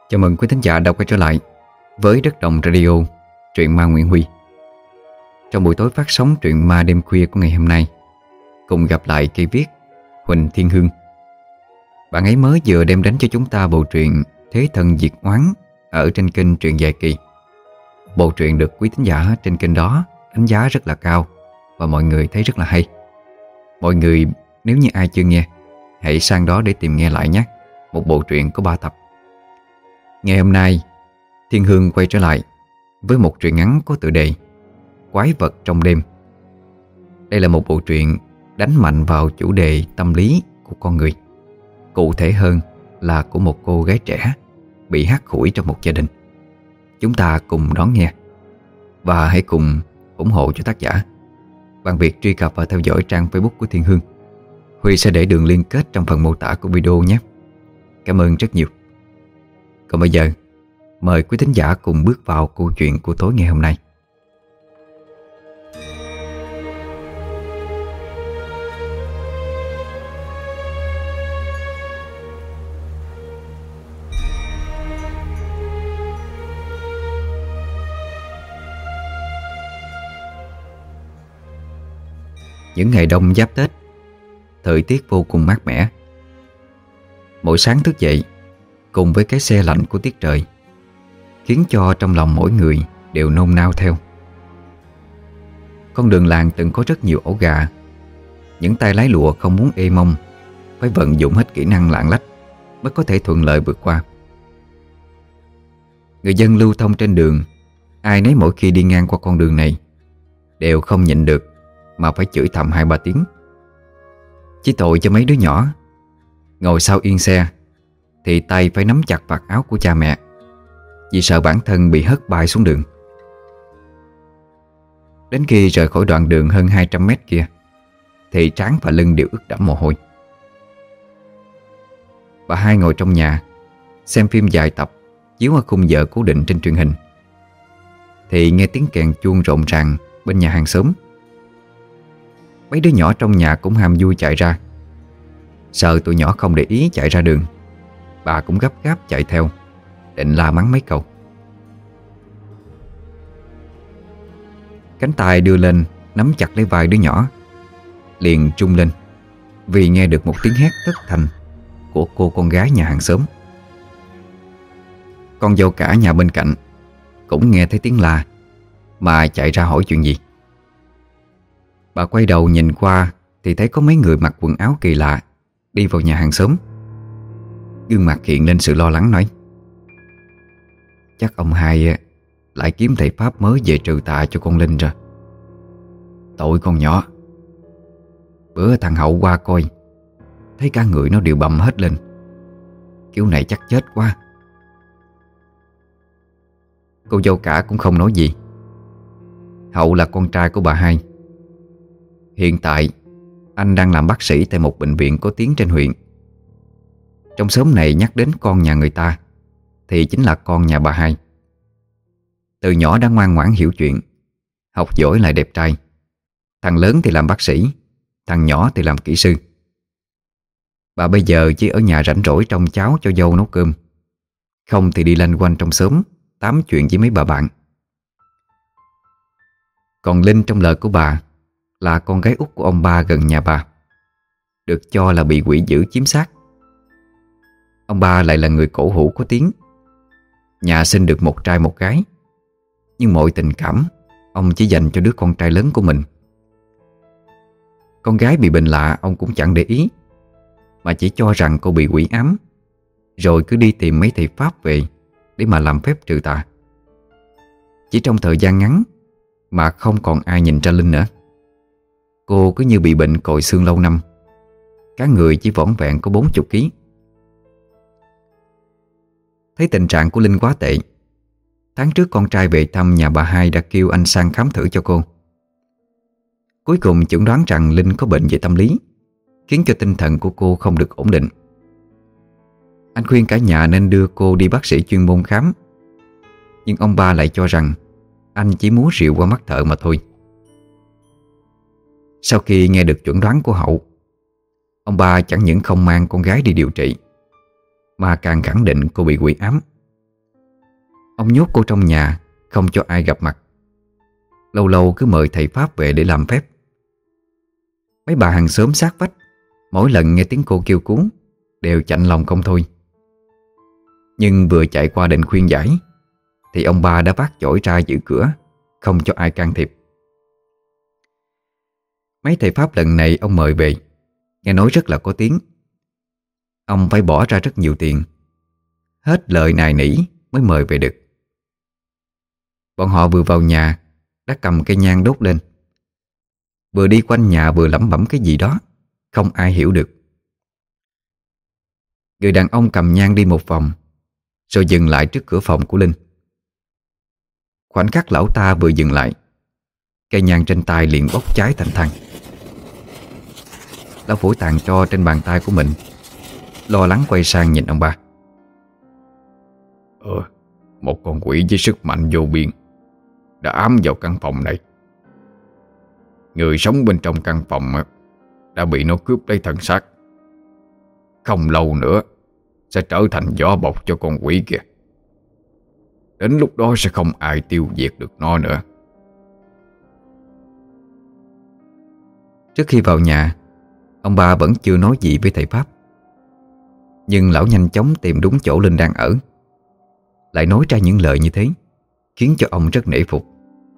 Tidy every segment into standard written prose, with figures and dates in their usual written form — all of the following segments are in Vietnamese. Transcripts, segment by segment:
Chào mừng quý thính giả đã quay trở lại với Đất Đồng Radio, truyện ma Nguyễn Huy. Trong buổi tối phát sóng truyện ma đêm khuya của ngày hôm nay, cùng gặp lại cây viết Huỳnh Thiên Hương. Bạn ấy mới vừa đem đến cho chúng ta bộ truyện Thế Thần Diệt Oán ở trên kênh Truyện Dài Kỳ. Bộ truyện được quý thính giả trên kênh đó đánh giá rất là cao và mọi người thấy rất là hay. Mọi người nếu như ai chưa nghe, hãy sang đó để tìm nghe lại nhé. Một bộ truyện có 3 tập. Ngày hôm nay, Thiên Hương quay trở lại với một truyện ngắn có tựa đề Quái vật trong đêm. Đây là một bộ truyện đánh mạnh vào chủ đề tâm lý của con người, cụ thể hơn là của một cô gái trẻ bị hắt hủi trong một gia đình. Chúng ta cùng đón nghe và hãy cùng ủng hộ cho tác giả bằng việc truy cập và theo dõi trang Facebook của Thiên Hương. Huy sẽ để đường liên kết trong phần mô tả của video nhé. Cảm ơn rất nhiều. Còn bây giờ, mời quý thính giả cùng bước vào câu chuyện của tối ngày hôm nay. Những ngày đông giáp Tết, thời tiết vô cùng mát mẻ. Mỗi sáng thức dậy cùng với cái se lạnh của tiết trời khiến cho trong lòng mỗi người đều nôn nao theo. Con đường làng từng có rất nhiều ổ gà. Những tay lái lụa không muốn ê mông phải vận dụng hết kỹ năng lạng lách mới có thể thuận lợi vượt qua. Người dân lưu thông trên đường, ai nấy mỗi khi đi ngang qua con đường này đều không nhịn được mà phải chửi thầm 2-3 tiếng. Chỉ tội cho mấy đứa nhỏ ngồi sau yên xe thì tay phải nắm chặt vạt áo của cha mẹ vì sợ bản thân bị hất bay xuống đường. Đến khi rời khỏi đoạn đường hơn 200 mét kia thì trán và lưng đều ướt đẫm mồ hôi. Bà hai ngồi trong nhà xem phim dài tập chiếu ở khung giờ cố định trên truyền hình thì nghe tiếng kèn chuông rộn ràng bên nhà hàng xóm. Mấy đứa nhỏ trong nhà cũng ham vui chạy ra. Sợ tụi nhỏ không để ý chạy ra đường, bà cũng gấp gáp chạy theo, định la mắng mấy câu. Cánh tay đưa lên nắm chặt lấy vai đứa nhỏ, liền trung lên vì nghe được một tiếng hét thất thanh của cô con gái nhà hàng xóm. Con dâu cả nhà bên cạnh cũng nghe thấy tiếng la mà chạy ra hỏi chuyện gì. Bà quay đầu nhìn qua thì thấy có mấy người mặc quần áo kỳ lạ đi vào nhà hàng xóm. Gương mặt hiện lên sự lo lắng nói: chắc ông hai lại kiếm thầy pháp mới về trừ tà cho con Linh rồi. Tội con nhỏ. Bữa thằng Hậu qua coi, thấy cả người nó đều bầm hết lên. Kiểu này chắc chết quá. Cô dâu cả cũng không nói gì. Hậu là con trai của bà hai. Hiện tại anh đang làm bác sĩ tại một bệnh viện có tiếng trên huyện. Trong xóm này nhắc đến con nhà người ta thì chính là con nhà bà hai. Từ nhỏ đã ngoan ngoãn hiểu chuyện, học giỏi lại đẹp trai. Thằng lớn thì làm bác sĩ, thằng nhỏ thì làm kỹ sư. Bà bây giờ chỉ ở nhà rảnh rỗi trông cháu cho dâu nấu cơm, không thì đi lanh quanh trong xóm tám chuyện với mấy bà bạn. Còn Linh trong lời của bà là con gái út của ông ba gần nhà bà, được cho là bị quỷ dữ chiếm xác. Ông ba lại là người cổ hủ có tiếng. Nhà sinh được một trai một gái, nhưng mọi tình cảm ông chỉ dành cho đứa con trai lớn của mình. Con gái bị bệnh lạ ông cũng chẳng để ý, mà chỉ cho rằng cô bị quỷ ám, rồi cứ đi tìm mấy thầy pháp về để mà làm phép trừ tà. Chỉ trong thời gian ngắn mà không còn ai nhìn ra Linh nữa. Cô cứ như bị bệnh còi xương lâu năm, cả người chỉ vỏn vẹn có 40 kg. Thấy tình trạng của Linh quá tệ, tháng trước con trai về thăm nhà bà hai đã kêu anh sang khám thử cho cô. Cuối cùng chẩn đoán rằng Linh có bệnh về tâm lý, khiến cho tinh thần của cô không được ổn định. Anh khuyên cả nhà nên đưa cô đi bác sĩ chuyên môn khám, nhưng ông ba lại cho rằng anh chỉ múa rượu qua mắt thợ mà thôi. Sau khi nghe được chuẩn đoán của Hậu, ông ba chẳng những không mang con gái đi điều trị, mà càng khẳng định cô bị quỷ ám, Ông nhốt cô trong nhà, không cho ai gặp mặt. Lâu lâu cứ mời thầy Pháp về để làm phép. Mấy bà hàng xóm sát vách mỗi lần nghe tiếng cô kêu cứu đều chạnh lòng không thôi. Nhưng vừa chạy qua định khuyên giải thì ông ba đã vác chổi ra giữ cửa, không cho ai can thiệp. Mấy thầy Pháp lần này ông mời về, nghe nói rất là có tiếng. Ông phải bỏ ra rất nhiều tiền, hết lời nài nỉ mới mời về được. Bọn họ vừa vào nhà đã cầm cây nhang đốt lên, vừa đi quanh nhà vừa lẩm bẩm cái gì đó, không ai hiểu được. Người đàn ông cầm nhang đi một vòng rồi dừng lại trước cửa phòng của Linh. Khoảnh khắc lão ta vừa dừng lại, cây nhang trên tay liền bốc cháy thành than. Lão phủi tàn tro trên bàn tay của mình, lo lắng quay sang nhìn ông ba. Một con quỷ với sức mạnh vô biên đã ám vào căn phòng này. Người sống bên trong căn phòng đã bị nó cướp lấy thân xác. Không lâu nữa sẽ trở thành vỏ bọc cho con quỷ kia. Đến lúc đó sẽ không ai tiêu diệt được nó nữa. Trước khi vào nhà, ông ba vẫn chưa nói gì với thầy Pháp. Nhưng lão nhanh chóng tìm đúng chỗ Linh đang ở, lại nói ra những lời như thế, khiến cho ông rất nể phục.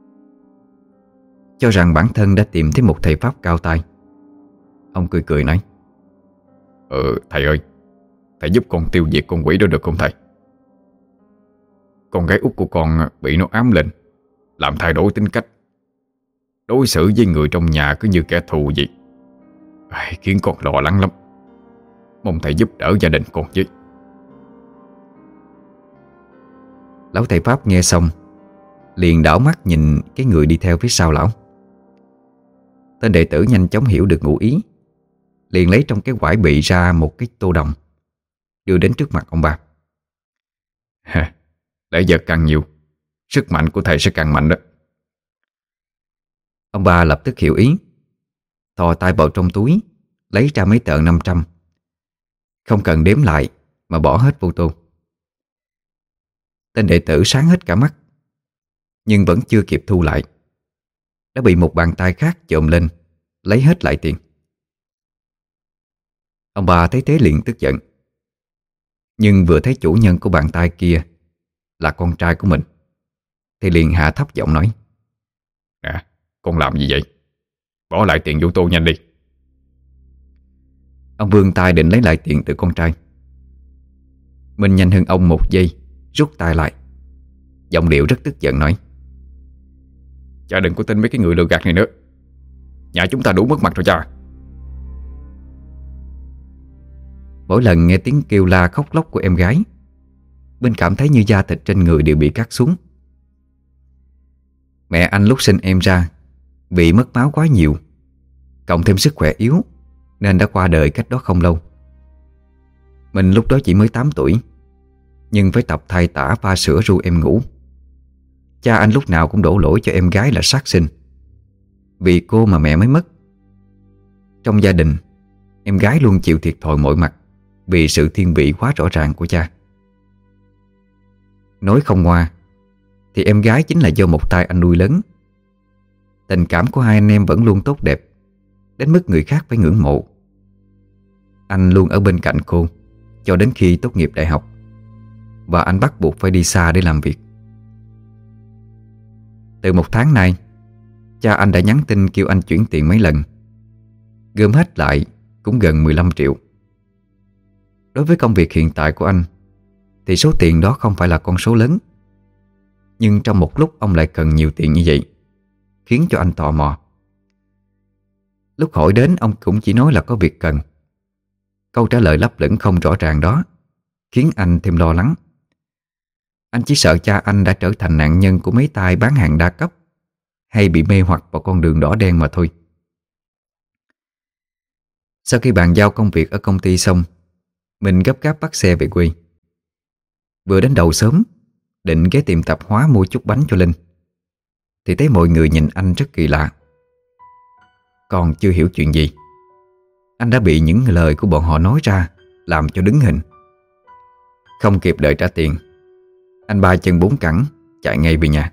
Cho rằng bản thân đã tìm thấy một thầy Pháp cao tay, ông cười cười nói: Thầy ơi, thầy giúp con tiêu diệt con quỷ đó được không thầy? Con gái út của con bị nó ám lên, làm thay đổi tính cách, đối xử với người trong nhà cứ như kẻ thù vậy. Khiến con lo lắng lắm. Mong thầy giúp đỡ gia đình con chứ. Lão thầy Pháp nghe xong liền đảo mắt nhìn cái người đi theo phía sau lão. Tên đệ tử nhanh chóng hiểu được ngụ ý, liền lấy trong cái quải bị ra một cái tô đồng, đưa đến trước mặt ông ba. Lễ vật càng nhiều, sức mạnh của thầy sẽ càng mạnh đó. Ông ba lập tức hiểu ý, thò tay vào trong túi, lấy ra mấy tờ 500, không cần đếm lại mà bỏ hết vô tô. Tên đệ tử sáng hết cả mắt, nhưng vẫn chưa kịp thu lại, đã bị một bàn tay khác chộm lên, lấy hết lại tiền. Ông bà thấy thế liền tức giận, nhưng vừa thấy chủ nhân của bàn tay kia là con trai của mình thì liền hạ thấp giọng nói: Con làm gì vậy? Bỏ lại tiền vô tô nhanh đi. Ông vươn tay định lấy lại tiền từ con trai. Mình nhanh hơn ông một giây, rút tay lại, giọng điệu rất tức giận nói: Cha đừng có tin mấy cái người lừa gạt này nữa. Nhà chúng ta đủ mất mặt rồi cha. Mỗi lần nghe tiếng kêu la khóc lóc của em gái, Minh cảm thấy như da thịt trên người đều bị cắt xuống. Mẹ anh lúc sinh em ra vì mất máu quá nhiều, cộng thêm sức khỏe yếu, nên đã qua đời cách đó không lâu. Mình lúc đó chỉ mới 8 tuổi, nhưng phải tập thay tã pha sữa ru em ngủ. Cha anh lúc nào cũng đổ lỗi cho em gái là sát sinh, vì cô mà mẹ mới mất. Trong gia đình, em gái luôn chịu thiệt thòi mọi mặt vì sự thiên vị quá rõ ràng của cha. Nói không ngoa thì em gái chính là do một tay anh nuôi lớn. Tình cảm của hai anh em vẫn luôn tốt đẹp, đến mức người khác phải ngưỡng mộ. Anh luôn ở bên cạnh cô cho đến khi tốt nghiệp đại học, và anh bắt buộc phải đi xa để làm việc. Từ một tháng nay, cha anh đã nhắn tin kêu anh chuyển tiền mấy lần, gom hết lại cũng gần 15 triệu. Đối với công việc hiện tại của anh thì số tiền đó không phải là con số lớn, nhưng trong một lúc ông lại cần nhiều tiền như vậy, khiến cho anh tò mò. Lúc hỏi đến, ông cũng chỉ nói là có việc cần. Câu trả lời lấp lửng không rõ ràng đó khiến anh thêm lo lắng. Anh chỉ sợ cha anh đã trở thành nạn nhân của mấy tay bán hàng đa cấp, hay bị mê hoặc vào con đường đỏ đen mà thôi. Sau khi bàn giao công việc ở công ty xong, mình gấp gáp bắt xe về quê. Vừa đến đầu xóm, định ghé tiệm tạp hóa mua chút bánh cho Linh, thì thấy mọi người nhìn anh rất kỳ lạ. Còn chưa hiểu chuyện gì, anh đã bị những lời của bọn họ nói ra làm cho đứng hình. Không kịp đợi trả tiền, Anh ba chân bốn cẳng chạy ngay về nhà.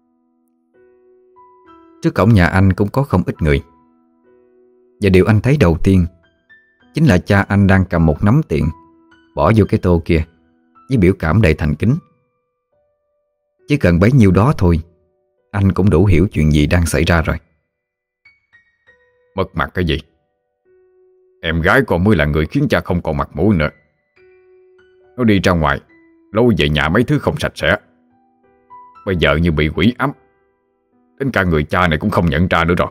Trước cổng nhà anh cũng có không ít người. Và điều anh thấy đầu tiên chính là cha anh đang cầm một nắm tiền bỏ vô cái tô kia với biểu cảm đầy thành kính. Chỉ cần bấy nhiêu đó thôi, anh cũng đủ hiểu chuyện gì đang xảy ra rồi. Mất mặt cái gì? Em gái con mới là người khiến cha không còn mặt mũi nữa. Nó đi ra ngoài lôi về nhà mấy thứ không sạch sẽ. Bây giờ như bị quỷ ám, đến cả người cha này cũng không nhận ra nữa rồi.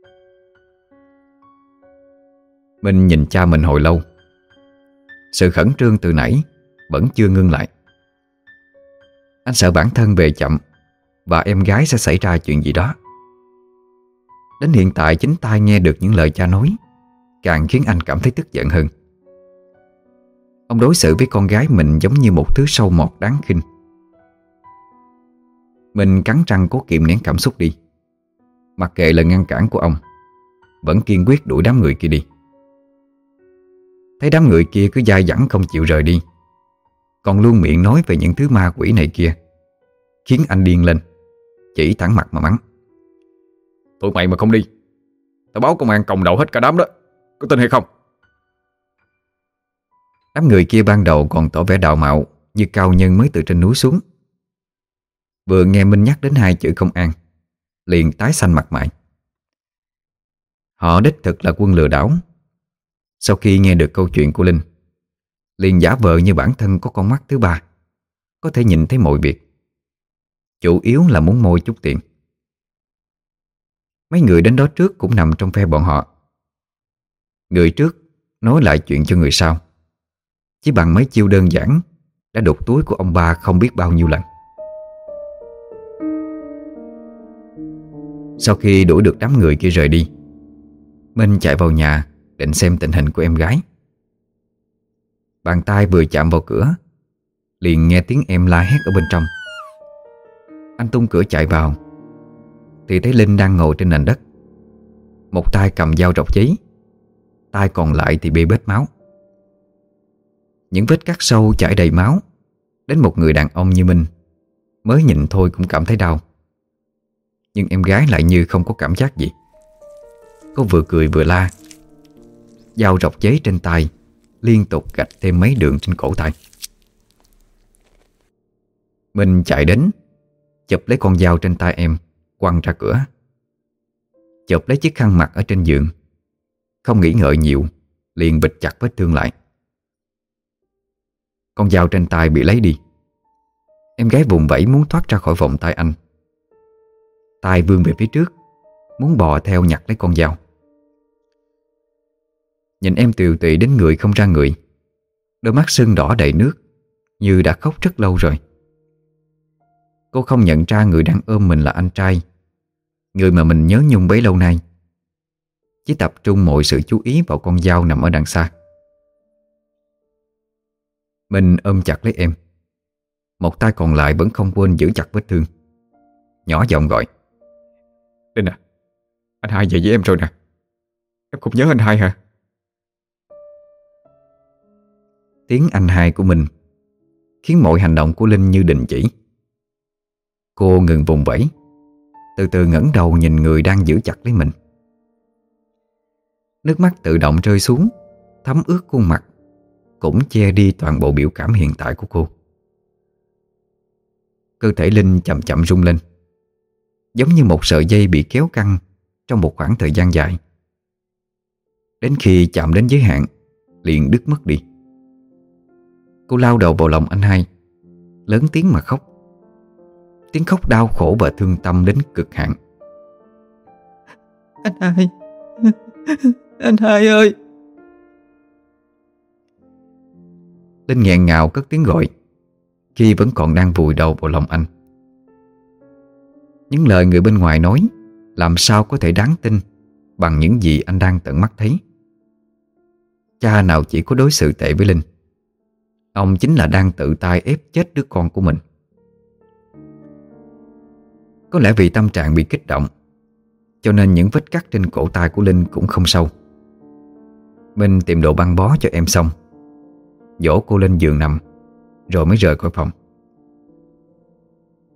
Minh nhìn cha mình hồi lâu. Sự khẩn trương từ nãy vẫn chưa ngưng lại. Anh sợ bản thân về chậm và em gái sẽ xảy ra chuyện gì đó. Đến hiện tại chính tai nghe được những lời cha nói càng khiến anh cảm thấy tức giận hơn. Ông đối xử với con gái mình giống như một thứ sâu mọt đáng khinh. Mình cắn răng cố kiềm nén cảm xúc đi. Mặc kệ lời ngăn cản của ông, vẫn kiên quyết đuổi đám người kia đi. Thấy đám người kia cứ dai dẳng không chịu rời đi, còn luôn miệng nói về những thứ ma quỷ này kia, khiến anh điên lên, chỉ thẳng mặt mà mắng. Tụi mày mà không đi, tao báo công an còng đầu hết cả đám đó. Có tin hay không? Đám người kia ban đầu còn tỏ vẻ đạo mạo như cao nhân mới từ trên núi xuống. Vừa nghe Minh nhắc đến hai chữ công an, liền tái xanh mặt mày. Họ đích thực là quân lừa đảo. Sau khi nghe được câu chuyện của Linh, liền giả vờ như bản thân có con mắt thứ ba, có thể nhìn thấy mọi việc. Chủ yếu là muốn môi chút tiền. Mấy người đến đó trước cũng nằm trong phe bọn họ. Người trước nói lại chuyện cho người sau, chỉ bằng mấy chiêu đơn giản đã đục túi của ông ba không biết bao nhiêu lần. Sau khi đuổi được đám người kia rời đi, Minh chạy vào nhà định xem tình hình của em gái. Bàn tay vừa chạm vào cửa, liền nghe tiếng em la hét ở bên trong. Anh tung cửa chạy vào thì thấy Linh đang ngồi trên nền đất. Một tay cầm dao rọc giấy, tay còn lại thì bê bết máu. Những vết cắt sâu chảy đầy máu, đến một người đàn ông như Minh mới nhìn thôi cũng cảm thấy đau. Nhưng em gái lại như không có cảm giác gì. Cô vừa cười vừa la. Dao rọc giấy trên tay liên tục gạch thêm mấy đường trên cổ tay. Minh chạy đến, chụp lấy con dao trên tay em, quăng ra cửa. Chụp lấy chiếc khăn mặt ở trên giường, không nghĩ ngợi nhiều, liền bịt chặt vết thương lại. Con dao trên tay bị lấy đi. Em gái vùng vẫy muốn thoát ra khỏi vòng tay anh. Tay vươn về phía trước, muốn bò theo nhặt lấy con dao. Nhìn em tiều tụy đến người không ra người, đôi mắt sưng đỏ đầy nước, như đã khóc rất lâu rồi. Cô không nhận ra người đang ôm mình là anh trai, người mà mình nhớ nhung bấy lâu nay. Chỉ tập trung mọi sự chú ý vào con dao nằm ở đằng xa. Mình ôm chặt lấy em, một tay còn lại vẫn không quên giữ chặt vết thương. Nhỏ giọng gọi: Linh à, anh hai về với em rồi nè. Em không nhớ anh hai hả? Tiếng anh hai của mình khiến mọi hành động của Linh như đình chỉ. Cô ngừng vùng vẫy, từ từ ngẩng đầu nhìn người đang giữ chặt lấy mình. Nước mắt tự động rơi xuống, thấm ướt khuôn mặt, cũng che đi toàn bộ biểu cảm hiện tại của cô. Cơ thể Linh chậm chậm rung lên, giống như một sợi dây bị kéo căng trong một khoảng thời gian dài. Đến khi chạm đến giới hạn, liền đứt mất đi. Cô lao đầu vào lòng anh hai, lớn tiếng mà khóc. Tiếng khóc đau khổ và thương tâm đến cực hạn. Anh hai, anh hai ơi! Linh nghẹn ngào cất tiếng gọi khi vẫn còn đang vùi đầu vào lòng anh. Những lời người bên ngoài nói làm sao có thể đáng tin bằng những gì anh đang tận mắt thấy. Cha nào chỉ có đối xử tệ với Linh, ông chính là đang tự tay ép chết đứa con của mình. Có lẽ vì tâm trạng bị kích động, cho nên những vết cắt trên cổ tay của Linh cũng không sâu. Minh tìm đồ băng bó cho em xong, dỗ cô lên giường nằm, rồi mới rời khỏi phòng.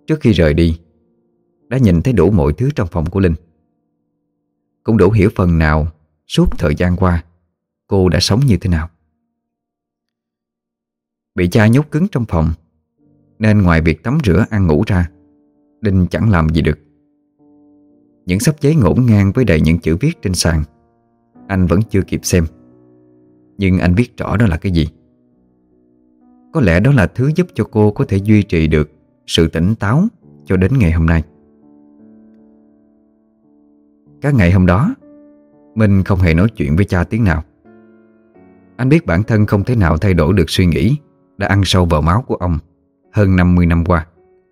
Trước khi rời đi, đã nhìn thấy đủ mọi thứ trong phòng của Linh, cũng đủ hiểu phần nào suốt thời gian qua cô đã sống như thế nào. Bị cha nhốt cứng trong phòng, nên ngoài việc tắm rửa ăn ngủ ra, Linh chẳng làm gì được. Những xấp giấy ngổn ngang với đầy những chữ viết trên sàn anh vẫn chưa kịp xem, nhưng anh biết rõ đó là cái gì. Có lẽ đó là thứ giúp cho cô có thể duy trì được sự tỉnh táo cho đến ngày hôm nay. Các ngày hôm đó, Minh không hề nói chuyện với cha tiếng nào. Anh biết bản thân không thể nào thay đổi được suy nghĩ đã ăn sâu vào máu của ông hơn 50 năm qua.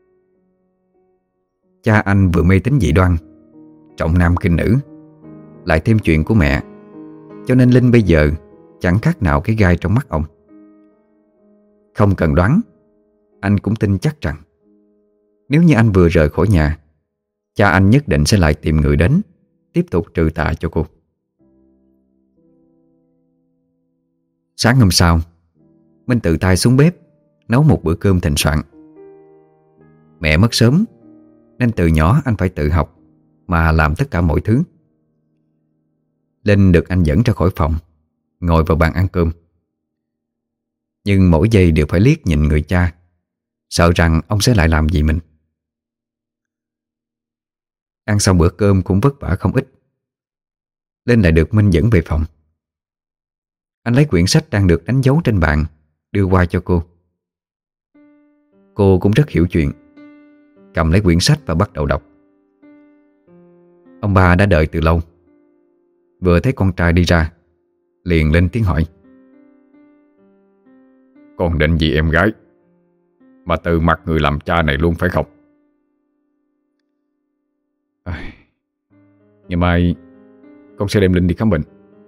Cha anh vừa mê tín dị đoan, trọng nam khinh nữ, lại thêm chuyện của mẹ, cho nên Linh bây giờ chẳng khác nào cái gai trong mắt ông. Không cần đoán, anh cũng tin chắc rằng nếu như anh vừa rời khỏi nhà, cha anh nhất định sẽ lại tìm người đến tiếp tục trừ tà cho cô. Sáng hôm sau, Minh tự tay xuống bếp nấu một bữa cơm thịnh soạn. Mẹ mất sớm, nên từ nhỏ anh phải tự học mà làm tất cả mọi thứ. Linh được anh dẫn ra khỏi phòng, ngồi vào bàn ăn cơm. Nhưng mỗi giây đều phải liếc nhìn người cha, sợ rằng ông sẽ lại làm gì mình. Ăn xong bữa cơm cũng vất vả không ít, Linh lại được Minh dẫn về phòng. Anh lấy quyển sách đang được đánh dấu trên bàn đưa qua cho cô. Cô cũng rất hiểu chuyện, cầm lấy quyển sách và bắt đầu đọc. Ông ba đã đợi từ lâu, vừa thấy con trai đi ra liền lên tiếng hỏi: Con định vì em gái mà từ mặt người làm cha này luôn phải không? Ngày mai con sẽ đem Linh đi khám bệnh.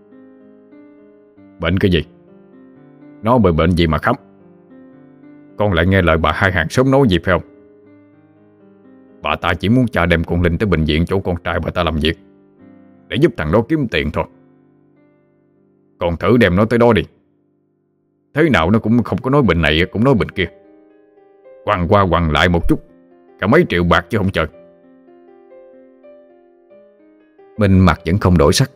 Bệnh cái gì? Nó bị bệnh gì mà khám? Con lại nghe lời bà hai hàng xóm nói gì phải không? Bà ta chỉ muốn cha đem con Linh tới bệnh viện chỗ con trai bà ta làm việc, để giúp thằng đó kiếm tiền thôi. Con thử đem nó tới đó đi, thế nào nó cũng không có nói bệnh này cũng nói bệnh kia, quăng qua quăng lại một chút, cả mấy triệu bạc chứ không chờ. Minh mặt vẫn không đổi sắc.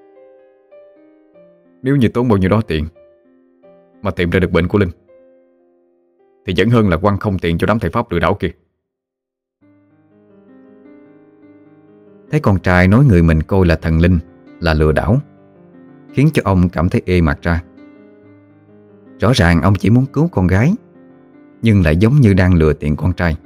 Nếu như tốn bao nhiêu đó tiền mà tìm ra được bệnh của Linh thì vẫn hơn là quăng không tiền cho đám thầy pháp lừa đảo kia. Thấy con trai nói người mình coi là thần linh là lừa đảo, khiến cho ông cảm thấy ê mặt ra. Rõ ràng ông chỉ muốn cứu con gái, nhưng lại giống như đang lừa tiền con trai.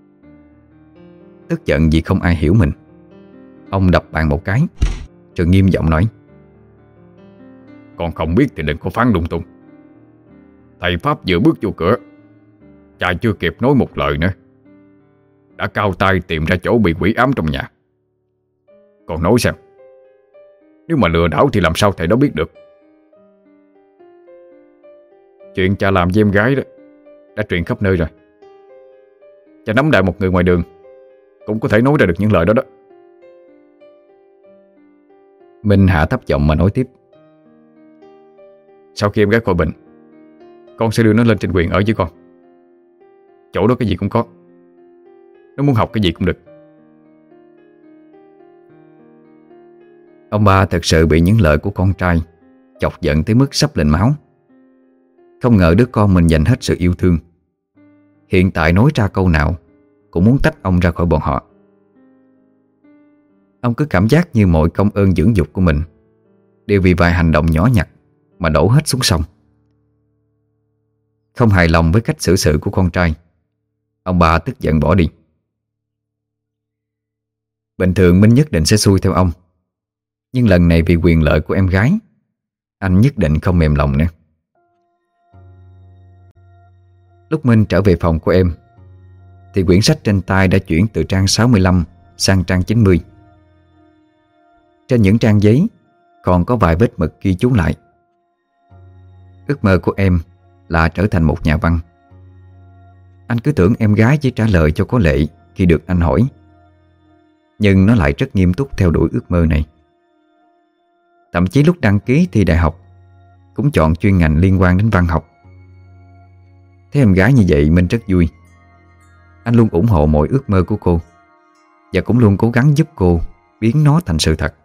Tức giận vì không ai hiểu mình, ông đập bàn một cái rồi nghiêm giọng nói: Con không biết thì đừng có phán lung tung. Thầy pháp vừa bước vô cửa, cha chưa kịp nói một lời nữa đã cao tay tìm ra chỗ bị quỷ ám trong nhà. Con nói xem, nếu mà lừa đảo thì làm sao thầy đó biết được? Chuyện cha làm với em gái đó đã truyền khắp nơi rồi. Cha nắm đại một người ngoài đường cũng có thể nói ra được những lời đó đó. Minh hạ thấp giọng mà nói tiếp: Sau khi em gái khỏi bệnh, con sẽ đưa nó lên trên huyện ở với con. Chỗ đó cái gì cũng có, nó muốn học cái gì cũng được. Ông ba thật sự bị những lời của con trai chọc giận tới mức sắp lên máu. Không ngờ đứa con mình dành hết sự yêu thương, hiện tại nói ra câu nào cũng muốn tách ông ra khỏi bọn họ. Ông cứ cảm giác như mọi công ơn dưỡng dục của mình đều vì vài hành động nhỏ nhặt mà đổ hết xuống sông. Không hài lòng với cách xử sự của con trai, ông bà tức giận bỏ đi. Bình thường Minh nhất định sẽ xuôi theo ông, nhưng lần này vì quyền lợi của em gái, anh nhất định không mềm lòng nữa. Lúc Minh trở về phòng của em thì quyển sách trên tay đã chuyển từ trang 65 sang trang 90. Trên những trang giấy còn có vài vết mực ghi chú lại. Ước mơ của em là trở thành một nhà văn. Anh cứ tưởng em gái chỉ trả lời cho có lệ khi được anh hỏi, nhưng nó lại rất nghiêm túc theo đuổi ước mơ này. Thậm chí lúc đăng ký thi đại học cũng chọn chuyên ngành liên quan đến văn học. Thấy em gái như vậy Minh rất vui. Anh luôn ủng hộ mọi ước mơ của cô và cũng luôn cố gắng giúp cô biến nó thành sự thật.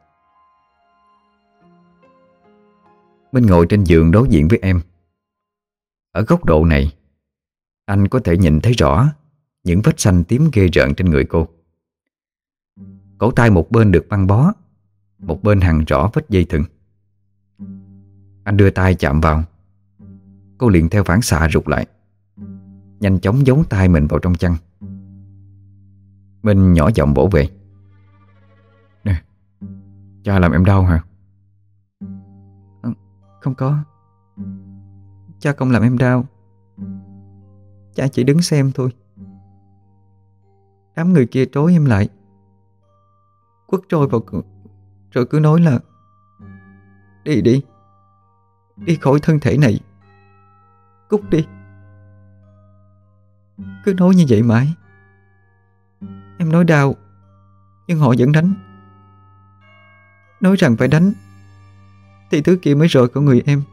Minh ngồi trên giường đối diện với em. Ở góc độ này, anh có thể nhìn thấy rõ những vết xanh tím ghê rợn trên người cô. Cổ tay một bên được băng bó, một bên hằn rõ vết dây thừng. Anh đưa tay chạm vào, cô liền theo phản xạ rụt lại, nhanh chóng giấu tay mình vào trong chăn. Minh nhỏ giọng vỗ về. Nè, cha làm em đau hả? Không có. Cha không làm em đau. Cha chỉ đứng xem thôi. Đám người kia trói em lại, quất trôi vào cửa, rồi cứ nói là đi đi, đi khỏi thân thể này, cút đi. Cứ nói như vậy mãi. Em nói đau, nhưng họ vẫn đánh. Nói rằng phải đánh thì thứ kia mới rời khỏi người em.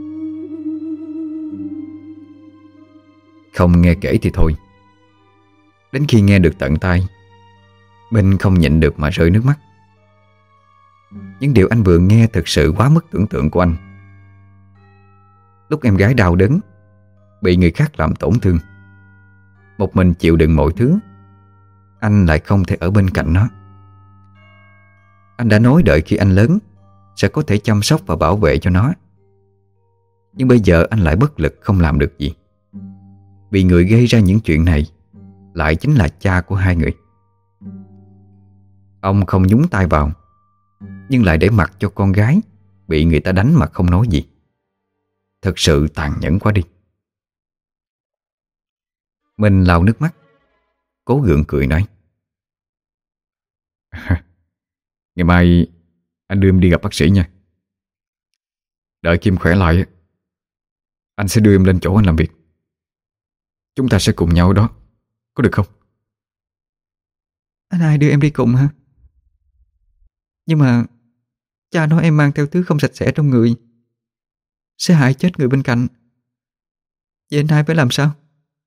Không nghe kể thì thôi, đến khi nghe được tận tai, Minh không nhịn được mà rơi nước mắt. Những điều anh vừa nghe thực sự quá mức tưởng tượng của anh. Lúc em gái đau đớn, bị người khác làm tổn thương, một mình chịu đựng mọi thứ, anh lại không thể ở bên cạnh nó. Anh đã nói đợi khi anh lớn sẽ có thể chăm sóc và bảo vệ cho nó. Nhưng bây giờ anh lại bất lực không làm được gì, vì người gây ra những chuyện này lại chính là cha của hai người. Ông không nhúng tay vào, nhưng lại để mặc cho con gái bị người ta đánh mà không nói gì. Thật sự tàn nhẫn quá đi. Mình lau nước mắt, cố gượng cười nói: Ngày mai anh đưa em đi gặp bác sĩ nha. Đợi Kim khỏe lại, anh sẽ đưa em lên chỗ anh làm việc. Chúng ta sẽ cùng nhau ở đó, có được không? Anh hai đưa em đi cùng hả? Nhưng mà cha nói em mang theo thứ không sạch sẽ trong người sẽ hại chết người bên cạnh. Vậy anh hai phải làm sao?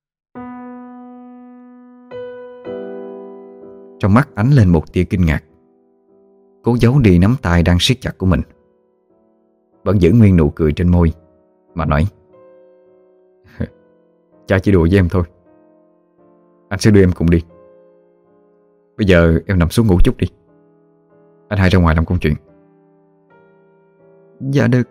Trong mắt ánh lên một tia kinh ngạc, cố giấu đi nắm tay đang siết chặt của mình, vẫn giữ nguyên nụ cười trên môi mà nói: Cha chỉ đùa với em thôi. Anh sẽ đưa em cùng đi. Bây giờ em nằm xuống ngủ chút đi, anh hai ra ngoài làm công chuyện. Dạ được.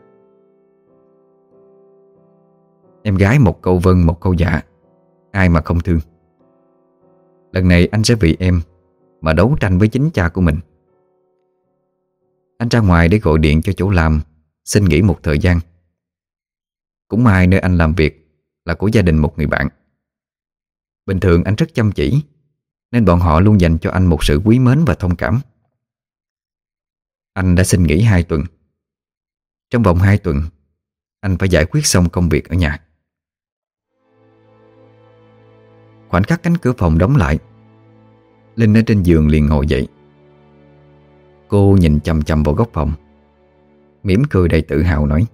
Em gái một câu vâng một câu dạ, ai mà không thương. Lần này anh sẽ vì em mà đấu tranh với chính cha của mình. Anh ra ngoài để gọi điện cho chỗ làm xin nghỉ một thời gian. Cũng may nơi anh làm việc là của gia đình một người bạn. Bình thường anh rất chăm chỉ, nên bọn họ luôn dành cho anh một sự quý mến và thông cảm. Anh đã xin nghỉ 2 tuần. Trong vòng 2 tuần, anh phải giải quyết xong công việc ở nhà. Khoảnh khắc cánh cửa phòng đóng lại, Linh ở trên giường liền ngồi dậy. Cô nhìn chằm chằm vào góc phòng, mỉm cười đầy tự hào nói: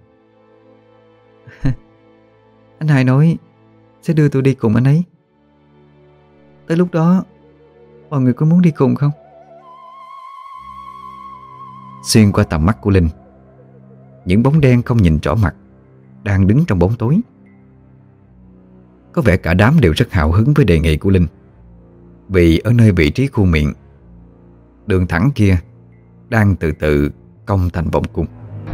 Anh hai nói sẽ đưa tôi đi cùng anh ấy. Tới lúc đó mọi người có muốn đi cùng không? Xuyên qua tầm mắt của Linh, những bóng đen không nhìn rõ mặt đang đứng trong bóng tối. Có vẻ cả đám đều rất hào hứng với đề nghị của Linh, vì ở nơi vị trí khu miệng, đường thẳng kia đang từ từ cong thành vòng cung.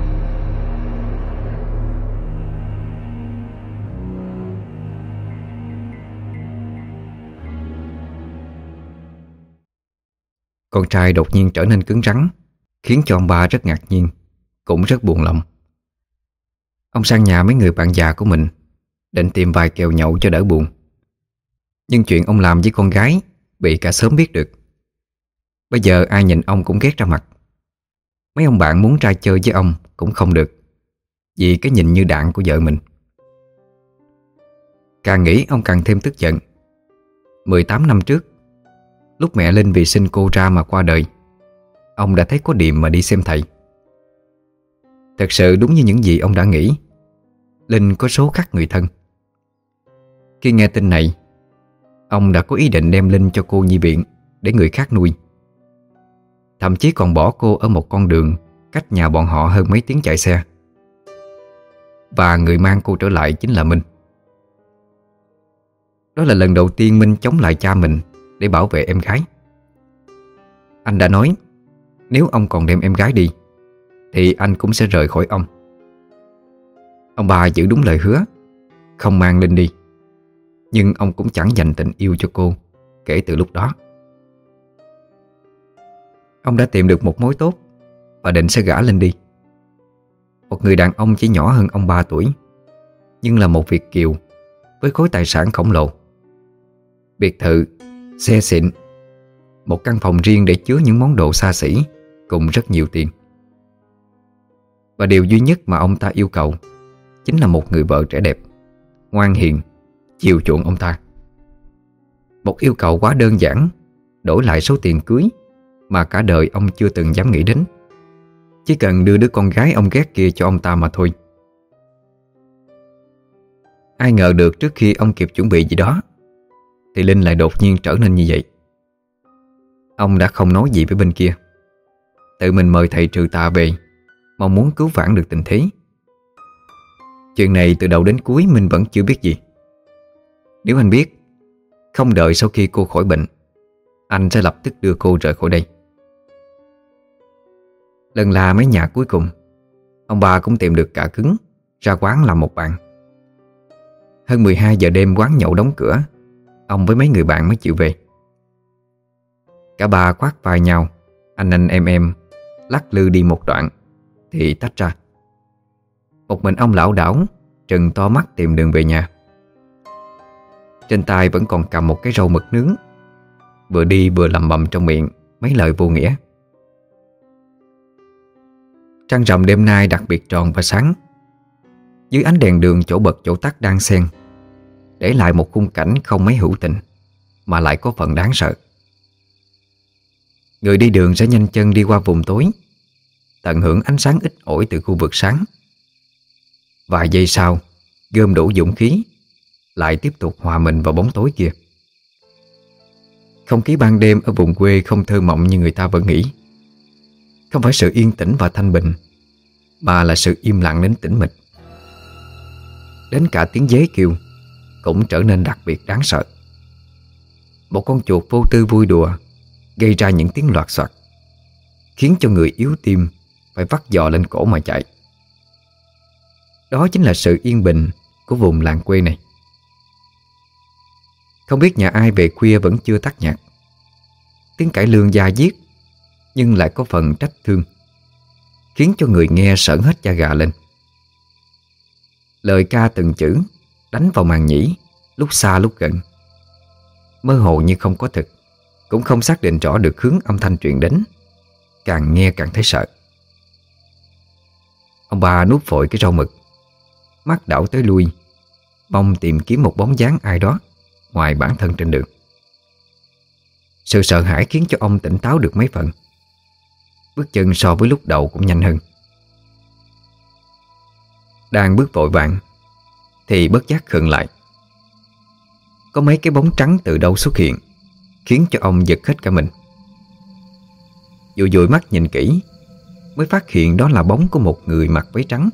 Con trai đột nhiên trở nên cứng rắn, khiến cho ông ba rất ngạc nhiên, cũng rất buồn lòng. Ông sang nhà mấy người bạn già của mình, định tìm vài kèo nhậu cho đỡ buồn. Nhưng chuyện ông làm với con gái bị cả xóm biết được. Bây giờ ai nhìn ông cũng ghét ra mặt. Mấy ông bạn muốn ra chơi với ông cũng không được, vì cái nhìn như đạn của vợ mình. Càng nghĩ ông càng thêm tức giận. 18 năm trước, lúc mẹ Linh vì sinh cô ra mà qua đời, ông đã thấy có điềm mà đi xem thầy. Thật sự đúng như những gì ông đã nghĩ, Linh có số khắc người thân. Khi nghe tin này, Ông đã có ý định đem Linh cho cô nhi viện để người khác nuôi. Thậm chí còn bỏ cô ở một con đường cách nhà bọn họ hơn mấy tiếng chạy xe. Và người mang cô trở lại chính là Minh. Đó là lần đầu tiên Minh chống lại cha mình để bảo vệ em gái. Anh đã nói nếu ông còn đem em gái đi thì anh cũng sẽ rời khỏi ông. Ông bà giữ đúng lời hứa, không mang Linh đi. Nhưng ông cũng chẳng dành tình yêu cho cô kể từ lúc đó. Ông đã tìm được một mối tốt và định sẽ gả Linh đi. Một người đàn ông chỉ nhỏ hơn ông 3 tuổi, nhưng là một Việt kiều với khối tài sản khổng lồ. Biệt thự, xe xịn, một căn phòng riêng để chứa những món đồ xa xỉ cùng rất nhiều tiền. Và điều duy nhất mà ông ta yêu cầu chính là một người vợ trẻ đẹp, ngoan hiền, chiều chuộng ông ta. Một yêu cầu quá đơn giản, đổi lại số tiền cưới mà cả đời ông chưa từng dám nghĩ đến. Chỉ cần đưa đứa con gái ông ghét kia cho ông ta mà thôi. Ai ngờ được trước khi ông kịp chuẩn bị gì đó thì Linh lại đột nhiên trở nên như vậy. Ông đã không nói gì với bên kia, tự mình mời thầy trừ tà về, mong muốn cứu vãn được tình thế. Chuyện này từ đầu đến cuối Minh vẫn chưa biết gì. Nếu anh biết, không đợi sau khi cô khỏi bệnh, anh sẽ lập tức đưa cô rời khỏi đây. Lần là mấy nhà cuối cùng, ông bà cũng tìm được cả cứng ra quán làm một bạn. Hơn 12 giờ đêm quán nhậu đóng cửa, ông với mấy người bạn mới chịu về. Cả ba khoác vai nhau, anh em lắc lư đi một đoạn thì tách ra. Một mình ông lảo đảo trừng to mắt tìm đường về nhà. Trên tay vẫn còn cầm một cái rau mực nướng, vừa đi vừa lẩm bẩm trong miệng mấy lời vô nghĩa. Trăng rằm đêm nay đặc biệt tròn và sáng. Dưới ánh đèn đường chỗ bật chỗ tắt đang xen, để lại một khung cảnh không mấy hữu tình mà lại có phần đáng sợ. Người đi đường sẽ nhanh chân đi qua vùng tối, tận hưởng ánh sáng ít ỏi từ khu vực sáng. Vài giây sau, gom đủ dũng khí, lại tiếp tục hòa mình vào bóng tối kia. Không khí ban đêm ở vùng quê không thơ mộng như người ta vẫn nghĩ. Không phải sự yên tĩnh và thanh bình, mà là sự im lặng đến tĩnh mịch. Đến cả tiếng dế kêu cũng trở nên đặc biệt đáng sợ. Một con chuột vô tư vui đùa gây ra những tiếng loạt soạt, khiến cho người yếu tim phải vắt giò lên cổ mà chạy. Đó chính là sự yên bình của vùng làng quê này. Không biết nhà ai về khuya vẫn chưa tắt nhạc. Tiếng cải lương da diết nhưng lại có phần trách thương, khiến cho người nghe sởn hết da gà lên. Lời ca từng chữ đánh vào màng nhĩ, lúc xa lúc gần, mơ hồ như không có thực, cũng không xác định rõ được hướng âm thanh truyền đến. Càng nghe càng thấy sợ. Ông bà nuốt vội cái rau mực, mắt đảo tới lui, mong tìm kiếm một bóng dáng ai đó ngoài bản thân trên đường. Sự sợ hãi khiến cho ông tỉnh táo được mấy phần. Bước chân so với lúc đầu cũng nhanh hơn. Đang bước vội vàng thì bất giác khựng lại. Có mấy cái bóng trắng từ đâu xuất hiện, khiến cho ông giật hết cả mình. Dụi mắt nhìn kỹ mới phát hiện đó là bóng của một người mặc váy trắng.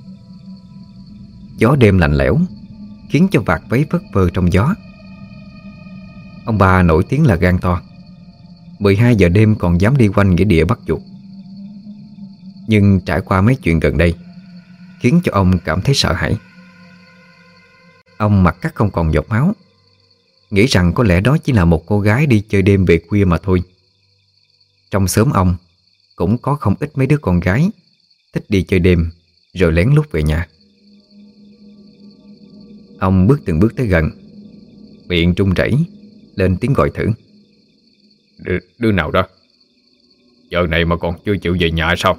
Gió đêm lạnh lẽo khiến cho vạt váy phất phơ trong gió. Ông bà nổi tiếng là gan to, 12 giờ đêm còn dám đi quanh nghĩa địa bắt chuột. Nhưng trải qua mấy chuyện gần đây khiến cho ông cảm thấy sợ hãi. Ông mặt cắt không còn giọt máu, nghĩ rằng có lẽ đó chỉ là một cô gái đi chơi đêm về khuya mà thôi. Trong xóm ông cũng có không ít mấy đứa con gái thích đi chơi đêm rồi lén lút về nhà. Ông bước từng bước tới gần, miệng run rẩy lên tiếng gọi thử. Đứa nào đó? Giờ này mà còn chưa chịu về nhà sao?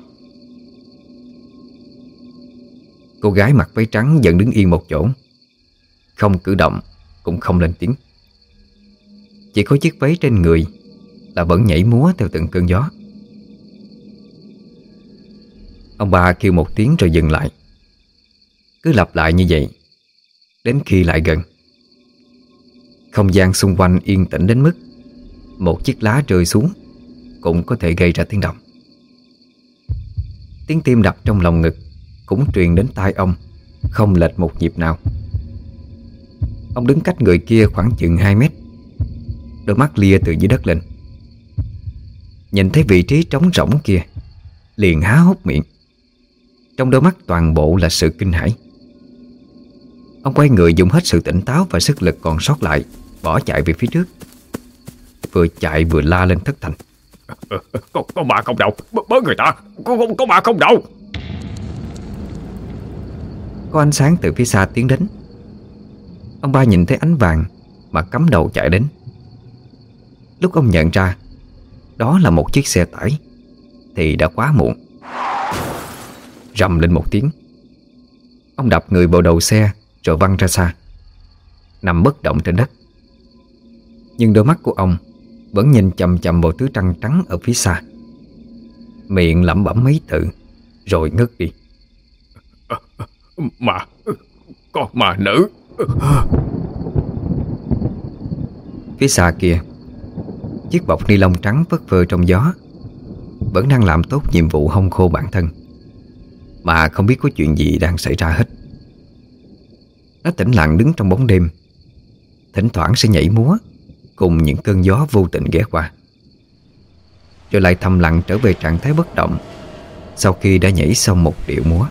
Cô gái mặc váy trắng vẫn đứng yên một chỗ, không cử động cũng không lên tiếng. Chỉ có chiếc váy trên người là vẫn nhảy múa theo từng cơn gió. Ông bà kêu một tiếng rồi dừng lại, cứ lặp lại như vậy đến khi lại gần. Không gian xung quanh yên tĩnh đến mức một chiếc lá rơi xuống cũng có thể gây ra tiếng động. Tiếng tim đập trong lòng ngực cũng truyền đến tai ông, không lệch một nhịp nào. Ông đứng cách người kia khoảng chừng 2 mét, đôi mắt lia từ dưới đất lên. Nhìn thấy vị trí trống rỗng kia, liền há hốc miệng. Trong đôi mắt toàn bộ là sự kinh hãi. Ông quay người dùng hết sự tỉnh táo và sức lực còn sót lại, bỏ chạy về phía trước. Vừa chạy vừa la lên thất thanh: Có ma không đâu, bớ người ta, có ma không đâu. Có ánh sáng từ phía xa tiến đến. Ông ba nhìn thấy ánh vàng mà cắm đầu chạy đến. Lúc ông nhận ra đó là một chiếc xe tải thì đã quá muộn. Rầm lên một tiếng, ông đập người vào đầu xe rồi văng ra xa, nằm bất động trên đất. Nhưng đôi mắt của ông vẫn nhìn chằm chằm vào thứ trăng trắng ở phía xa, miệng lẩm bẩm mấy từ rồi ngất đi. Con ma nữ. Phía xa kia, chiếc bọc ni lông trắng phất phơ trong gió vẫn đang làm tốt nhiệm vụ hong khô bản thân, mà không biết có chuyện gì đang xảy ra hết. Nó tĩnh lặng đứng trong bóng đêm, thỉnh thoảng sẽ nhảy múa cùng những cơn gió vô tình ghé qua, rồi lại thầm lặng trở về trạng thái bất động sau khi đã nhảy xong một điệu múa.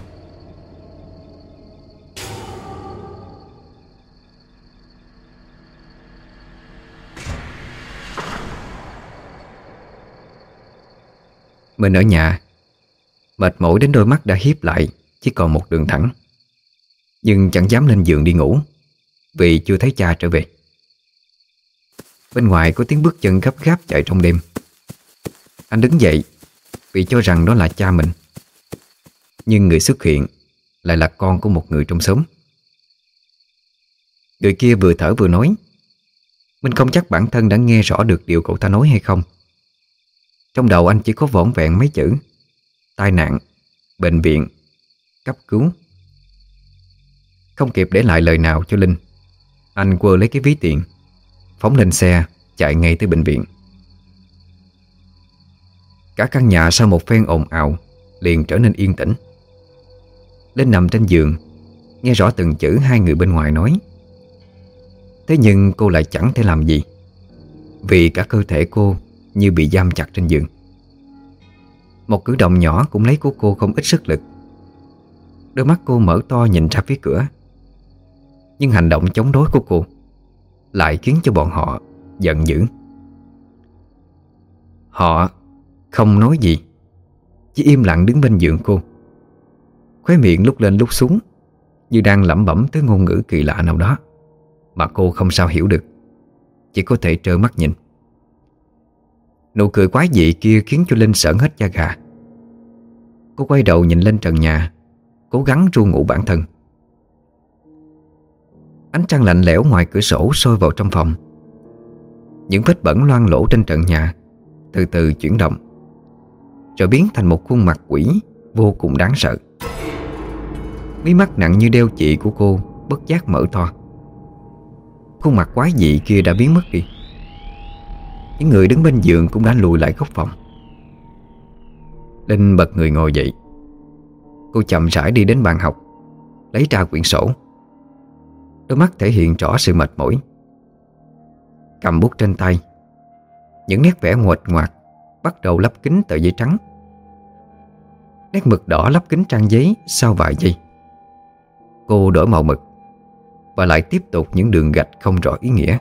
Mình ở nhà, mệt mỏi đến đôi mắt đã híp lại chỉ còn một đường thẳng, nhưng chẳng dám lên giường đi ngủ vì chưa thấy cha trở về. Bên ngoài có tiếng bước chân gấp gáp chạy trong đêm. Anh đứng dậy vì cho rằng đó là cha mình, nhưng người xuất hiện lại là con của một người trong xóm. Người kia vừa thở vừa nói. Mình không chắc bản thân đã nghe rõ được điều cậu ta nói hay không. Trong đầu anh chỉ có vỏn vẹn mấy chữ: tai nạn, bệnh viện, cấp cứu. Không kịp để lại lời nào cho Linh, anh quơ lấy cái ví tiền, phóng lên xe chạy ngay tới bệnh viện. Cả căn nhà sau một phen ồn ào liền trở nên yên tĩnh. Linh nằm trên giường, nghe rõ từng chữ hai người bên ngoài nói. Thế nhưng cô lại chẳng thể làm gì, vì cả cơ thể cô như bị giam chặt trên giường. Một cử động nhỏ cũng lấy của cô không ít sức lực. Đôi mắt cô mở to nhìn ra phía cửa, nhưng hành động chống đối của cô lại khiến cho bọn họ giận dữ. Họ không nói gì, chỉ im lặng đứng bên giường cô, khóe miệng lúc lên lúc xuống, như đang lẩm bẩm tới ngôn ngữ kỳ lạ nào đó mà cô không sao hiểu được, chỉ có thể trơ mắt nhìn. Nụ cười quái dị kia khiến cho Linh sởn hết da gà. Cô quay đầu nhìn lên trần nhà, cố gắng ru ngủ bản thân. Ánh trăng lạnh lẽo ngoài cửa sổ soi vào trong phòng. Những vết bẩn loang lổ trên trần nhà từ từ chuyển động, rồi biến thành một khuôn mặt quỷ vô cùng đáng sợ. Mí mắt nặng như đeo chì của cô bất giác mở to. Khuôn mặt quái dị kia đã biến mất đi. Những người đứng bên giường cũng đã lùi lại góc phòng. Linh bật người ngồi dậy. Cô chậm rãi đi đến bàn học, lấy ra quyển sổ. Đôi mắt thể hiện rõ sự mệt mỏi. Cầm bút trên tay, những nét vẽ nguệch ngoạc bắt đầu lấp kín tờ giấy trắng. Nét mực đỏ lấp kín trang giấy sau vài giây. Cô đổi màu mực và lại tiếp tục những đường gạch không rõ ý nghĩa.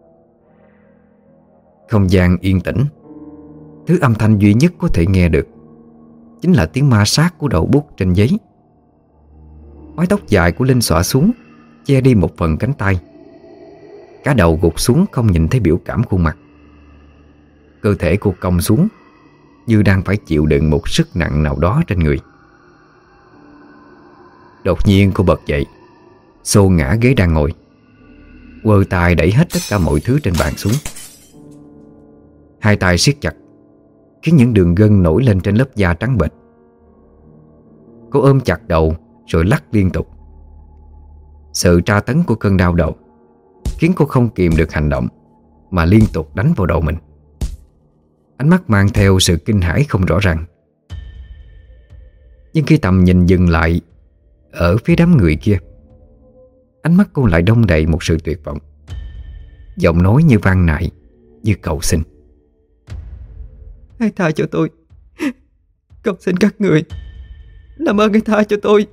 Không gian yên tĩnh. Thứ âm thanh duy nhất có thể nghe được chính là tiếng ma sát của đầu bút trên giấy. Mái tóc dài của Linh xõa xuống, che đi một phần cánh tay. Cả đầu gục xuống không nhìn thấy biểu cảm khuôn mặt. Cơ thể cô cong xuống, như đang phải chịu đựng một sức nặng nào đó trên người. Đột nhiên cô bật dậy, xô ngã ghế đang ngồi, quơ tay đẩy hết tất cả mọi thứ trên bàn xuống. Hai tay siết chặt, khiến những đường gân nổi lên trên lớp da trắng bệch. Cô ôm chặt đầu rồi lắc liên tục. Sự tra tấn của cơn đau đầu khiến cô không kìm được hành động mà liên tục đánh vào đầu mình. Ánh mắt mang theo sự kinh hãi không rõ ràng. Nhưng khi tầm nhìn dừng lại ở phía đám người kia, ánh mắt cô lại đong đầy một sự tuyệt vọng. Giọng nói như van nài, như cầu xin. Hãy tha cho tôi. Cầu xin các người, làm ơn hãy tha cho tôi.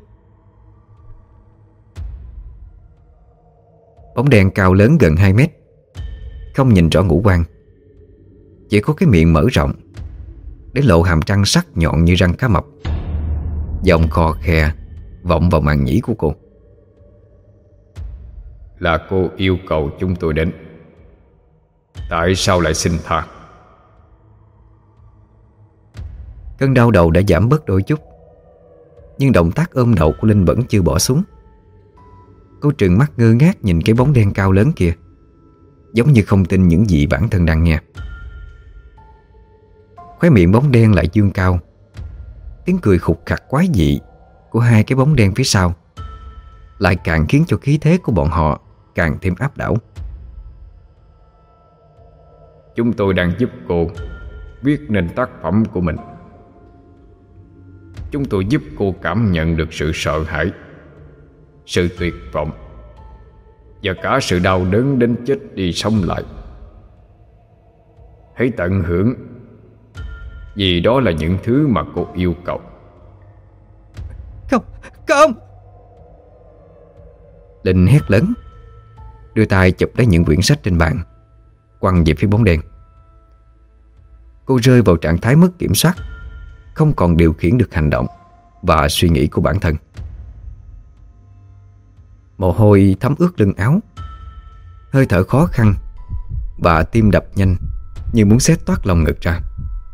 Bóng đen cao lớn gần 2 mét, không nhìn rõ ngũ quan, chỉ có cái miệng mở rộng để lộ hàm răng sắc nhọn như răng cá mập. Giọng khò khè vọng vào màng nhĩ của cô. Là cô yêu cầu chúng tôi đến. Tại sao lại xin tha? Cơn đau đầu đã giảm bớt đôi chút, nhưng động tác ôm đầu của Linh vẫn chưa bỏ xuống. Cô trừng mắt ngơ ngác nhìn cái bóng đen cao lớn kia, giống như không tin những gì bản thân đang nghe. Khóe miệng bóng đen lại dương cao. Tiếng cười khục khặc quái dị của hai cái bóng đen phía sau lại càng khiến cho khí thế của bọn họ càng thêm áp đảo. Chúng tôi đang giúp cô viết nên tác phẩm của mình. Chúng tôi giúp cô cảm nhận được sự sợ hãi, sự tuyệt vọng và cả sự đau đớn đến chết đi sống lại. Hãy tận hưởng, vì đó là những thứ mà cô yêu cầu. Không, không! Linh hét lớn, đưa tay chụp lấy những quyển sách trên bàn, quăng về phía bóng đen. Cô rơi vào trạng thái mất kiểm soát, không còn điều khiển được hành động và suy nghĩ của bản thân. Mồ hôi thấm ướt lưng áo, hơi thở khó khăn và tim đập nhanh như muốn xé toát lòng ngực ra.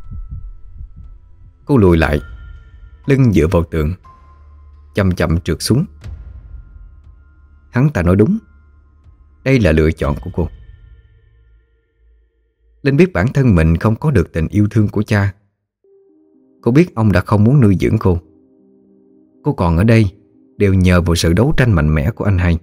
Cô lùi lại, lưng dựa vào tường, chậm chậm trượt xuống. Hắn ta nói đúng, đây là lựa chọn của cô. Linh biết bản thân mình không có được tình yêu thương của cha. Cô biết ông đã không muốn nuôi dưỡng cô. Cô còn ở đây đều nhờ vào sự đấu tranh mạnh mẽ của anh hai.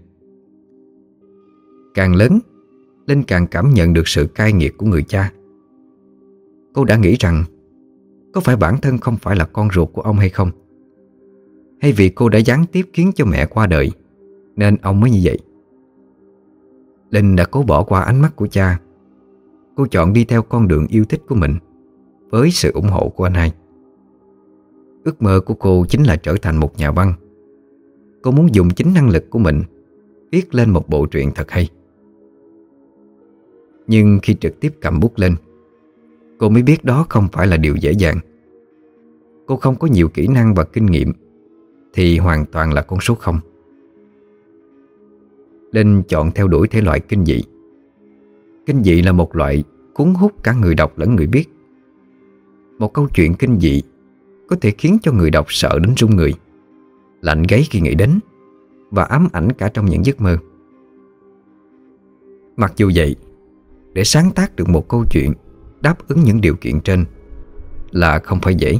Càng lớn, Linh càng cảm nhận được sự cay nghiệt của người cha. Cô đã nghĩ rằng có phải bản thân không phải là con ruột của ông hay không? Hay vì cô đã gián tiếp khiến cho mẹ qua đời nên ông mới như vậy? Linh đã cố bỏ qua ánh mắt của cha. Cô chọn đi theo con đường yêu thích của mình với sự ủng hộ của anh hai. Ước mơ của cô chính là trở thành một nhà văn. Cô muốn dùng chính năng lực của mình viết lên một bộ truyện thật hay. Nhưng khi trực tiếp cầm bút lên, cô mới biết đó không phải là điều dễ dàng. Cô không có nhiều kỹ năng và kinh nghiệm thì hoàn toàn là con số 0. Linh chọn theo đuổi thể loại kinh dị. Kinh dị là một loại cuốn hút cả người đọc lẫn người viết. Một câu chuyện kinh dị có thể khiến cho người đọc sợ đến run người, lạnh gáy khi nghĩ đến, và ám ảnh cả trong những giấc mơ. Mặc dù vậy, để sáng tác được một câu chuyện đáp ứng những điều kiện trên là không phải dễ.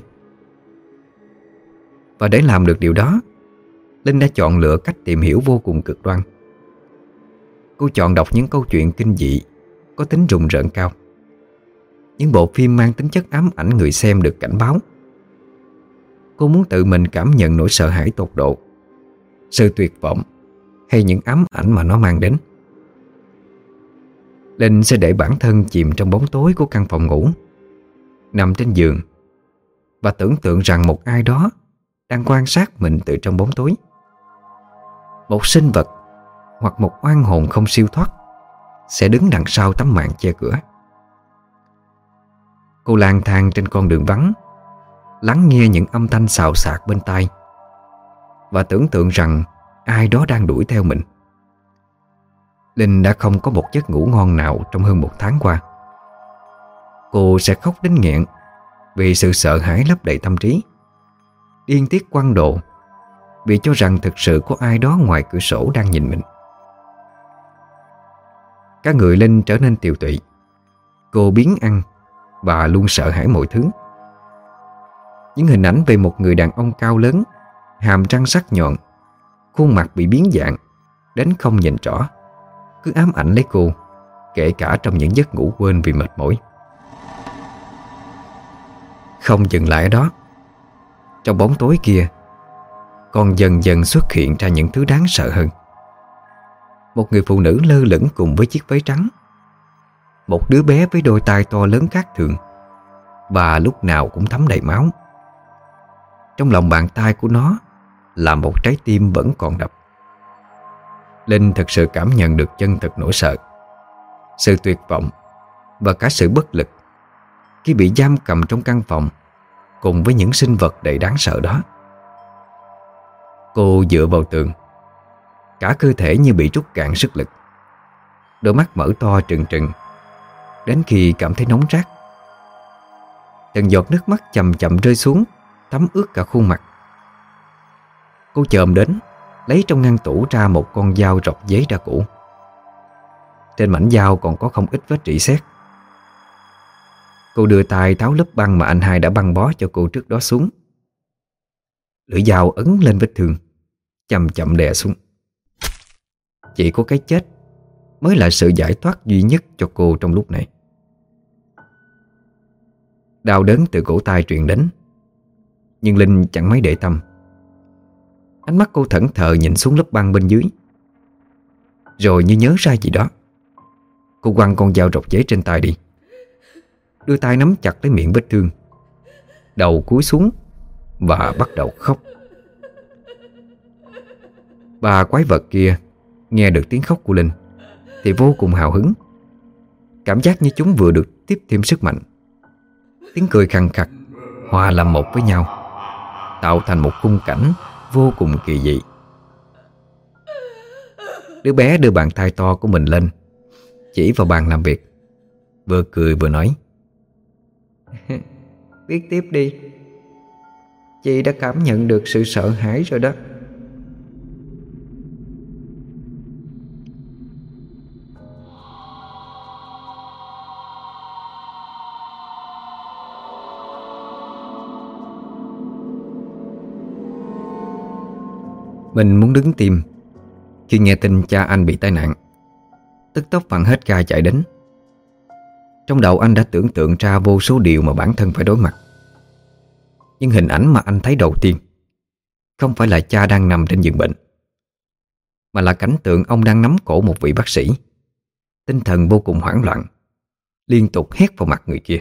Và để làm được điều đó, Linh đã chọn lựa cách tìm hiểu vô cùng cực đoan. Cô chọn đọc những câu chuyện kinh dị có tính rùng rợn cao, những bộ phim mang tính chất ám ảnh người xem được cảnh báo. Cô muốn tự mình cảm nhận nỗi sợ hãi tột độ, sự tuyệt vọng hay những ám ảnh mà nó mang đến. Linh sẽ để bản thân chìm trong bóng tối của căn phòng ngủ, nằm trên giường và tưởng tượng rằng một ai đó đang quan sát mình từ trong bóng tối. Một sinh vật hoặc một oan hồn không siêu thoát sẽ đứng đằng sau tấm màn che cửa. Cô lang thang trên con đường vắng, lắng nghe những âm thanh xào xạc bên tai và tưởng tượng rằng ai đó đang đuổi theo mình. Linh đã không có một giấc ngủ ngon nào trong hơn 1 tháng qua. Cô sẽ khóc đến nghẹn vì sự sợ hãi lấp đầy tâm trí, điên tiết quăng đồ vì cho rằng thực sự có ai đó ngoài cửa sổ đang nhìn mình. Cả người Linh trở nên tiều tụy. Cô biếng ăn và luôn sợ hãi mọi thứ. Những hình ảnh về một người đàn ông cao lớn, hàm răng sắc nhọn, khuôn mặt bị biến dạng đến không nhìn rõ, cứ ám ảnh lấy cô, kể cả trong những giấc ngủ quên vì mệt mỏi. Không dừng lại ở đó, trong bóng tối kia còn dần dần xuất hiện ra những thứ đáng sợ hơn. Một người phụ nữ lơ lửng cùng với chiếc váy trắng, một đứa bé với đôi tai to lớn khác thường và lúc nào cũng thấm đầy máu. Trong lòng bàn tay của nó là một trái tim vẫn còn đập. Linh thực sự cảm nhận được chân thực nỗi sợ, sự tuyệt vọng và cả sự bất lực khi bị giam cầm trong căn phòng cùng với những sinh vật đầy đáng sợ đó. Cô dựa vào tường, cả cơ thể như bị trút cạn sức lực, đôi mắt mở to trừng trừng đến khi cảm thấy nóng rát. Từng giọt nước mắt chậm chậm rơi xuống, thấm ướt cả khuôn mặt. Cô chồm đến, lấy trong ngăn tủ ra một con dao rọc giấy đã cũ. Trên mảnh dao còn có không ít vết rỉ sét. Cô đưa tay tháo lớp băng mà anh hai đã băng bó cho cô trước đó xuống. Lưỡi dao ấn lên vết thương, chậm chậm đè xuống. Chỉ có cái chết mới là sự giải thoát duy nhất cho cô trong lúc này. Đau đớn từ cổ tay truyền đến, nhưng Linh chẳng mấy để tâm. Ánh mắt cô thẫn thờ nhìn xuống lớp băng bên dưới. Rồi như nhớ ra gì đó, cô quăng con dao rọc giấy trên tay đi, đưa tay nắm chặt lấy miệng vết thương, đầu cúi xuống và bắt đầu khóc. Ba quái vật kia nghe được tiếng khóc của Linh thì vô cùng hào hứng, cảm giác như chúng vừa được tiếp thêm sức mạnh. Tiếng cười khàn khặt hòa làm một với nhau, tạo thành một khung cảnh vô cùng kỳ dị. Đứa bé đưa bàn tay to của mình lên, chỉ vào bàn làm việc, vừa cười vừa nói: Viết tiếp đi, chị đã cảm nhận được sự sợ hãi rồi đó. Mình muốn đứng tim khi nghe tin cha anh bị tai nạn, tức tốc vặn hết gai chạy đến. Trong đầu anh đã tưởng tượng ra vô số điều mà bản thân phải đối mặt. Nhưng hình ảnh mà anh thấy đầu tiên không phải là cha đang nằm trên giường bệnh, mà là cảnh tượng ông đang nắm cổ một vị bác sĩ, tinh thần vô cùng hoảng loạn, liên tục hét vào mặt người kia.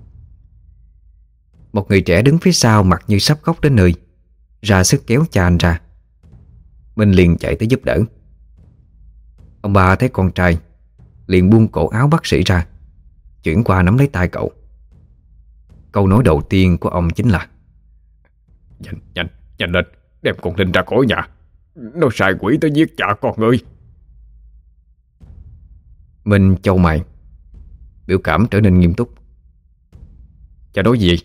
Một người trẻ đứng phía sau mặt như sắp khóc đến nơi, ra sức kéo cha anh ra. Mình liền chạy tới giúp đỡ. Ông bà thấy con trai liền buông cổ áo bác sĩ ra, chuyển qua nắm lấy tay cậu. Câu nói đầu tiên của ông chính là: Nhanh lên, đem con Linh ra khỏi nhà. Nó sai quỷ tới giết cha con ơi. Mình chau mày, biểu cảm trở nên nghiêm túc. Cha nói gì?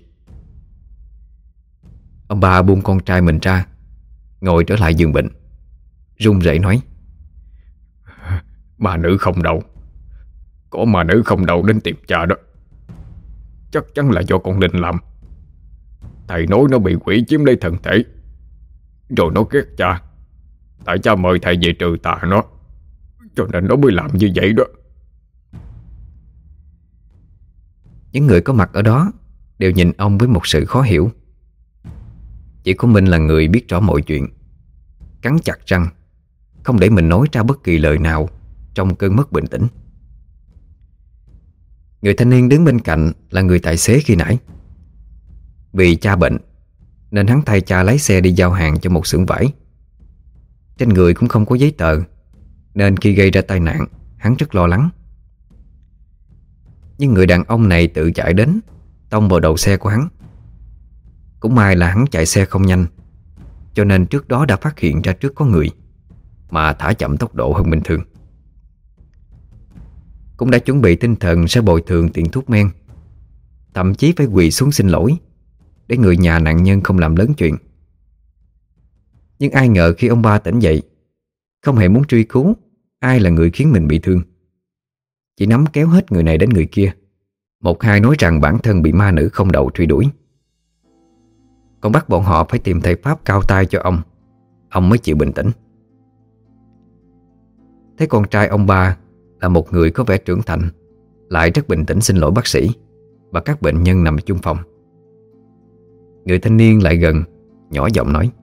Ông bà buông con trai mình ra, ngồi trở lại giường bệnh, run rẩy nói: Ma nữ không đầu. Có ma nữ không đầu đến tìm cha đó. Chắc chắn là do con Linh làm. Thầy nói nó bị quỷ chiếm lấy thân thể, rồi nó ghét cha, tại cha mời thầy về trừ tà nó, cho nên nó mới làm như vậy đó. Những người có mặt ở đó đều nhìn ông với một sự khó hiểu. Chỉ có mình là người biết rõ mọi chuyện, cắn chặt răng, không để mình nói ra bất kỳ lời nào trong cơn mất bình tĩnh. Người thanh niên đứng bên cạnh là người tài xế khi nãy. Vì cha bệnh nên hắn thay cha lái xe đi giao hàng cho một xưởng vải. Trên người cũng không có giấy tờ, nên khi gây ra tai nạn hắn rất lo lắng. Nhưng người đàn ông này tự chạy đến, tông vào đầu xe của hắn. Cũng may là hắn chạy xe không nhanh, cho nên trước đó đã phát hiện ra trước có người, mà thả chậm tốc độ hơn bình thường. Cũng đã chuẩn bị tinh thần sẽ bồi thường tiền thuốc men, thậm chí phải quỳ xuống xin lỗi để người nhà nạn nhân không làm lớn chuyện. Nhưng ai ngờ khi ông ba tỉnh dậy, không hề muốn truy cứu ai là người khiến mình bị thương, chỉ nắm kéo hết người này đến người kia, một hai nói rằng bản thân bị ma nữ không đầu truy đuổi, còn bắt bọn họ phải tìm thầy pháp cao tay cho ông mới chịu bình tĩnh. Thấy con trai ông ba là một người có vẻ trưởng thành, lại rất bình tĩnh xin lỗi bác sĩ và các bệnh nhân nằm chung phòng. Người thanh niên lại gần, nhỏ giọng nói: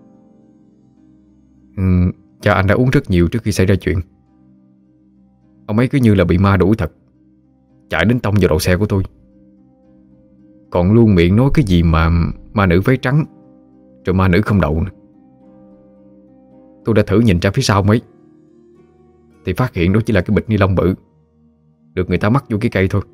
Cha anh đã uống rất nhiều trước khi xảy ra chuyện. Ông ấy cứ như là bị ma đuổi thật, chạy đến tông vào đầu xe của tôi. Còn luôn miệng nói cái gì mà ma nữ váy trắng, rồi ma nữ không đậu nữa. Tôi đã thử nhìn ra phía sau ông ấy, thì phát hiện đó chỉ là cái bịch ni lông bự được người ta mắc vô cái cây thôi.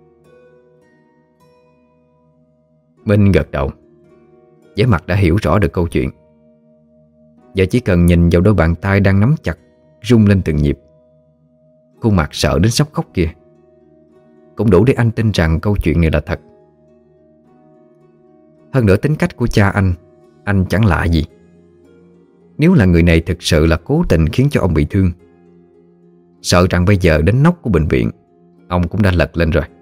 Minh gật đầu, vẻ mặt đã hiểu rõ được câu chuyện. Giờ chỉ cần nhìn vào đôi bàn tay đang nắm chặt, rung lên từng nhịp, khuôn mặt sợ đến sắp khóc kia, cũng đủ để anh tin rằng câu chuyện này là thật. Hơn nữa tính cách của cha anh chẳng lạ gì. Nếu là người này thực sự là cố tình khiến cho ông bị thương, sợ rằng bây giờ đến nóc của bệnh viện ông cũng đã lật lên rồi.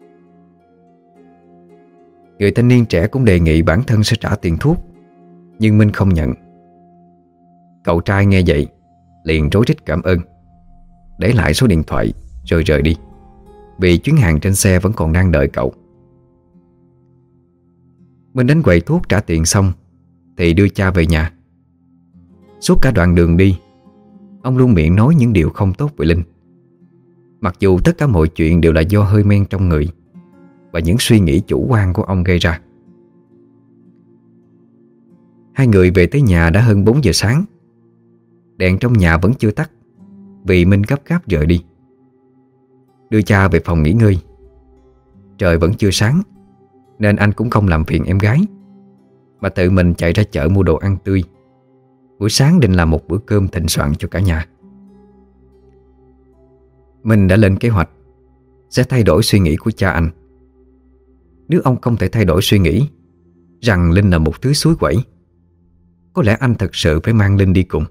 Người thanh niên trẻ cũng đề nghị bản thân sẽ trả tiền thuốc, nhưng Minh không nhận. Cậu trai nghe vậy liền rối rít cảm ơn, để lại số điện thoại rồi rời đi, vì chuyến hàng trên xe vẫn còn đang đợi cậu. Minh đến quầy thuốc trả tiền xong thì đưa cha về nhà. Suốt cả đoạn đường đi, ông luôn miệng nói những điều không tốt về Linh, mặc dù tất cả mọi chuyện đều là do hơi men trong người và những suy nghĩ chủ quan của ông gây ra. Hai người về tới nhà đã hơn 4 giờ sáng. Đèn trong nhà vẫn chưa tắt vì Minh gấp gáp rời đi. Đưa cha về phòng nghỉ ngơi. Trời vẫn chưa sáng nên anh cũng không làm phiền em gái, mà tự mình chạy ra chợ mua đồ ăn tươi. Buổi sáng định làm một bữa cơm thịnh soạn cho cả nhà. Mình đã lên kế hoạch sẽ thay đổi suy nghĩ của cha anh. Nếu ông không thể thay đổi suy nghĩ rằng Linh là một thứ suối quẩy, có lẽ anh thật sự phải mang Linh đi cùng.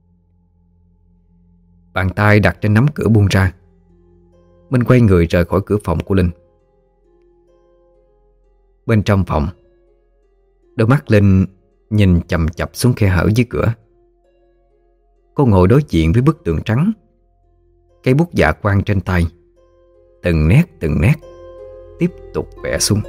Bàn tay đặt trên nắm cửa buông ra, Minh quay người rời khỏi cửa phòng của Linh. Bên trong phòng, đôi mắt Linh nhìn chằm chằm xuống khe hở dưới cửa. Cô ngồi đối diện với bức tường trắng, cây bút dạ quang trên tay, từng nét tiếp tục vẽ xuống.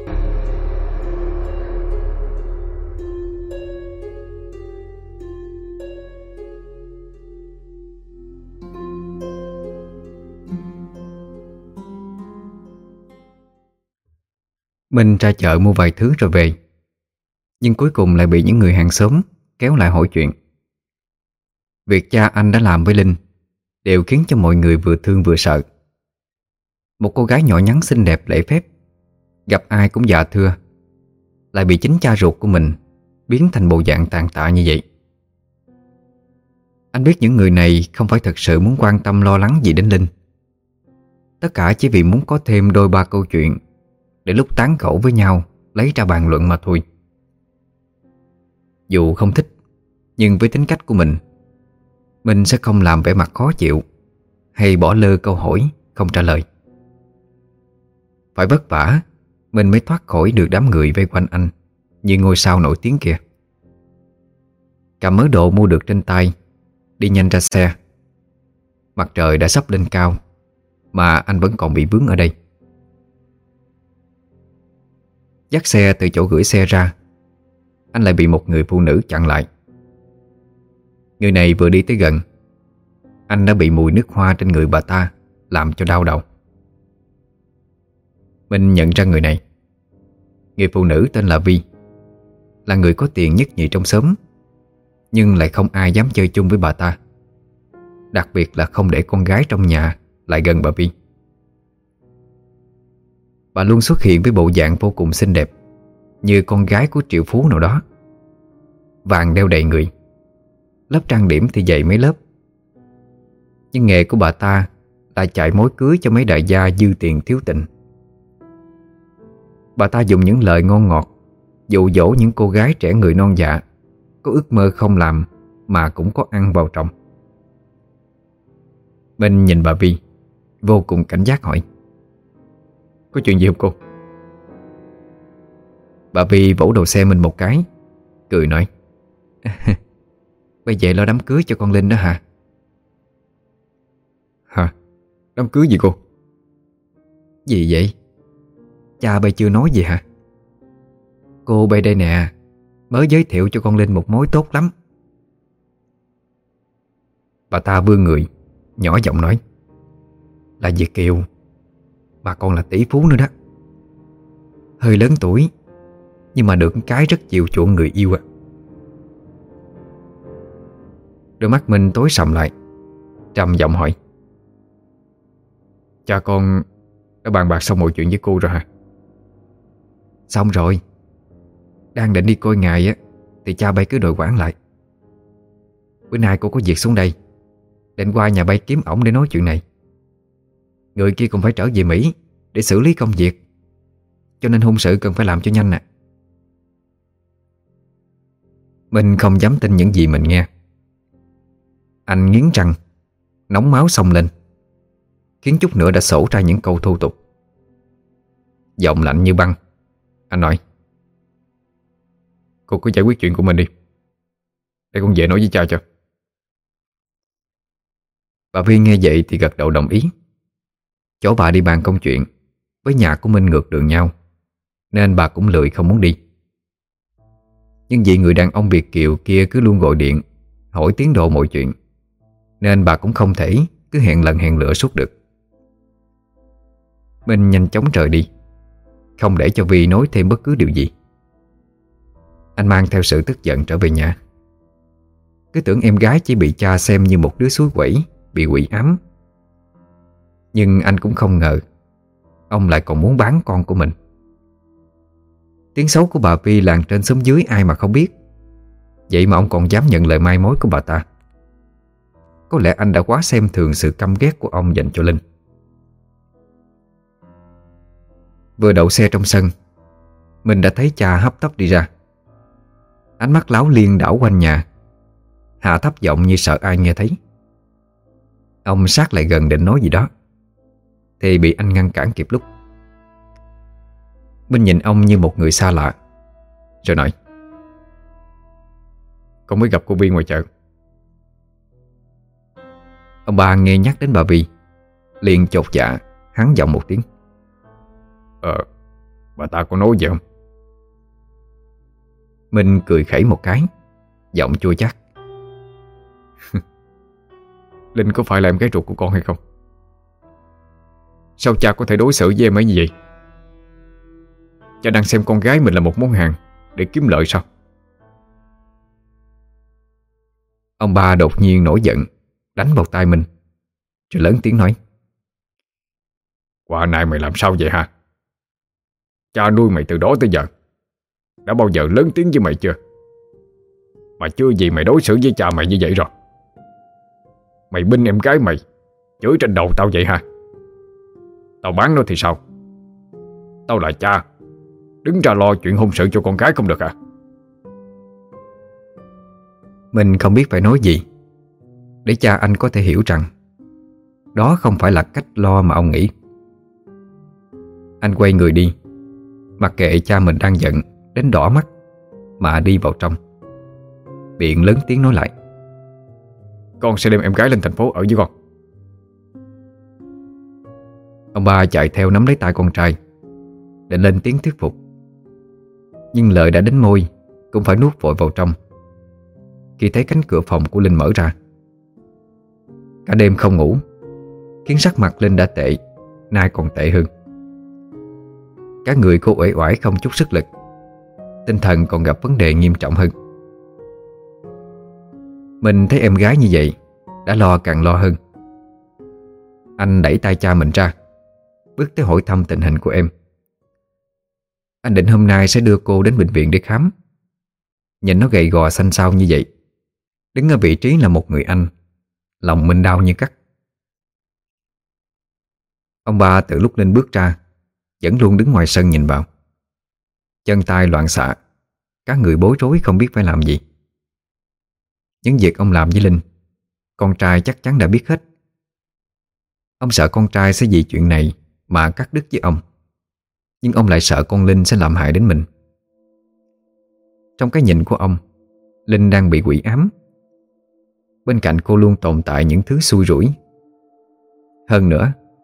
Mình ra chợ mua vài thứ rồi về, nhưng cuối cùng lại bị những người hàng xóm kéo lại hỏi chuyện. Việc cha anh đã làm với Linh đều khiến cho mọi người vừa thương vừa sợ. Một cô gái nhỏ nhắn xinh đẹp lễ phép, gặp ai cũng dạ thưa, lại bị chính cha ruột của mình biến thành bộ dạng tàn tạ như vậy. Anh biết những người này không phải thật sự muốn quan tâm lo lắng gì đến Linh. Tất cả chỉ vì muốn có thêm đôi ba câu chuyện để lúc tán gẫu với nhau lấy ra bàn luận mà thôi. Dù không thích, nhưng với tính cách của mình sẽ không làm vẻ mặt khó chịu hay bỏ lơ câu hỏi không trả lời. Phải vất vả mình mới thoát khỏi được đám người vây quanh anh như ngôi sao nổi tiếng kia. Cầm mớ đồ mua được trên tay, đi nhanh ra xe. Mặt trời đã sắp lên cao mà anh vẫn còn bị vướng ở đây. Dắt xe từ chỗ gửi xe ra, anh lại bị một người phụ nữ chặn lại. Người này vừa đi tới gần, anh đã bị mùi nước hoa trên người bà ta làm cho đau đầu. Mình nhận ra người này. Người phụ nữ tên là Vi, là người có tiền nhất nhì trong xóm, nhưng lại không ai dám chơi chung với bà ta. Đặc biệt là không để con gái trong nhà lại gần bà Vi. Bà luôn xuất hiện với bộ dạng vô cùng xinh đẹp, như con gái của triệu phú nào đó. Vàng đeo đầy người, lớp trang điểm thì dày mấy lớp. Nhưng nghề của bà ta là chạy mối cưới cho mấy đại gia dư tiền thiếu tình. Bà ta dùng những lời ngon ngọt dụ dỗ những cô gái trẻ người non dạ, có ước mơ không làm mà cũng có ăn vào trong. Mình nhìn bà Vi, vô cùng cảnh giác hỏi: "Có chuyện gì không cô?" Bà Vi vỗ đầu xe mình một cái, cười nói: "Bây giờ lo đám cưới cho con Linh đó hả?" "Hả? Đám cưới gì cô? Gì vậy? Cha bay chưa nói gì hả? Cô bay đây nè, mới giới thiệu cho con Linh một mối tốt lắm. Bà ta vươn người, nhỏ giọng nói: Là Việt Kiều, bà con là tỷ phú nữa đó. Hơi lớn tuổi, nhưng mà được cái rất chiều chuộng người yêu. Đôi mắt Minh tối sầm lại, trầm giọng hỏi: Cha con đã bàn bạc xong mọi chuyện với cô rồi hả? Xong rồi. Đang định đi coi ngài á, thì cha bay cứ đòi quản lại. Bữa nay cô có việc xuống đây, định qua nhà bay kiếm ổng để nói chuyện này. Người kia cũng phải trở về Mỹ để xử lý công việc, cho nên hôn sự cần phải làm cho nhanh nè. Minh không dám tin những gì mình nghe. Anh nghiến răng, nóng máu xông lên, khiến chút nữa đã sổ ra những câu thô tục. Giọng lạnh như băng, anh nói: Cô cứ giải quyết chuyện của mình đi, để con về nói với cha cho. Bà Vi nghe vậy thì gật đầu đồng ý. Chỗ bà đi bàn công chuyện với nhà của Minh ngược đường nhau, nên bà cũng lười không muốn đi. Nhưng vì người đàn ông Việt kiều kia cứ luôn gọi điện hỏi tiến độ mọi chuyện, nên bà cũng không thể cứ hẹn lần hẹn lữa suốt được. Minh nhanh chóng rời đi, không để cho Vi nói thêm bất cứ điều gì. Anh mang theo sự tức giận trở về nhà. Cứ tưởng em gái chỉ bị cha xem như một đứa suối quẩy, bị quỷ ám. Nhưng anh cũng không ngờ ông lại còn muốn bán con của mình. Tiếng xấu của bà Vi làng trên xóm dưới ai mà không biết. Vậy mà ông còn dám nhận lời mai mối của bà ta. Có lẽ anh đã quá xem thường sự căm ghét của ông dành cho Linh. Vừa đậu xe trong sân, mình đã thấy cha hấp tấp đi ra. Ánh mắt láo liên đảo quanh nhà, hạ thấp giọng như sợ ai nghe thấy. Ông sát lại gần định nói gì đó, thì bị anh ngăn cản kịp lúc. Minh nhìn ông như một người xa lạ, rồi nói: Con mới gặp cô Vi ngoài chợ. Ông ba nghe nhắc đến bà Vi, liền chột dạ hắn giọng một tiếng: Bà ta có nói gì không? Minh cười khẩy một cái, giọng chua chát: Linh có phải là em gái ruột của con hay không? Sao cha có thể đối xử với em ấy như vậy? Cha đang xem con gái mình là một món hàng để kiếm lợi sao? Ông ba đột nhiên nổi giận, đánh vào tay mình, rồi lớn tiếng nói: Quả này mày làm sao vậy hả? Cha nuôi mày từ đó tới giờ đã bao giờ lớn tiếng với mày chưa? Mà chưa gì mày đối xử với cha mày như vậy rồi. Mày binh em gái mày, chửi trên đầu tao vậy hả? Tao bán nó thì sao? Tao là cha, đứng ra lo chuyện hôn sự cho con gái không được à? Mình không biết phải nói gì để cha anh có thể hiểu rằng đó không phải là cách lo mà ông nghĩ. Anh quay người đi, mặc kệ cha mình đang giận đến đỏ mắt, mà đi vào trong. Biện lớn tiếng nói lại: Con sẽ đem em gái lên thành phố ở với con. Ông ba chạy theo nắm lấy tay con trai, định lên tiếng thuyết phục. Nhưng lời đã đến môi cũng phải nuốt vội vào trong, khi thấy cánh cửa phòng của Linh mở ra. Cả đêm không ngủ khiến sắc mặt Linh đã tệ, nay còn tệ hơn. Cả người cô uể oải không chút sức lực, tinh thần còn gặp vấn đề nghiêm trọng hơn. Mình thấy em gái như vậy đã lo càng lo hơn. Anh đẩy tay cha mình ra, bước tới hỏi thăm tình hình của em. Anh định hôm nay sẽ đưa cô đến bệnh viện để khám. Nhìn nó gầy gò xanh xao như vậy, đứng ở vị trí là một người anh, lòng mình đau như cắt. Ông ba từ lúc Linh bước ra vẫn luôn đứng ngoài sân nhìn vào. Chân tay loạn xạ, các người bối rối không biết phải làm gì. Những việc ông làm với Linh, con trai chắc chắn đã biết hết. Ông sợ con trai sẽ vì chuyện này mà cắt đứt với ông, nhưng ông lại sợ con Linh sẽ làm hại đến mình. Trong cái nhìn của ông, Linh đang bị quỷ ám. Bên cạnh cô luôn tồn tại những thứ xui rủi. Hơn nữa,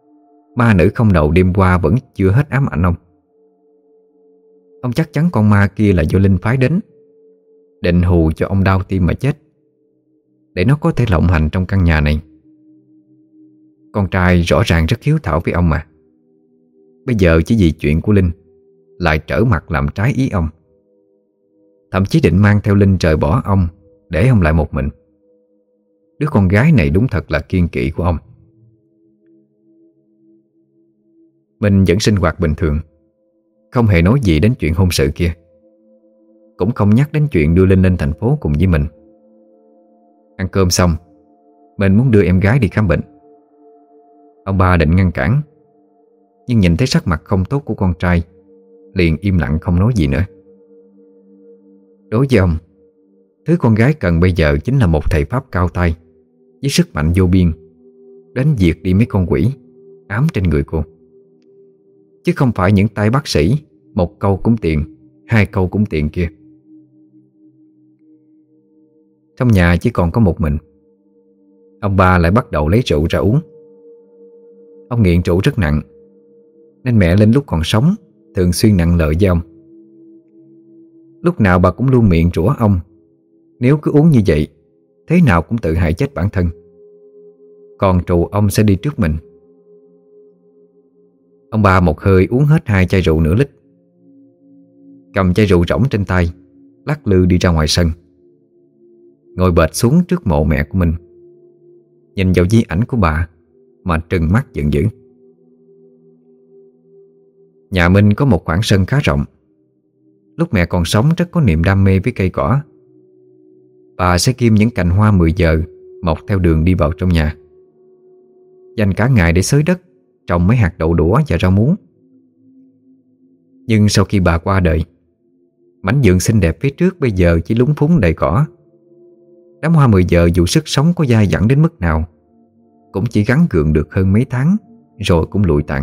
ma nữ không đầu đêm qua vẫn chưa hết ám ảnh ông. Ông chắc chắn con ma kia là do Linh phái đến, định hù cho ông đau tim mà chết, để nó có thể lộng hành trong căn nhà này. Con trai rõ ràng rất hiếu thảo với ông mà. Bây giờ chỉ vì chuyện của Linh lại trở mặt làm trái ý ông, thậm chí định mang theo Linh rời bỏ ông, để ông lại một mình. Đứa con gái này đúng thật là kiêng kỵ của ông. Mình vẫn sinh hoạt bình thường, không hề nói gì đến chuyện hôn sự kia, cũng không nhắc đến chuyện đưa Linh lên thành phố cùng với mình. Ăn cơm xong, mình muốn đưa em gái đi khám bệnh. Ông ba định ngăn cản, nhưng nhìn thấy sắc mặt không tốt của con trai, liền im lặng không nói gì nữa. Đối với ông, thứ con gái cần bây giờ chính là một thầy pháp cao tay với sức mạnh vô biên, đến diệt đi mấy con quỷ ám trên người cô, chứ không phải những tay bác sĩ một câu cũng tiền, hai câu cũng tiền kia. Trong nhà chỉ còn có một mình, ông ba lại bắt đầu lấy rượu ra uống. Ông nghiện rượu rất nặng, nên mẹ Linh lúc còn sống thường xuyên nặng lời với ông. Lúc nào bà cũng luôn miệng rủa ông, nếu cứ uống như vậy thế nào cũng tự hại chết bản thân, còn trù ông sẽ đi trước mình. Ông ba một hơi uống hết 2 chai rượu nửa lít, cầm chai rượu rỗng trên tay, lắc lư đi ra ngoài sân, ngồi bệt xuống trước mộ mẹ của mình, nhìn vào di ảnh của bà mà trừng mắt giận dữ. Nhà Minh có một khoảng sân khá rộng. Lúc mẹ còn sống rất có niềm đam mê với cây cỏ. Bà sẽ ghim những cành hoa 10 giờ mọc theo đường đi vào trong nhà, dành cả ngày để xới đất, trồng mấy hạt đậu đũa và rau muống. Nhưng sau khi bà qua đời, mảnh vườn xinh đẹp phía trước bây giờ chỉ lúng phúng đầy cỏ. Đám hoa 10 giờ dù sức sống có dai dẳng đến mức nào cũng chỉ gắng gượng được hơn mấy tháng, rồi cũng lụi tàn.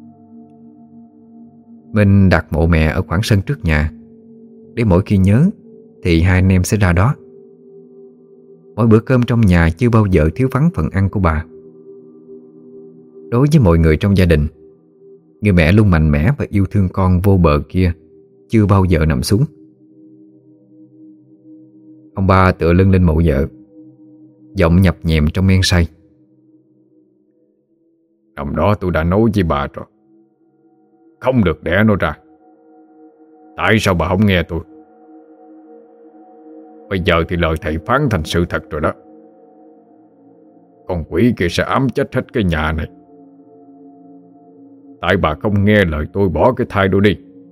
Mình đặt mộ mẹ ở khoảng sân trước nhà, để mỗi khi nhớ thì hai anh em sẽ ra đó. Mỗi bữa cơm trong nhà chưa bao giờ thiếu vắng phần ăn của bà. Đối với mọi người trong gia đình, người mẹ luôn mạnh mẽ và yêu thương con vô bờ kia chưa bao giờ nằm xuống. Ông ba tựa lưng lên mộ vợ, giọng nhập nhèm trong men say. Năm đó tôi đã nói với bà rồi, không được đẻ nó ra. Tại sao bà không nghe tôi? Bây giờ thì lời thầy phán thành sự thật rồi đó. Con quỷ kia sẽ ám chết hết cái nhà này. Tại bà không nghe lời tôi bỏ cái thai đó đi.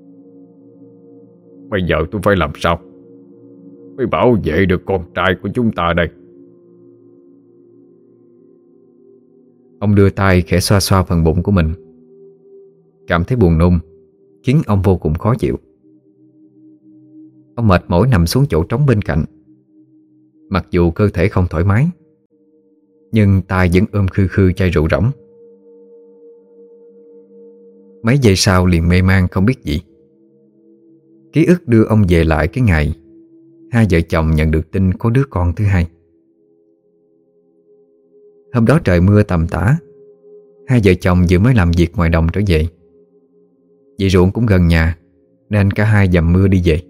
Bây giờ tôi phải làm sao mới bảo vệ được con trai của chúng ta đây? Ông đưa tay khẽ xoa xoa phần bụng của mình, cảm thấy buồn nôn khiến ông vô cùng khó chịu. Ông mệt mỏi nằm xuống chỗ trống bên cạnh. Mặc dù cơ thể không thoải mái, nhưng tay vẫn ôm khư khư chai rượu rỗng. Mấy giây sau liền mê man không biết gì. Ký ức đưa ông về lại cái ngày hai vợ chồng nhận được tin có đứa con thứ hai. Hôm đó trời mưa tầm tã. Hai vợ chồng vừa mới làm việc ngoài đồng trở về. Vì ruộng cũng gần nhà nên cả hai dầm mưa đi về.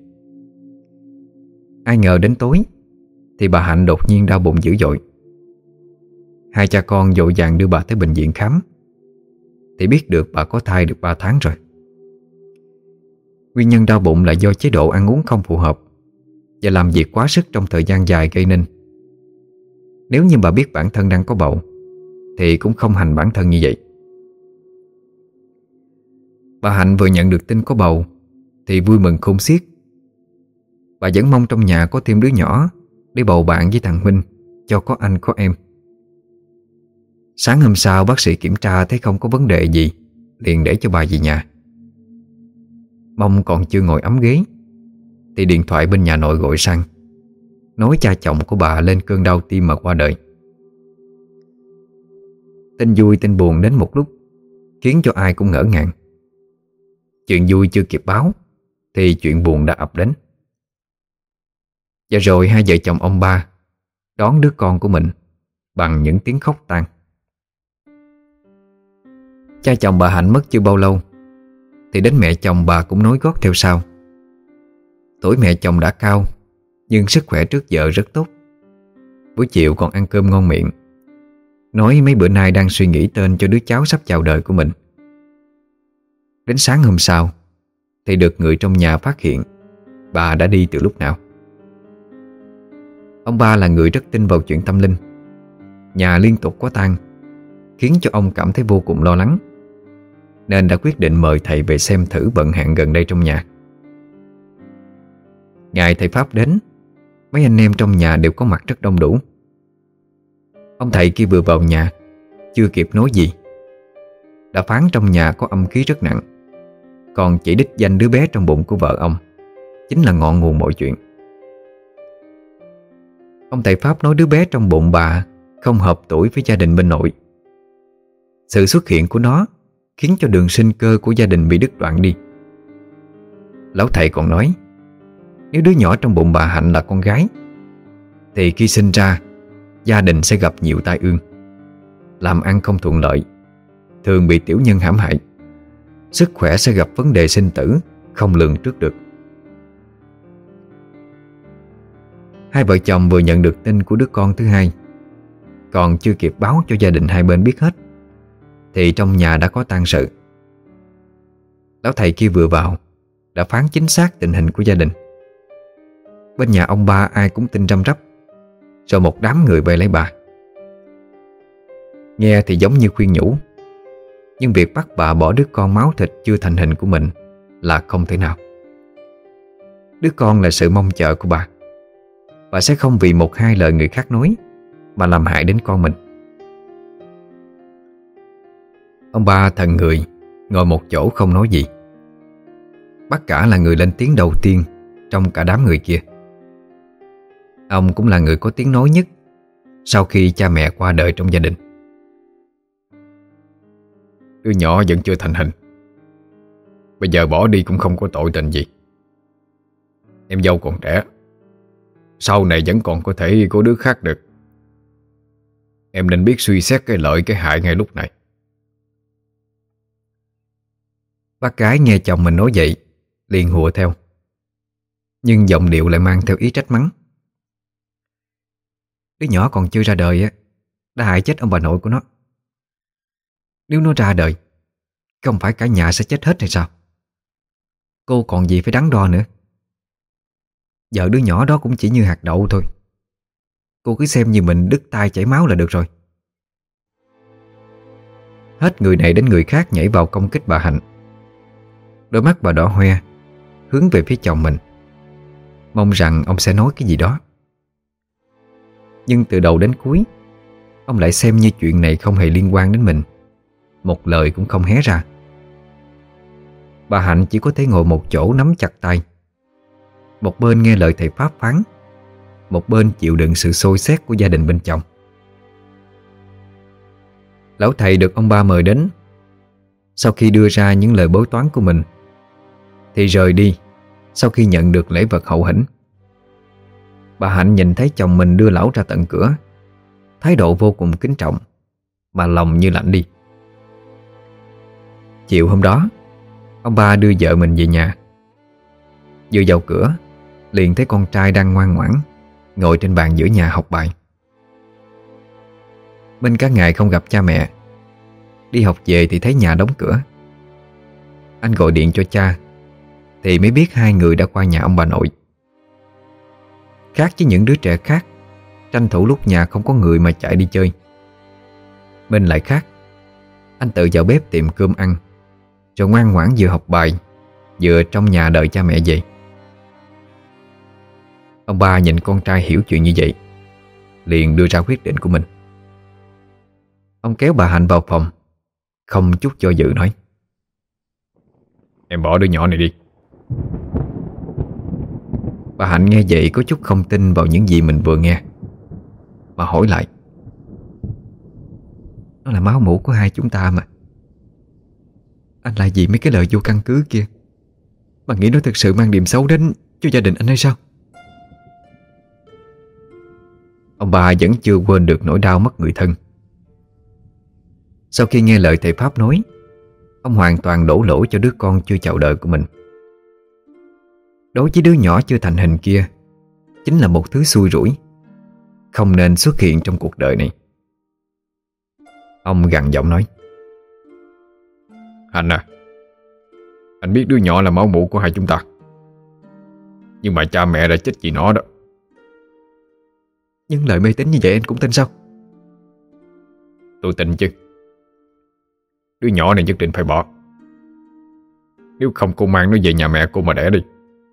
Ai ngờ đến tối thì bà Hạnh đột nhiên đau bụng dữ dội. Hai cha con vội vàng đưa bà tới bệnh viện khám, thì biết được bà có thai được 3 tháng rồi. Nguyên nhân đau bụng là do chế độ ăn uống không phù hợp và làm việc quá sức trong thời gian dài gây nên. Nếu như bà biết bản thân đang có bầu thì cũng không hành bản thân như vậy. Bà Hạnh vừa nhận được tin có bầu thì vui mừng khôn xiết. Bà vẫn mong trong nhà có thêm đứa nhỏ để bầu bạn với thằng Minh, cho có anh có em. Sáng hôm sau bác sĩ kiểm tra thấy không có vấn đề gì, liền để cho bà về nhà. Mong còn chưa ngồi ấm ghế thì điện thoại bên nhà nội gọi sang, nói cha chồng của bà lên cơn đau tim mà qua đời. Tin vui tin buồn đến một lúc, khiến cho ai cũng ngỡ ngàng. Chuyện vui chưa kịp báo thì chuyện buồn đã ập đến. Và rồi hai vợ chồng ông ba đón đứa con của mình bằng những tiếng khóc than. Cha chồng bà Hạnh mất chưa bao lâu thì đến mẹ chồng bà cũng nối gót theo sau. Tuổi mẹ chồng đã cao, nhưng sức khỏe trước giờ rất tốt. Buổi chiều còn ăn cơm ngon miệng, nói mấy bữa nay đang suy nghĩ tên cho đứa cháu sắp chào đời của mình. Đến sáng hôm sau thì được người trong nhà phát hiện bà đã đi từ lúc nào. Ông ba là người rất tin vào chuyện tâm linh. Nhà liên tục có tang, khiến cho ông cảm thấy vô cùng lo lắng, nên đã quyết định mời thầy về xem thử vận hạn gần đây trong nhà. Ngày thầy Pháp đến, mấy anh em trong nhà đều có mặt rất đông đủ. Ông thầy kia vừa vào nhà, chưa kịp nói gì, đã phán trong nhà có âm khí rất nặng, còn chỉ đích danh đứa bé trong bụng của vợ ông chính là ngọn nguồn mọi chuyện. Ông thầy Pháp nói đứa bé trong bụng bà không hợp tuổi với gia đình bên nội. Sự xuất hiện của nó khiến cho đường sinh cơ của gia đình bị đứt đoạn đi. Lão thầy còn nói, nếu đứa nhỏ trong bụng bà Hạnh là con gái thì khi sinh ra gia đình sẽ gặp nhiều tai ương, làm ăn không thuận lợi, thường bị tiểu nhân hãm hại, sức khỏe sẽ gặp vấn đề sinh tử không lường trước được. Hai vợ chồng vừa nhận được tin của đứa con thứ hai, còn chưa kịp báo cho gia đình hai bên biết hết thì trong nhà đã có tang sự. Lão thầy kia vừa vào đã phán chính xác tình hình của gia đình. Bên nhà ông ba ai cũng tin răm rắp, rồi một đám người về lấy bà. Nghe thì giống như khuyên nhủ, nhưng việc bắt bà bỏ đứa con máu thịt chưa thành hình của mình là không thể nào. Đứa con là sự mong chờ của bà. Bà sẽ không vì một hai lời người khác nói mà làm hại đến con mình. Ông ba thần người ngồi một chỗ không nói gì. Bác cả là người lên tiếng đầu tiên trong cả đám người kia. Ông cũng là người có tiếng nói nhất sau khi cha mẹ qua đời trong gia đình. Đứa nhỏ vẫn chưa thành hình, bây giờ bỏ đi cũng không có tội tình gì. Em dâu còn trẻ, sau này vẫn còn có thể có đứa khác được. Em nên biết suy xét cái lợi cái hại ngay lúc này. Bác gái nghe chồng mình nói vậy liền hùa theo, nhưng giọng điệu lại mang theo ý trách mắng. Đứa nhỏ còn chưa ra đời á đã hại chết ông bà nội của nó. Nếu nó ra đời, không phải cả nhà sẽ chết hết hay sao? Cô còn gì phải đắn đo nữa. Vợ đứa nhỏ đó cũng chỉ như hạt đậu thôi. Cô cứ xem như mình đứt tay chảy máu là được rồi. Hết người này đến người khác nhảy vào công kích bà Hạnh. Đôi mắt bà đỏ hoe, hướng về phía chồng mình, mong rằng ông sẽ nói cái gì đó. Nhưng từ đầu đến cuối, ông lại xem như chuyện này không hề liên quan đến mình, một lời cũng không hé ra. Bà Hạnh chỉ có thể ngồi một chỗ nắm chặt tay, một bên nghe lời thầy Pháp phán, một bên chịu đựng sự xôi xét của gia đình bên chồng. Lão thầy được ông ba mời đến, sau khi đưa ra những lời bói toán của mình thì rời đi sau khi nhận được lễ vật hậu hĩnh. Bà Hạnh nhìn thấy chồng mình đưa lão ra tận cửa, thái độ vô cùng kính trọng, mà lòng như lạnh đi. Chiều hôm đó, ông ba đưa vợ mình về nhà. Vừa vào cửa, liền thấy con trai đang ngoan ngoãn ngồi trên bàn giữa nhà học bài. Minh cả ngày không gặp cha mẹ, đi học về thì thấy nhà đóng cửa. Anh gọi điện cho cha thì mới biết hai người đã qua nhà ông bà nội. Khác với những đứa trẻ khác tranh thủ lúc nhà không có người mà chạy đi chơi, Minh lại khác. Anh tự vào bếp tìm cơm ăn, rồi ngoan ngoãn vừa học bài vừa trong nhà đợi cha mẹ về. Ông ba nhìn con trai hiểu chuyện như vậy, liền đưa ra quyết định của mình. Ông kéo bà Hạnh vào phòng, không chút do dự nói: Em bỏ đứa nhỏ này đi. Bà Hạnh nghe vậy có chút không tin vào những gì mình vừa nghe, mà hỏi lại: Nó là máu mủ của hai chúng ta mà. Anh lại vì mấy cái lời vô căn cứ kia mà nghĩ nó thực sự mang điểm xấu đến cho gia đình anh hay sao? Ông bà vẫn chưa quên được nỗi đau mất người thân. Sau khi nghe lời thầy Pháp nói ông hoàn toàn đổ lỗi cho đứa con chưa chào đời của mình. Đối với đứa nhỏ chưa thành hình kia, chính là một thứ xui rủi, không nên xuất hiện trong cuộc đời này. Ông gằn giọng nói: Anh à, anh biết đứa nhỏ là máu mủ của hai chúng ta, nhưng mà cha mẹ đã chết vì nó đó. Nhưng lời mê tín như vậy anh cũng tin sao? Tôi tin chứ. Đứa nhỏ này nhất định phải bỏ. Nếu không cô mang nó về nhà mẹ cô mà đẻ đi.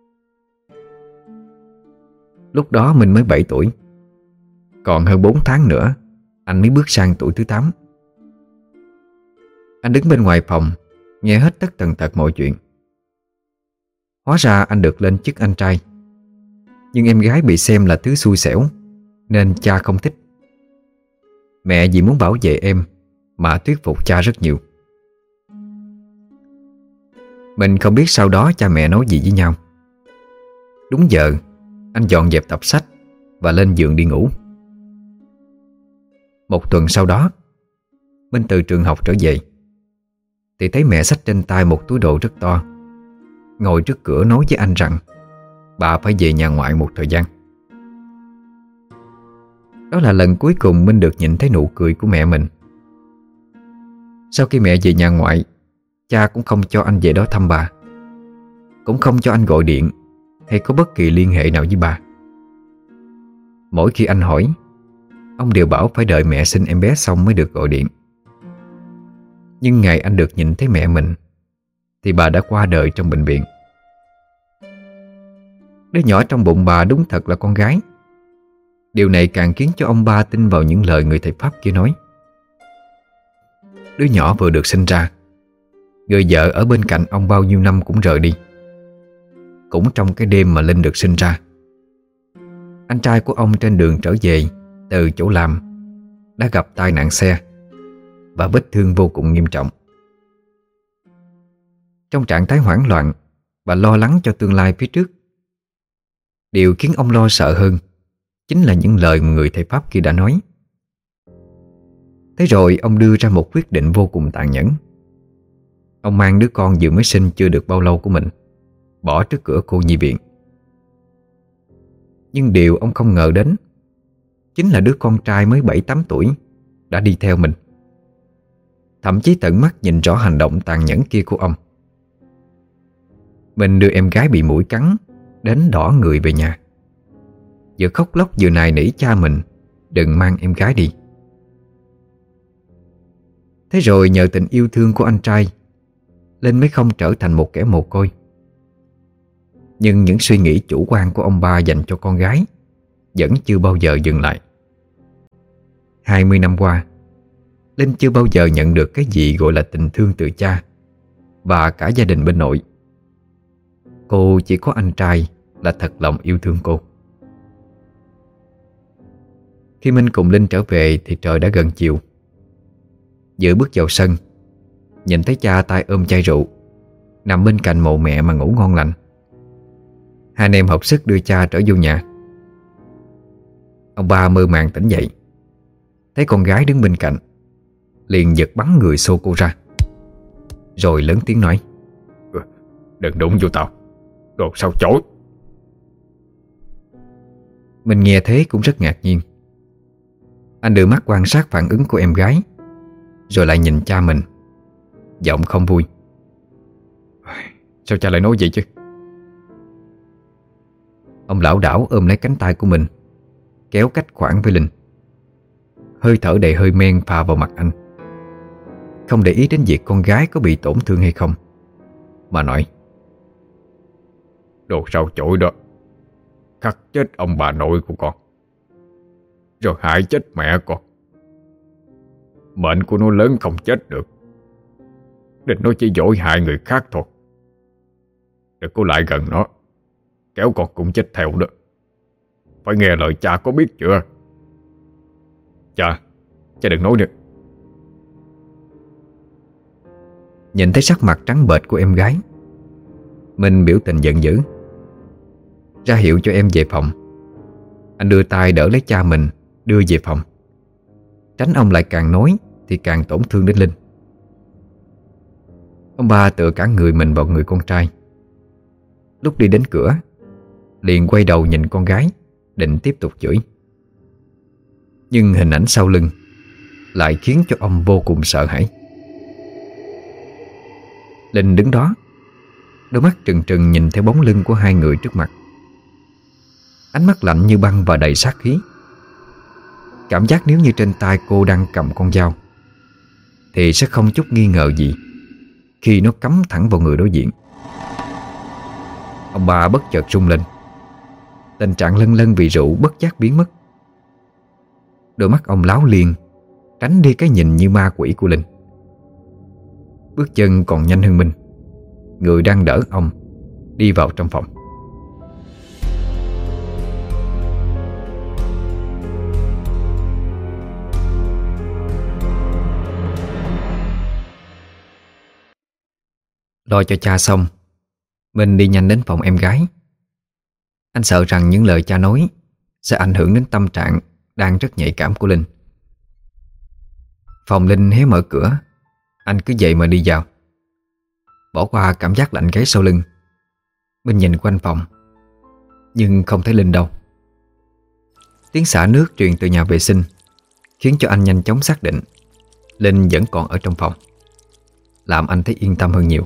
Lúc đó mình mới 7 tuổi. Còn hơn 4 tháng nữa anh mới bước sang tuổi thứ 8. Anh đứng bên ngoài phòng, nghe hết tất tần tật mọi chuyện. Hóa ra anh được lên chức anh trai, nhưng em gái bị xem là thứ xui xẻo nên cha không thích. Mẹ vì muốn bảo vệ em mà thuyết phục cha rất nhiều. Mình không biết sau đó cha mẹ nói gì với nhau. Đúng giờ anh dọn dẹp tập sách và lên giường đi ngủ. Một tuần sau đó, Minh từ trường học trở về thì thấy mẹ xách trên tay một túi đồ rất to, ngồi trước cửa nói với anh rằng bà phải về nhà ngoại một thời gian. Đó là lần cuối cùng Minh được nhìn thấy nụ cười của mẹ mình. Sau khi mẹ về nhà ngoại, cha cũng không cho anh về đó thăm bà, cũng không cho anh gọi điện hay có bất kỳ liên hệ nào với bà. Mỗi khi anh hỏi, ông đều bảo phải đợi mẹ sinh em bé xong mới được gọi điện. Nhưng ngày anh được nhìn thấy mẹ mình thì bà đã qua đời trong bệnh viện. Đứa nhỏ trong bụng bà đúng thật là con gái. Điều này càng khiến cho ông ba tin vào những lời người thầy Pháp kia nói. Đứa nhỏ vừa được sinh ra, người vợ ở bên cạnh ông bao nhiêu năm cũng rời đi. Cũng trong cái đêm mà Linh được sinh ra, anh trai của ông trên đường trở về từ chỗ làm đã gặp tai nạn xe và vết thương vô cùng nghiêm trọng. Trong trạng thái hoảng loạn và lo lắng cho tương lai phía trước, điều khiến ông lo sợ hơn chính là những lời mà người thầy Pháp kia đã nói. Thế rồi ông đưa ra một quyết định vô cùng tàn nhẫn. Ông mang đứa con vừa mới sinh chưa được bao lâu của mình bỏ trước cửa cô nhi viện. Nhưng điều ông không ngờ đến chính là đứa con trai mới 7-8 tuổi đã đi theo mình, thậm chí tận mắt nhìn rõ hành động tàn nhẫn kia của ông. Mình đưa em gái bị muỗi cắn đến đỏ người về nhà, vừa khóc lóc vừa nài nỉ cha mình đừng mang em gái đi. Thế rồi nhờ tình yêu thương của anh trai, Linh mới không trở thành một kẻ mồ côi. Nhưng những suy nghĩ chủ quan của ông ba dành cho con gái vẫn chưa bao giờ dừng lại. 20 năm qua, Linh chưa bao giờ nhận được cái gì gọi là tình thương từ cha và cả gia đình bên nội. Cô chỉ có anh trai là thật lòng yêu thương cô. Khi Minh cùng Linh trở về thì trời đã gần chiều. Vừa bước vào sân, nhìn thấy cha tay ôm chai rượu nằm bên cạnh mộ mẹ mà ngủ ngon lành. Hai anh em hợp sức đưa cha trở vô nhà. Ông ba mơ màng tỉnh dậy, thấy con gái đứng bên cạnh, liền giật bắn người xô cô ra, rồi lớn tiếng nói: Đừng đụng vô tao, đồ sao chổi. Mình nghe thế cũng rất ngạc nhiên. Anh đưa mắt quan sát phản ứng của em gái, rồi lại nhìn cha mình, giọng không vui: Sao cha lại nói vậy chứ? Ông lảo đảo ôm lấy cánh tay của mình, kéo cách khoảng với Linh. Hơi thở đầy hơi men phà vào mặt anh, không để ý đến việc con gái có bị tổn thương hay không, mà nói: Đồ sao chổi đó khắc chết ông bà nội của con, rồi hại chết mẹ con. Mệnh của nó lớn không chết được, nên nó chỉ dỗi hại người khác thôi. Đừng có lại gần nó, kéo con cũng chết theo đó. Phải nghe lời cha, có biết chưa? Cha đừng nói nữa. Nhìn thấy sắc mặt trắng bệch của em gái, Minh biểu tình giận dữ, ra hiệu cho em về phòng. Anh đưa tay đỡ lấy cha mình đưa về phòng, tránh ông lại càng nói thì càng tổn thương đến Linh. Ông ba tựa cả người mình vào người con trai. Lúc đi đến cửa, liền quay đầu nhìn con gái, định tiếp tục chửi. Nhưng hình ảnh sau lưng lại khiến cho ông vô cùng sợ hãi. Linh đứng đó, đôi mắt trừng trừng nhìn theo bóng lưng của hai người trước mặt. Ánh mắt lạnh như băng và đầy sát khí. Cảm giác nếu như trên tay cô đang cầm con dao thì sẽ không chút nghi ngờ gì khi nó cắm thẳng vào người đối diện. Ông bà bất chợt rung lên. Tình trạng lân lân vì rượu bất giác biến mất. Đôi mắt ông láo liền, tránh đi cái nhìn như ma quỷ của Linh. Bước chân còn nhanh hơn mình. Người đang đỡ ông đi vào trong phòng. Lo cho cha xong, mình đi nhanh đến phòng em gái. Anh sợ rằng những lời cha nói sẽ ảnh hưởng đến tâm trạng đang rất nhạy cảm của Linh. Phòng Linh hé mở cửa, anh cứ vậy mà đi vào. Bỏ qua cảm giác lạnh gáy sau lưng, mình nhìn quanh phòng nhưng không thấy Linh đâu. Tiếng xả nước truyền từ nhà vệ sinh khiến cho anh nhanh chóng xác định Linh vẫn còn ở trong phòng, làm anh thấy yên tâm hơn nhiều.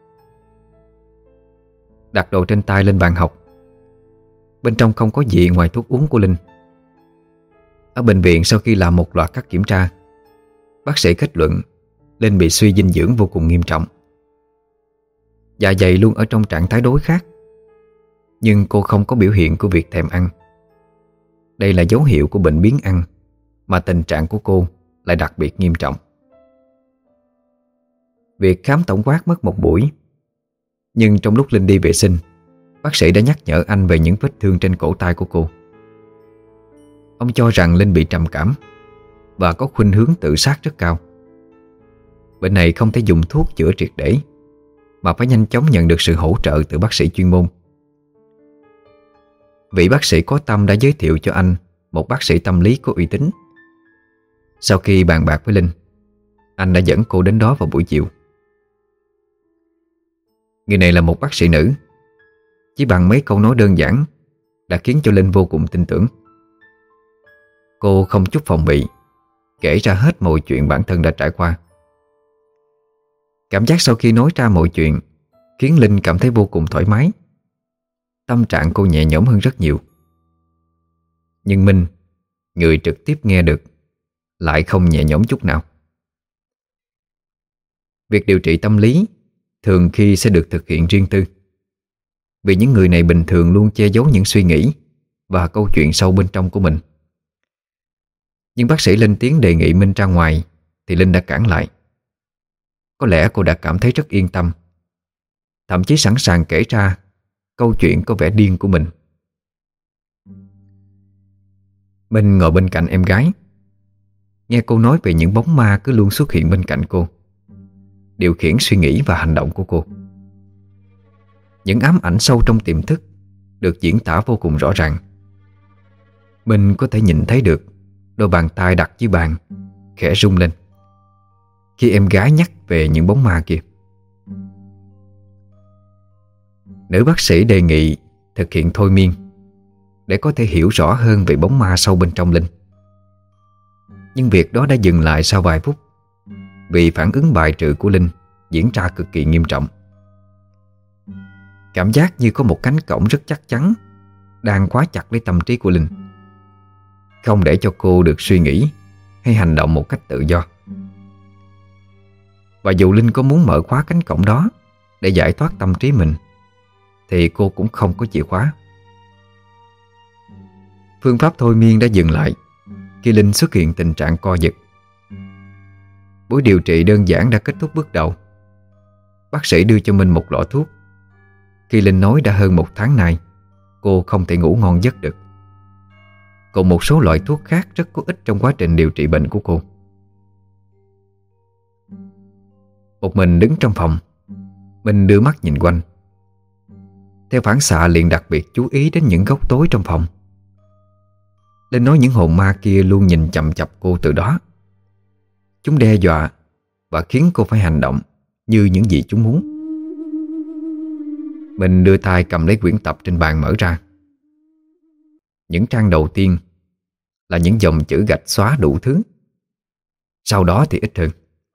Đặt đồ trên tay lên bàn học. Bên trong không có gì ngoài thuốc uống của Linh. Ở bệnh viện, sau khi làm một loạt các kiểm tra, bác sĩ kết luận Linh bị suy dinh dưỡng vô cùng nghiêm trọng. Dạ dày luôn ở trong trạng thái đối khát, nhưng cô không có biểu hiện của việc thèm ăn. Đây là dấu hiệu của bệnh biếng ăn, mà tình trạng của cô lại đặc biệt nghiêm trọng. Việc khám tổng quát mất một buổi, nhưng trong lúc Linh đi vệ sinh, bác sĩ đã nhắc nhở anh về những vết thương trên cổ tay của cô. Ông cho rằng Linh bị trầm cảm và có khuynh hướng tự sát rất cao. Bệnh này không thể dùng thuốc chữa triệt để, mà phải nhanh chóng nhận được sự hỗ trợ từ bác sĩ chuyên môn. Vị bác sĩ có tâm đã giới thiệu cho anh một bác sĩ tâm lý có uy tín. Sau khi bàn bạc với Linh, anh đã dẫn cô đến đó vào buổi chiều. Người này là một bác sĩ nữ. Chỉ bằng mấy câu nói đơn giản đã khiến cho Linh vô cùng tin tưởng. Cô không chút phòng bị, kể ra hết mọi chuyện bản thân đã trải qua. Cảm giác sau khi nói ra mọi chuyện khiến Linh cảm thấy vô cùng thoải mái. Tâm trạng cô nhẹ nhõm hơn rất nhiều. Nhưng Minh, người trực tiếp nghe được, lại không nhẹ nhõm chút nào. Việc điều trị tâm lý thường khi sẽ được thực hiện riêng tư, vì những người này bình thường luôn che giấu những suy nghĩ và câu chuyện sâu bên trong của mình. Nhưng bác sĩ lên tiếng đề nghị Minh ra ngoài thì Linh đã cản lại. Có lẽ cô đã cảm thấy rất yên tâm, thậm chí sẵn sàng kể ra câu chuyện có vẻ điên của mình. Minh ngồi bên cạnh em gái, nghe cô nói về những bóng ma cứ luôn xuất hiện bên cạnh cô, điều khiển suy nghĩ và hành động của cô. Những ám ảnh sâu trong tiềm thức được diễn tả vô cùng rõ ràng. Minh có thể nhìn thấy được đôi bàn tay đặt dưới bàn khẽ rung lên khi em gái nhắc về những bóng ma kia. Nữ bác sĩ đề nghị thực hiện thôi miên để có thể hiểu rõ hơn về bóng ma sâu bên trong Linh. Nhưng việc đó đã dừng lại sau vài phút, vì phản ứng bài trừ của Linh diễn ra cực kỳ nghiêm trọng. Cảm giác như có một cánh cổng rất chắc chắn đang khóa chặt lấy tâm trí của Linh, không để cho cô được suy nghĩ hay hành động một cách tự do. Và dù Linh có muốn mở khóa cánh cổng đó để giải thoát tâm trí mình, thì cô cũng không có chìa khóa. Phương pháp thôi miên đã dừng lại khi Linh xuất hiện tình trạng co giật. Buổi điều trị đơn giản đã kết thúc bước đầu. Bác sĩ đưa cho Minh một lọ thuốc. Khi Linh nói đã hơn 1 tháng nay cô không thể ngủ ngon giấc được, còn một số loại thuốc khác rất có ích trong quá trình điều trị bệnh của cô. Một mình đứng trong phòng, Minh đưa mắt nhìn quanh. Theo phản xạ liền đặc biệt chú ý đến những góc tối trong phòng. Linh nói những hồn ma kia luôn nhìn chằm chằm cô từ đó. Chúng đe dọa và khiến cô phải hành động như những gì chúng muốn. Mình đưa tay cầm lấy quyển tập trên bàn mở ra. Những trang đầu tiên là những dòng chữ gạch xóa đủ thứ. Sau đó thì ít hơn.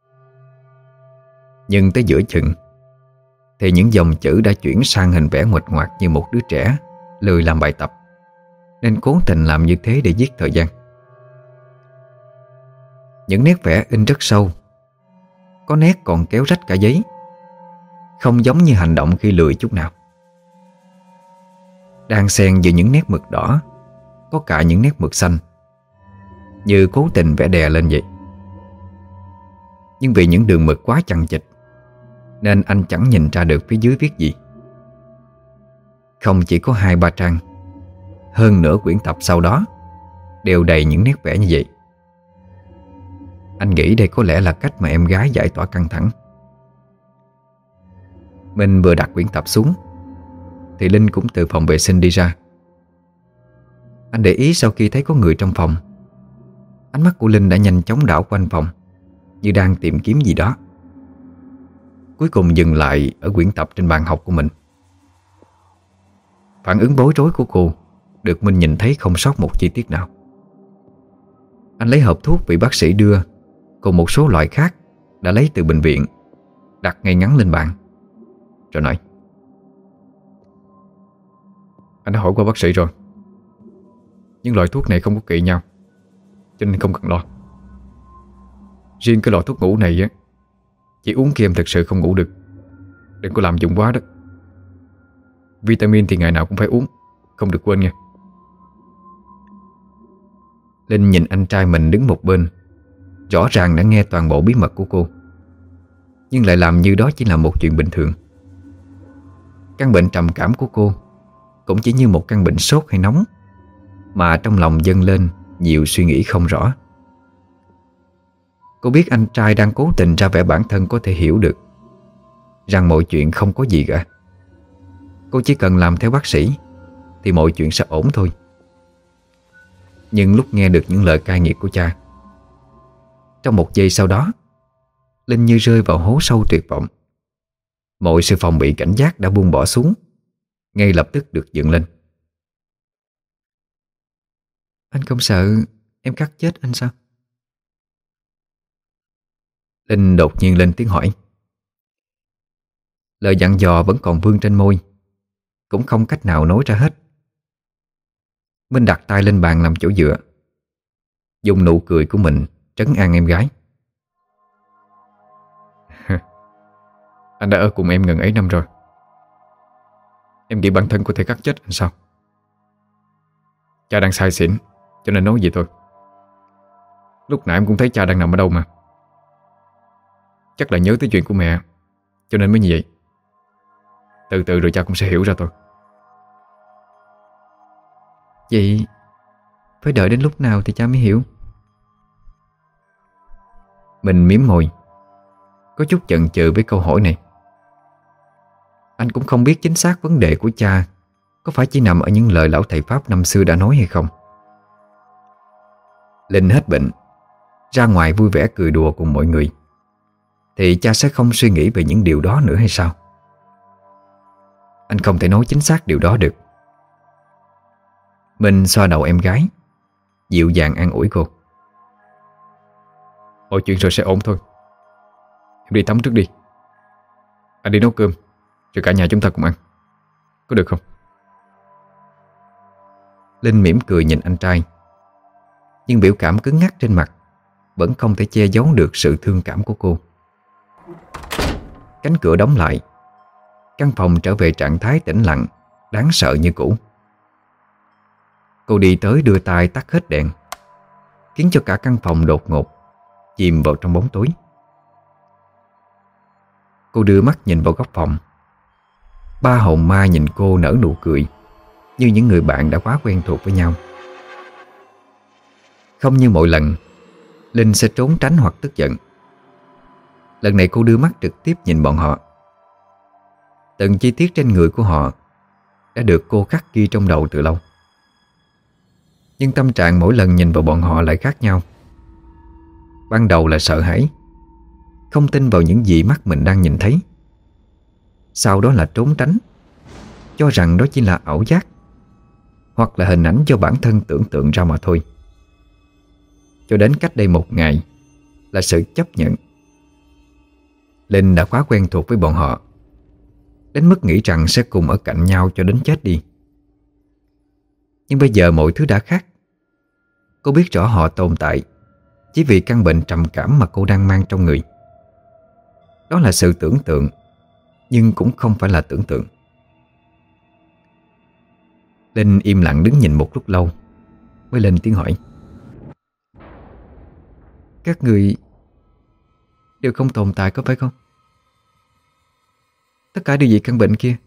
Nhưng tới giữa chừng thì những dòng chữ đã chuyển sang hình vẽ nguệch ngoạc như một đứa trẻ lười làm bài tập, nên cố tình làm như thế để giết thời gian. Những nét vẽ in rất sâu, có nét còn kéo rách cả giấy, không giống như hành động khi lười chút nào. Đang xen giữa những nét mực đỏ có cả những nét mực xanh, như cố tình vẽ đè lên vậy. Nhưng vì những đường mực quá chằng chịt nên anh chẳng nhìn ra được phía dưới viết gì. Không chỉ có 2-3 trang, hơn nửa quyển tập sau đó đều đầy những nét vẽ như vậy. Anh nghĩ đây có lẽ là cách mà em gái giải tỏa căng thẳng. Mình vừa đặt quyển tập xuống thì Linh cũng từ phòng vệ sinh đi ra. Anh để ý sau khi thấy có người trong phòng, ánh mắt của Linh đã nhanh chóng đảo quanh phòng như đang tìm kiếm gì đó. Cuối cùng dừng lại ở quyển tập trên bàn học của mình. Phản ứng bối rối của cô được mình nhìn thấy không sót một chi tiết nào. Anh lấy hộp thuốc vị bác sĩ đưa cùng một số loại khác đã lấy từ bệnh viện, đặt ngay ngắn lên bàn, rồi nói: Anh đã hỏi qua bác sĩ rồi. Những loại thuốc này không có kỵ nhau, cho nên không cần lo. Riêng cái loại thuốc ngủ này á, chỉ uống khi em thực sự không ngủ được. Đừng có làm dụng quá đó. Vitamin thì ngày nào cũng phải uống, không được quên nha. Linh nhìn anh trai mình đứng một bên, rõ ràng đã nghe toàn bộ bí mật của cô, nhưng lại làm như đó chỉ là một chuyện bình thường. Căn bệnh trầm cảm của cô cũng chỉ như một căn bệnh sốt hay nóng, mà trong lòng dâng lên nhiều suy nghĩ không rõ. Cô biết anh trai đang cố tình ra vẻ bản thân có thể hiểu được rằng mọi chuyện không có gì cả. Cô chỉ cần làm theo bác sĩ thì mọi chuyện sẽ ổn thôi. Nhưng lúc nghe được những lời cay nghiệt của cha, trong một giây sau đó, Linh như rơi vào hố sâu tuyệt vọng. Mọi sự phòng bị cảnh giác đã buông bỏ xuống, ngay lập tức được dựng lên. Anh không sợ em cắt chết anh sao? Linh đột nhiên lên tiếng hỏi. Lời dặn dò vẫn còn vương trên môi, cũng không cách nào nói ra hết. Minh đặt tay lên bàn làm chỗ dựa, dùng nụ cười của mình trấn an em gái. Anh đã ở cùng em gần ấy năm rồi. Em nghĩ bản thân có thể cắt chết anh sao? Cha đang say xỉn cho nên nói vậy thôi. Lúc nãy em cũng thấy cha đang nằm ở đâu mà. Chắc là nhớ tới chuyện của mẹ cho nên mới như vậy. Từ từ rồi cha cũng sẽ hiểu ra thôi. Vậy phải đợi đến lúc nào thì cha mới hiểu? Mình mím môi, có chút chần chừ với câu hỏi này. Anh cũng không biết chính xác vấn đề của cha có phải chỉ nằm ở những lời lão thầy Pháp năm xưa đã nói hay không. Linh hết bệnh, ra ngoài vui vẻ cười đùa cùng mọi người, thì cha sẽ không suy nghĩ về những điều đó nữa hay sao? Anh không thể nói chính xác điều đó được. Mình xoa đầu em gái, dịu dàng an ủi cô. Mọi chuyện rồi sẽ ổn thôi. Em đi tắm trước đi. Anh đi nấu cơm, rồi cả nhà chúng ta cùng ăn. Có được không? Linh mỉm cười nhìn anh trai, nhưng biểu cảm cứng ngắc trên mặt vẫn không thể che giấu được sự thương cảm của cô. Cánh cửa đóng lại, căn phòng trở về trạng thái tĩnh lặng, đáng sợ như cũ. Cô đi tới đưa tay tắt hết đèn, khiến cho cả căn phòng đột ngột chìm vào trong bóng tối. Cô đưa mắt nhìn vào góc phòng. Ba hồn ma nhìn cô nở nụ cười như những người bạn đã quá quen thuộc với nhau. Không như mọi lần, Linh sẽ trốn tránh hoặc tức giận. Lần này cô đưa mắt trực tiếp nhìn bọn họ. Từng chi tiết trên người của họ đã được cô khắc ghi trong đầu từ lâu. Nhưng tâm trạng mỗi lần nhìn vào bọn họ lại khác nhau. Ban đầu là sợ hãi, không tin vào những gì mắt mình đang nhìn thấy. Sau đó là trốn tránh, cho rằng đó chỉ là ảo giác, hoặc là hình ảnh do bản thân tưởng tượng ra mà thôi. Cho đến cách đây 1 ngày là sự chấp nhận. Linh đã quá quen thuộc với bọn họ, đến mức nghĩ rằng sẽ cùng ở cạnh nhau cho đến chết đi. Nhưng bây giờ mọi thứ đã khác. Cô biết rõ họ tồn tại chỉ vì căn bệnh trầm cảm mà cô đang mang trong người. Đó là sự tưởng tượng, nhưng cũng không phải là tưởng tượng. Linh im lặng đứng nhìn một lúc lâu, mới lên tiếng hỏi: "Các người đều không tồn tại có phải không? Tất cả đều vì căn bệnh kia.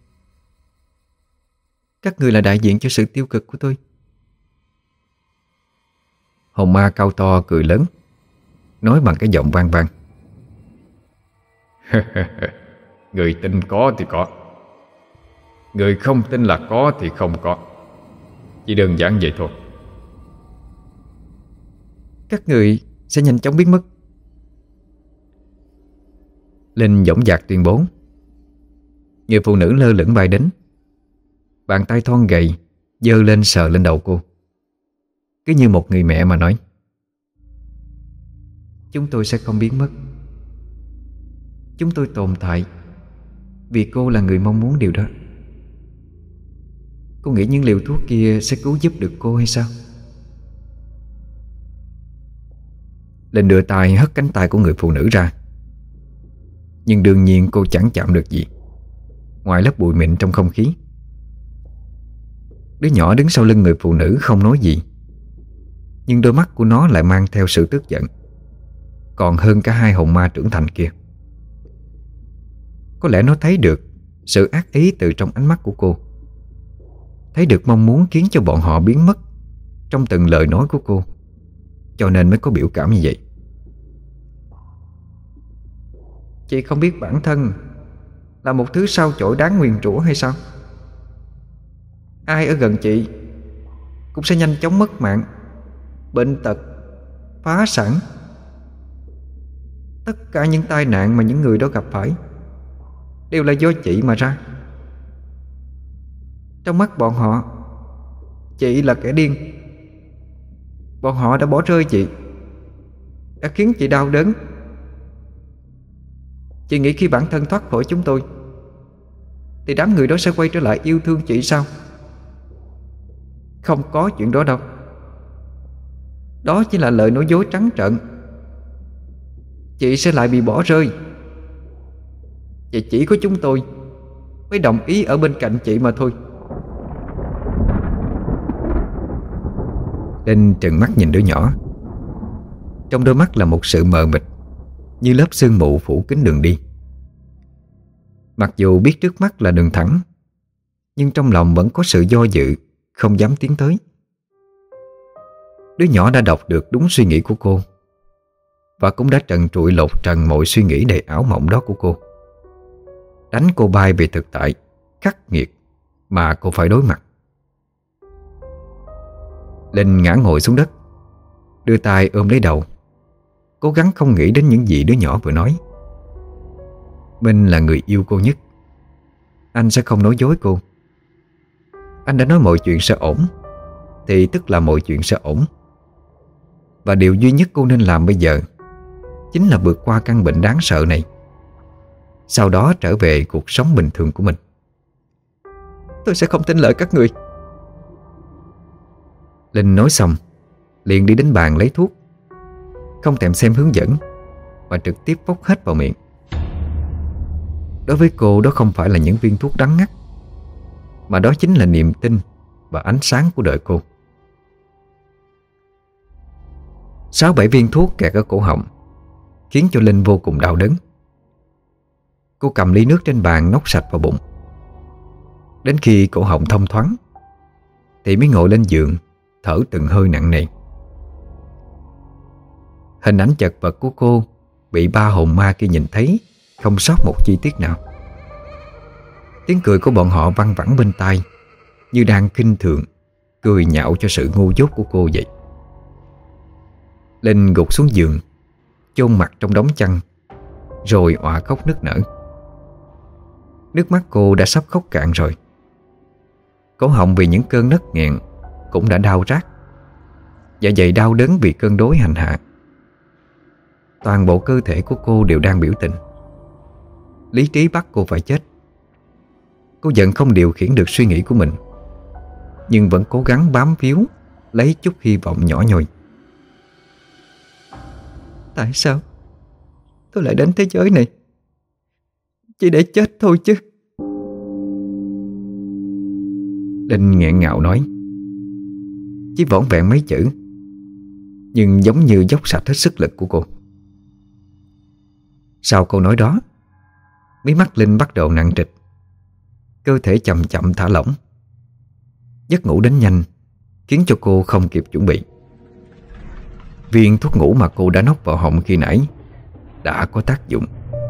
Các người là đại diện cho sự tiêu cực của tôi." Hồn ma cao to cười lớn, nói bằng cái giọng vang vang: Người tin có thì có, người không tin là có thì không có. Chỉ đơn giản vậy thôi. Các người sẽ nhanh chóng biến mất. Linh dõng dạc tuyên bố. Người phụ nữ lơ lửng bay đến, bàn tay thon gầy giơ lên sờ lên đầu cô, cứ như một người mẹ mà nói: "Chúng tôi sẽ không biến mất. Chúng tôi tồn tại vì cô là người mong muốn điều đó. Cô nghĩ những liều thuốc kia sẽ cứu giúp được cô hay sao?" Linh đưa tay hất cánh tay của người phụ nữ ra, nhưng đương nhiên cô chẳng chạm được gì ngoài lớp bụi mịn trong không khí. Đứa nhỏ đứng sau lưng người phụ nữ không nói gì, nhưng đôi mắt của nó lại mang theo sự tức giận, còn hơn cả hai hồn ma trưởng thành kia. Có lẽ nó thấy được sự ác ý từ trong ánh mắt của cô, thấy được mong muốn khiến cho bọn họ biến mất trong từng lời nói của cô, cho nên mới có biểu cảm như vậy. "Chị không biết bản thân là một thứ sao chổi đáng nguyền rủa hay sao? Ai ở gần chị cũng sẽ nhanh chóng mất mạng, bệnh tật, phá sản. Tất cả những tai nạn mà những người đó gặp phải đều là do chị mà ra. Trong mắt bọn họ, chị là kẻ điên. Bọn họ đã bỏ rơi chị, đã khiến chị đau đớn. Chị nghĩ khi bản thân thoát khỏi chúng tôi thì đám người đó sẽ quay trở lại yêu thương chị sao? Không có chuyện đó đâu. Đó chỉ là lời nói dối trắng trợn. Chị sẽ lại bị bỏ rơi, và chỉ có chúng tôi mới đồng ý ở bên cạnh chị mà thôi." Linh trừng mắt nhìn đứa nhỏ. Trong đôi mắt là một sự mờ mịt, như lớp sương mù phủ kín đường đi. Mặc dù biết trước mắt là đường thẳng, nhưng trong lòng vẫn có sự do dự, không dám tiến tới. Đứa nhỏ đã đọc được đúng suy nghĩ của cô, và cũng đã trần trụi lột trần mọi suy nghĩ đầy ảo mộng đó của cô, đánh cô bay về thực tại khắc nghiệt mà cô phải đối mặt. Linh ngã ngồi xuống đất, đưa tay ôm lấy đầu, cố gắng không nghĩ đến những gì đứa nhỏ vừa nói. Minh là người yêu cô nhất, anh sẽ không nói dối cô. Anh đã nói mọi chuyện sẽ ổn, thì tức là mọi chuyện sẽ ổn. Và điều duy nhất cô nên làm bây giờ chính là vượt qua căn bệnh đáng sợ này, sau đó trở về cuộc sống bình thường của mình. "Tôi sẽ không tin lời các người." Linh nói xong liền đi đến bàn lấy thuốc, không thèm xem hướng dẫn mà trực tiếp phốc hết vào miệng. Đối với cô, đó không phải là những viên thuốc đắng ngắt, mà đó chính là niềm tin và ánh sáng của đời cô. 6-7 viên thuốc kẹt ở cổ họng khiến cho Linh vô cùng đau đớn. Cô cầm ly nước trên bàn nốc sạch vào bụng. Đến khi cổ họng thông thoáng thì mới ngồi lên giường, thở từng hơi nặng nề. Hình ảnh chật vật của cô bị 3 hồn ma kia nhìn thấy, không sót một chi tiết nào. Tiếng cười của bọn họ văng vẳng bên tai, như đang khinh thường, cười nhạo cho sự ngu dốt của cô vậy. Linh gục xuống giường, chôn mặt trong đống chăn, rồi òa khóc nức nở. Nước mắt cô đã sắp khóc cạn rồi. Cổ họng vì những cơn nấc nghẹn cũng đã đau rát. Dạ dày đau đớn vì cơn đói hành hạ. Toàn bộ cơ thể của cô đều đang biểu tình. Lý trí bắt cô phải chết. Cô giận không điều khiển được suy nghĩ của mình, nhưng vẫn cố gắng bám víu lấy chút hy vọng nhỏ nhoi. Tại sao tôi lại đến thế giới này? Chỉ để chết thôi chứ. Linh nghẹn ngào nói, chỉ vỏn vẹn mấy chữ, nhưng giống như dốc sạch hết sức lực của cô. Sau câu nói đó, mí mắt Linh bắt đầu nặng trịch. Cơ thể chậm chậm thả lỏng. Giấc ngủ đến nhanh, khiến cho cô không kịp chuẩn bị. Viên thuốc ngủ mà cô đã nót vào họng khi nãy đã có tác dụng.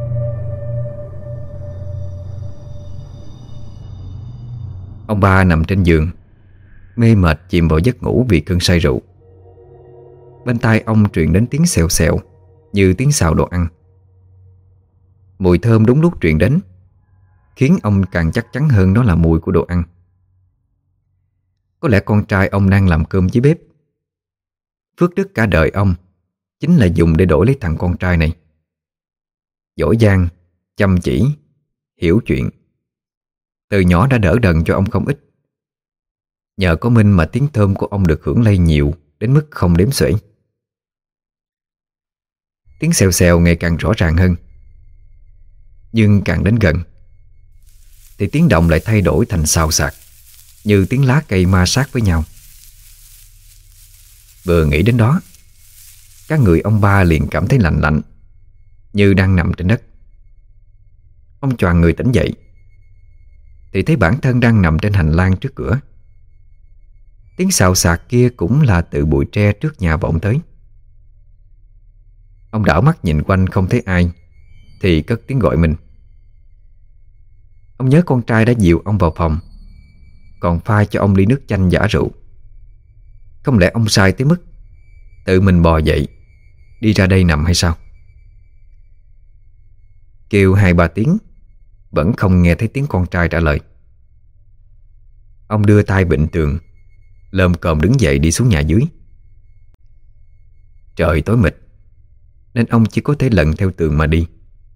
Ông ba nằm trên giường, mê mệt chìm vào giấc ngủ vì cơn say rượu. Bên tai ông truyền đến tiếng xèo xèo như tiếng xào đồ ăn. Mùi thơm đúng lúc truyền đến, khiến ông càng chắc chắn hơn đó là mùi của đồ ăn. Có lẽ con trai ông đang làm cơm dưới bếp. Phước đức cả đời ông chính là dùng để đổi lấy thằng con trai này. Giỏi giang, chăm chỉ, hiểu chuyện. Từ nhỏ đã đỡ đần cho ông không ít. Nhờ có Minh mà tiếng thơm của ông được hưởng lây nhiều đến mức không đếm xuể. Tiếng xèo xèo ngày càng rõ ràng hơn. Nhưng càng đến gần thì tiếng động lại thay đổi thành xào xạc, như tiếng lá cây ma sát với nhau. Vừa nghĩ đến đó, các người ông ba liền cảm thấy lạnh lạnh, như đang nằm trên đất. Ông choàng người tỉnh dậy thì thấy bản thân đang nằm trên hành lang trước cửa. Tiếng xào xạc kia cũng là từ bụi tre trước nhà vọng tới. Ông đảo mắt nhìn quanh không thấy ai thì cất tiếng gọi mình. Ông nhớ con trai đã dìu ông vào phòng, còn pha cho ông ly nước chanh giả rượu. Không lẽ ông sai tới mức tự mình bò dậy đi ra đây nằm hay sao? Kêu 2-3 tiếng vẫn không nghe thấy tiếng con trai trả lời. Ông đưa tay bịnh tường, lồm cồm đứng dậy đi xuống nhà dưới. Trời tối mịt nên ông chỉ có thể lần theo tường mà đi.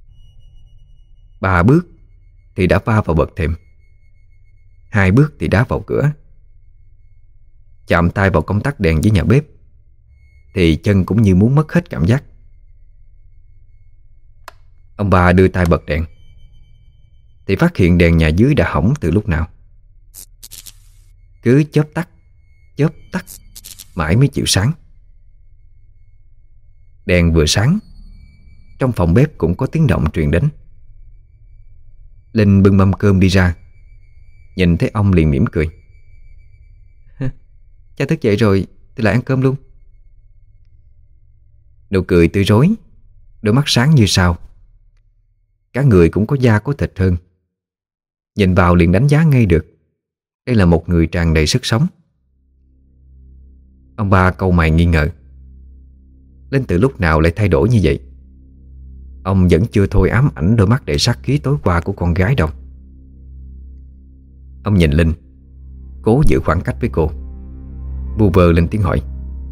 3 bước thì đã va vào bậc thềm, 2 bước thì đá vào cửa. Chạm tay vào công tắc đèn dưới nhà bếp thì chân cũng như muốn mất hết cảm giác. Ông ba đưa tay bật đèn thì phát hiện đèn nhà dưới đã hỏng từ lúc nào. Cứ chớp tắt mãi mới chịu sáng. Đèn vừa sáng, trong phòng bếp cũng có tiếng động truyền đến. Linh bưng mâm cơm đi ra, nhìn thấy ông liền mỉm cười. Cha thức dậy rồi thì lại ăn cơm luôn. Nụ cười tươi rói, đôi mắt sáng như sao. Cả người cũng có da có thịt hơn. Nhìn vào liền đánh giá ngay được đây là một người tràn đầy sức sống. Ông ba cau mày nghi ngờ, Linh từ lúc nào lại thay đổi như vậy? Ông vẫn chưa thôi ám ảnh đôi mắt đầy sát khí tối qua của con gái đâu. Ông nhìn Linh, cố giữ khoảng cách với cô, vu vơ lên tiếng hỏi.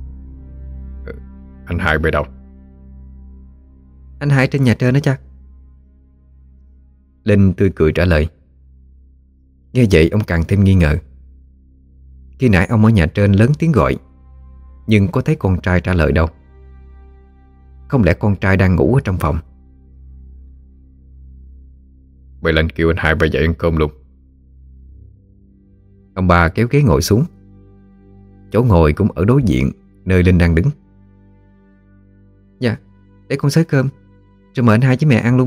Anh Hai về đâu? Anh Hai trên nhà trên đó cha. Linh tươi cười trả lời. Nghe vậy ông càng thêm nghi ngờ. Khi nãy ông ở nhà trên lớn tiếng gọi, nhưng có thấy con trai trả lời đâu. Không lẽ con trai đang ngủ ở trong phòng? Vậy lên kêu anh Hai về dậy ăn cơm luôn. Ông ba kéo ghế ngồi xuống. Chỗ ngồi cũng ở đối diện nơi Linh đang đứng. Dạ, để con xới cơm rồi mời anh Hai với mẹ ăn luôn.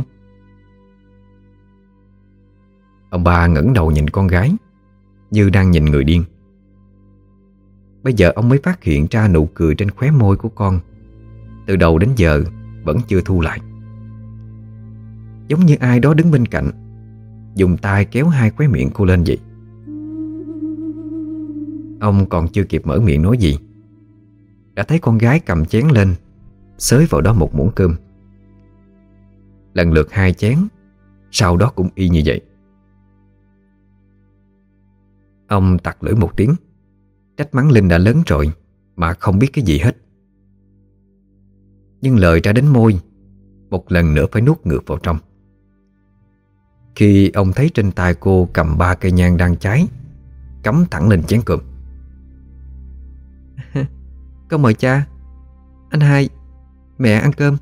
Ông ba ngẩng đầu nhìn con gái như đang nhìn người điên. Bây giờ ông mới phát hiện ra nụ cười trên khóe môi của con từ đầu đến giờ vẫn chưa thu lại. Giống như ai đó đứng bên cạnh dùng tay kéo hai khóe miệng cô lên vậy. Ông còn chưa kịp mở miệng nói gì, đã thấy con gái cầm chén lên xới vào đó một muỗng cơm. lần lượt 2 chén, sau đó cũng y như vậy. Ông tặc lưỡi một tiếng, trách mắng Linh đã lớn rồi mà không biết cái gì hết. Nhưng lời ra đến môi, một lần nữa phải nuốt ngược vào trong. Khi ông thấy trên tay cô cầm 3 cây nhang đang cháy, cắm thẳng lên chén cơm. Con mời cha, anh hai, mẹ ăn cơm.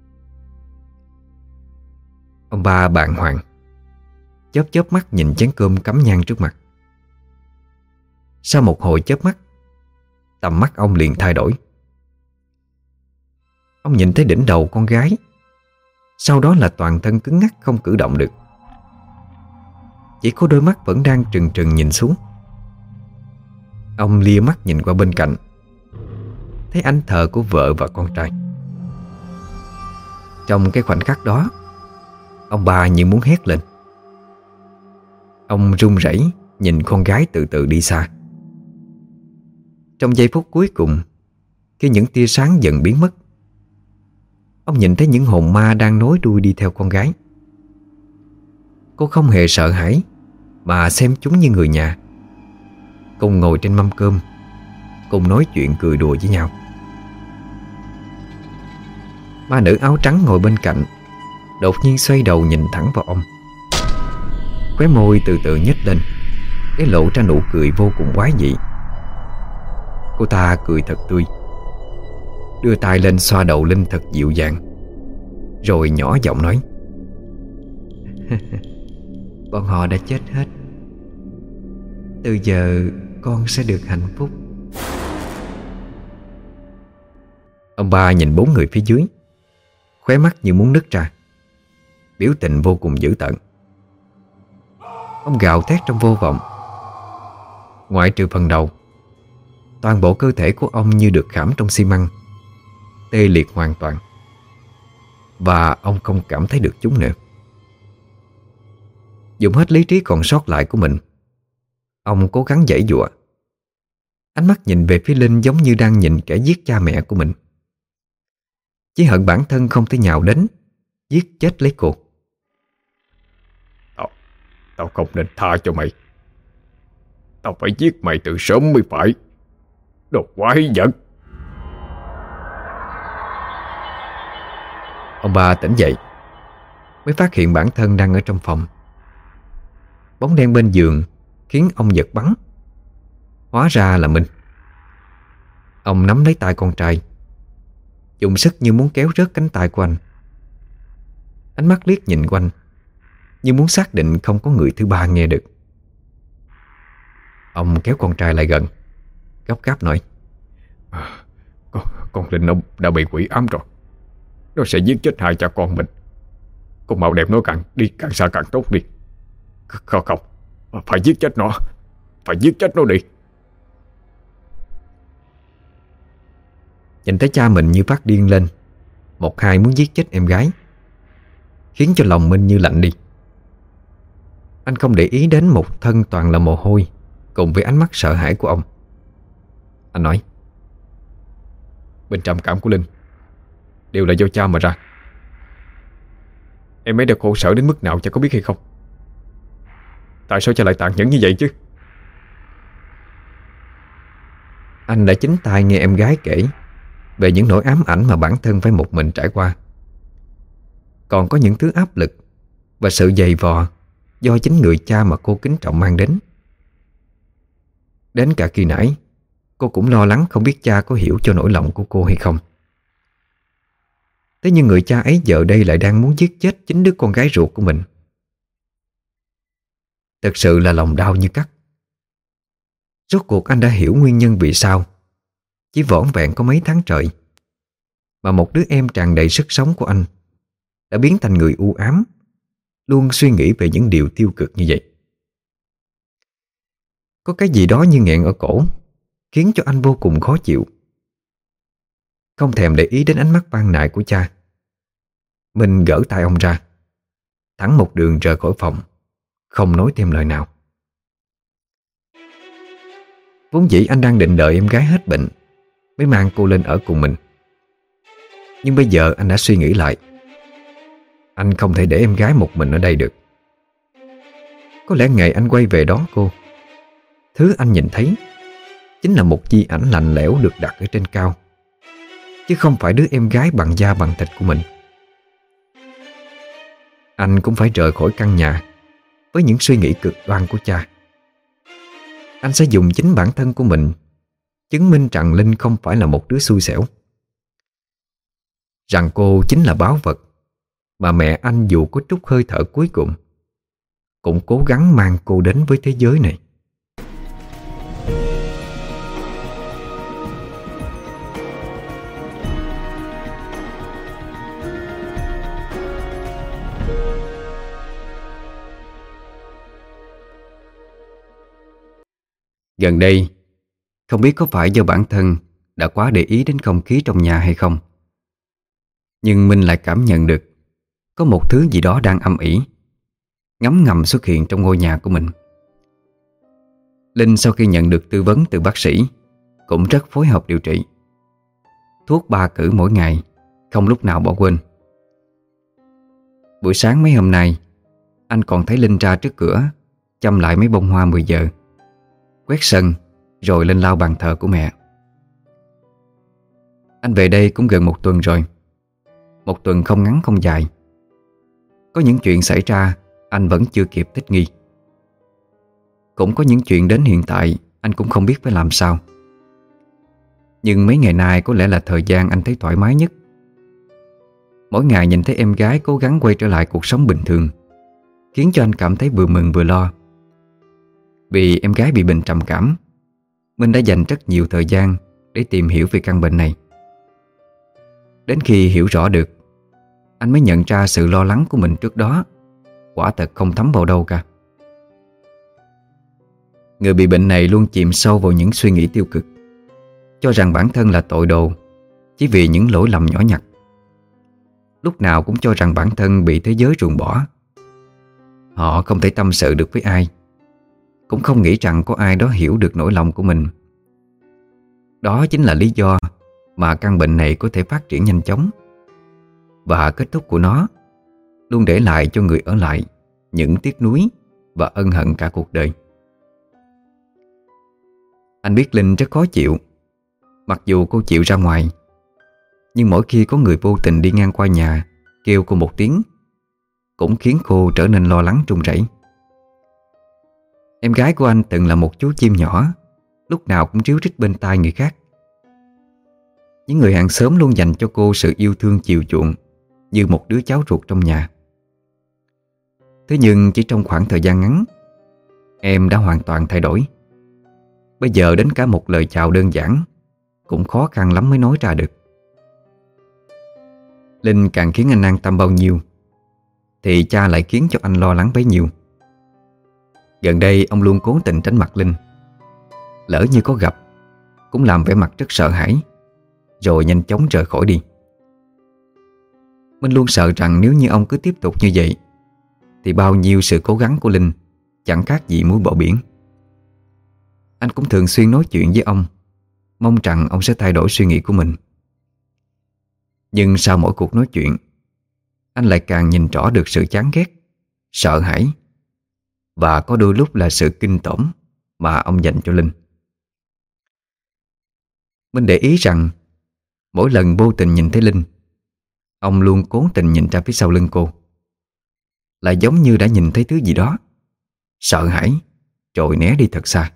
Ông ba bàng hoàng, chớp chớp mắt nhìn chén cơm cắm nhang trước mặt. Sau một hồi chớp mắt, tầm mắt ông liền thay đổi. Ông nhìn thấy đỉnh đầu con gái, sau đó là toàn thân cứng ngắc không cử động được. Chỉ có đôi mắt vẫn đang trừng trừng nhìn xuống. Ông lia mắt nhìn qua bên cạnh, thấy ánh thờ của vợ và con trai. Trong cái khoảnh khắc đó, ông ba như muốn hét lên. Ông run rẩy nhìn con gái từ từ đi xa. Trong giây phút cuối cùng, khi những tia sáng dần biến mất, ông nhìn thấy những hồn ma đang nối đuôi đi theo con gái. Cô không hề sợ hãi, mà xem chúng như người nhà, cùng ngồi trên mâm cơm, cùng nói chuyện cười đùa với nhau. Ma nữ áo trắng ngồi bên cạnh đột nhiên xoay đầu nhìn thẳng vào ông. Khóe môi từ từ nhếch lên để lộ ra nụ cười vô cùng quái dị. Cô ta cười thật tươi, đưa tay lên xoa đầu Linh thật dịu dàng, rồi nhỏ giọng nói: Bọn họ đã chết hết. Từ giờ con sẽ được hạnh phúc. Ông ba nhìn 4 người phía dưới, khóe mắt như muốn nứt ra, biểu tình vô cùng dữ tợn. Ông gào thét trong vô vọng. Ngoại trừ phần đầu, toàn bộ cơ thể của ông như được khảm trong xi măng, tê liệt hoàn toàn, và ông không cảm thấy được chúng nữa. Dùng hết lý trí còn sót lại của mình, ông cố gắng giãy giụa. Ánh mắt nhìn về phía Linh giống như đang nhìn kẻ giết cha mẹ của mình. Chỉ hận bản thân không thể nhào đến giết chết lấy cô. Tao không nên tha cho mày. Tao phải giết mày từ sớm mới phải. Đồ quái vật. Ông ba tỉnh dậy, mới phát hiện bản thân đang ở trong phòng. Bóng đen bên giường khiến ông giật bắn. Hóa ra là Minh. Ông nắm lấy tay con trai, dùng sức như muốn kéo rớt cánh tay của anh. Ánh mắt liếc nhìn quanh, như muốn xác định không có người thứ ba nghe được. Ông kéo con trai lại gần, gấp gáp nói: Con Linh nó đã bị quỷ ám rồi. Nó sẽ giết chết hai cha con mình. Con mau đem nó càng xa càng tốt đi. Không, phải giết chết nó. Phải giết chết nó đi. Nhìn thấy cha mình như phát điên lên, một hai muốn giết chết em gái, khiến cho lòng Minh như lạnh đi. Anh không để ý đến một thân toàn là mồ hôi cùng với ánh mắt sợ hãi của ông. Anh nói: Bên trầm cảm của Linh đều là do cha mà ra. Em ấy đã khổ sở đến mức nào cha có biết hay không? Tại sao cha lại tàn nhẫn như vậy chứ? Anh đã chính tai nghe em gái kể về những nỗi ám ảnh mà bản thân phải một mình trải qua. Còn có những thứ áp lực và sự dày vò do chính người cha mà cô kính trọng mang đến. Đến cả khi nãy, cô cũng lo lắng không biết cha có hiểu cho nỗi lòng của cô hay không. Thế nhưng người cha ấy giờ đây lại đang muốn giết chết chính đứa con gái ruột của mình. Thật sự là lòng đau như cắt. Rốt cuộc anh đã hiểu nguyên nhân vì sao chỉ vỏn vẹn có mấy tháng trời mà một đứa em tràn đầy sức sống của anh đã biến thành người u ám, luôn suy nghĩ về những điều tiêu cực như vậy. Có cái gì đó như nghẹn ở cổ, khiến cho anh vô cùng khó chịu. Không thèm để ý đến ánh mắt van nài của cha, mình gỡ tay ông ra, thẳng một đường rời khỏi phòng, không nói thêm lời nào. Vốn dĩ anh đang định đợi em gái hết bệnh mới mang cô lên ở cùng mình. Nhưng bây giờ anh đã suy nghĩ lại. Anh không thể để em gái một mình ở đây được. Có lẽ ngày anh quay về đón cô, thứ anh nhìn thấy chính là một di ảnh lạnh lẽo được đặt ở trên cao, chứ không phải đứa em gái bằng da bằng thịt của mình. Anh cũng phải rời khỏi căn nhà với những suy nghĩ cực đoan của cha. Anh sẽ dùng chính bản thân của mình chứng minh rằng Linh không phải là một đứa xui xẻo, rằng cô chính là báu vật mà mẹ anh dù có chút hơi thở cuối cùng cũng cố gắng mang cô đến với thế giới này. Gần đây, không biết có phải do bản thân đã quá để ý đến không khí trong nhà hay không, nhưng Minh lại cảm nhận được có một thứ gì đó đang âm ỉ, ngấm ngầm xuất hiện trong ngôi nhà của mình. Linh sau khi nhận được tư vấn từ bác sĩ cũng rất phối hợp điều trị. Thuốc 3 cữ mỗi ngày, không lúc nào bỏ quên. Buổi sáng mấy hôm nay, anh còn thấy Linh ra trước cửa chăm lại mấy bông hoa 10 giờ, quét sân rồi lên lau bàn thờ của mẹ. Anh về đây cũng gần 1 tuần rồi. 1 tuần không ngắn không dài. Có những chuyện xảy ra anh vẫn chưa kịp thích nghi. Cũng có những chuyện đến hiện tại anh cũng không biết phải làm sao. Nhưng mấy ngày nay có lẽ là thời gian anh thấy thoải mái nhất. Mỗi ngày nhìn thấy em gái cố gắng quay trở lại cuộc sống bình thường khiến cho anh cảm thấy vừa mừng vừa lo. Vì em gái bị bệnh trầm cảm, Minh đã dành rất nhiều thời gian để tìm hiểu về căn bệnh này. Đến khi hiểu rõ được, anh mới nhận ra sự lo lắng của mình trước đó quả thật không thấm vào đâu cả. Người bị bệnh này luôn chìm sâu vào những suy nghĩ tiêu cực, cho rằng bản thân là tội đồ chỉ vì những lỗi lầm nhỏ nhặt. Lúc nào cũng cho rằng bản thân bị thế giới ruồng bỏ. Họ không thể tâm sự được với ai, cũng không nghĩ rằng có ai đó hiểu được nỗi lòng của mình. Đó chính là lý do mà căn bệnh này có thể phát triển nhanh chóng, và kết thúc của nó luôn để lại cho người ở lại những tiếc nuối và ân hận cả cuộc đời. Anh biết Linh rất khó chịu. Mặc dù cô chịu ra ngoài, nhưng mỗi khi có người vô tình đi ngang qua nhà kêu cô một tiếng cũng khiến cô trở nên lo lắng run rẩy. Em gái của anh từng là một chú chim nhỏ, lúc nào cũng ríu rít bên tai người khác. Những người hàng xóm luôn dành cho cô sự yêu thương chiều chuộng như một đứa cháu ruột trong nhà. Thế nhưng chỉ trong khoảng thời gian ngắn, em đã hoàn toàn thay đổi. Bây giờ đến cả một lời chào đơn giản cũng khó khăn lắm mới nói ra được. Linh càng khiến anh an tâm bao nhiêu thì cha lại khiến cho anh lo lắng bấy nhiêu. Gần đây ông luôn cố tình tránh mặt Linh. Lỡ như có gặp cũng làm vẻ mặt rất sợ hãi, rồi nhanh chóng rời khỏi đi. Minh luôn sợ rằng nếu như ông cứ tiếp tục như vậy thì bao nhiêu sự cố gắng của Linh chẳng khác gì muối bỏ biển. Anh cũng thường xuyên nói chuyện với ông, mong rằng ông sẽ thay đổi suy nghĩ của mình. Nhưng sau mỗi cuộc nói chuyện, anh lại càng nhìn rõ được sự chán ghét, sợ hãi và có đôi lúc là sự kinh tởm mà ông dành cho Linh. Minh để ý rằng mỗi lần vô tình nhìn thấy Linh, ông luôn cố tình nhìn ra phía sau lưng cô, lại giống như đã nhìn thấy thứ gì đó, sợ hãi rồi né đi thật xa.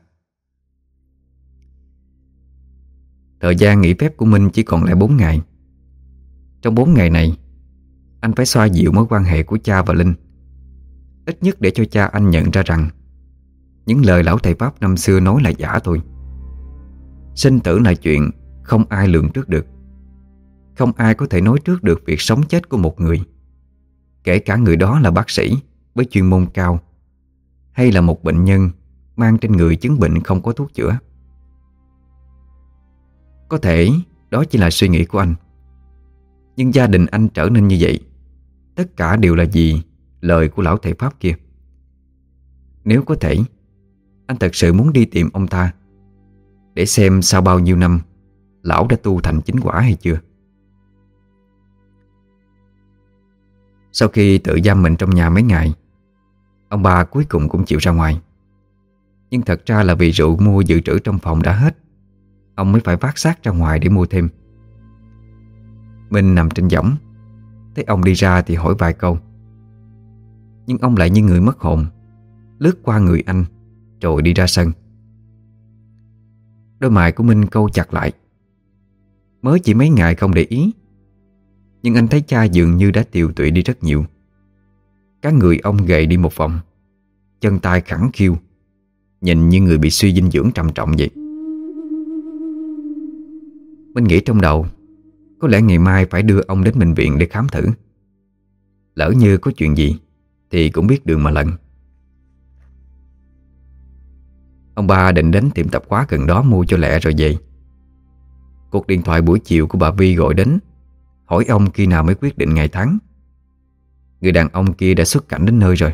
Thời gian nghỉ phép của Minh chỉ còn lại 4 ngày. Trong 4 ngày này, anh phải xoa dịu mối quan hệ của cha và Linh, ít nhất để cho cha anh nhận ra rằng những lời lão thầy Pháp năm xưa nói là giả thôi. Sinh tử là chuyện không ai lường trước được. Không ai có thể nói trước được việc sống chết của một người, kể cả người đó là bác sĩ với chuyên môn cao hay là một bệnh nhân mang trên người chứng bệnh không có thuốc chữa. Có thể đó chỉ là suy nghĩ của anh, nhưng gia đình anh trở nên như vậy tất cả đều là vì lời của lão thầy Pháp kia. Nếu có thể, anh thật sự muốn đi tìm ông ta để xem sau bao nhiêu năm lão đã tu thành chính quả hay chưa. Sau khi tự giam mình trong nhà mấy ngày, ông ba cuối cùng cũng chịu ra ngoài. Nhưng thật ra là vì rượu mua dự trữ trong phòng đã hết, ông mới phải vác xác ra ngoài để mua thêm. Minh nằm trên võng, thấy ông đi ra thì hỏi vài câu. Nhưng ông lại như người mất hồn, lướt qua người anh rồi đi ra sân. Đôi mày của Minh cau chặt lại. Mới chỉ mấy ngày không để ý, nhưng anh thấy cha dường như đã tiều tụy đi rất nhiều. Cả người ông gầy đi một vòng, chân tay khẳng khiu, nhìn như người bị suy dinh dưỡng trầm trọng vậy. Minh nghĩ trong đầu, có lẽ ngày mai phải đưa ông đến bệnh viện để khám thử. Lỡ như có chuyện gì thì cũng biết đường mà lần. Ông ba định đến tiệm tạp hóa gần đó mua cho lẹ rồi về. Cuộc điện thoại buổi chiều của bà Vi gọi đến, hỏi ông khi nào mới quyết định ngày tháng. Người đàn ông kia đã xuất cảnh đến nơi rồi.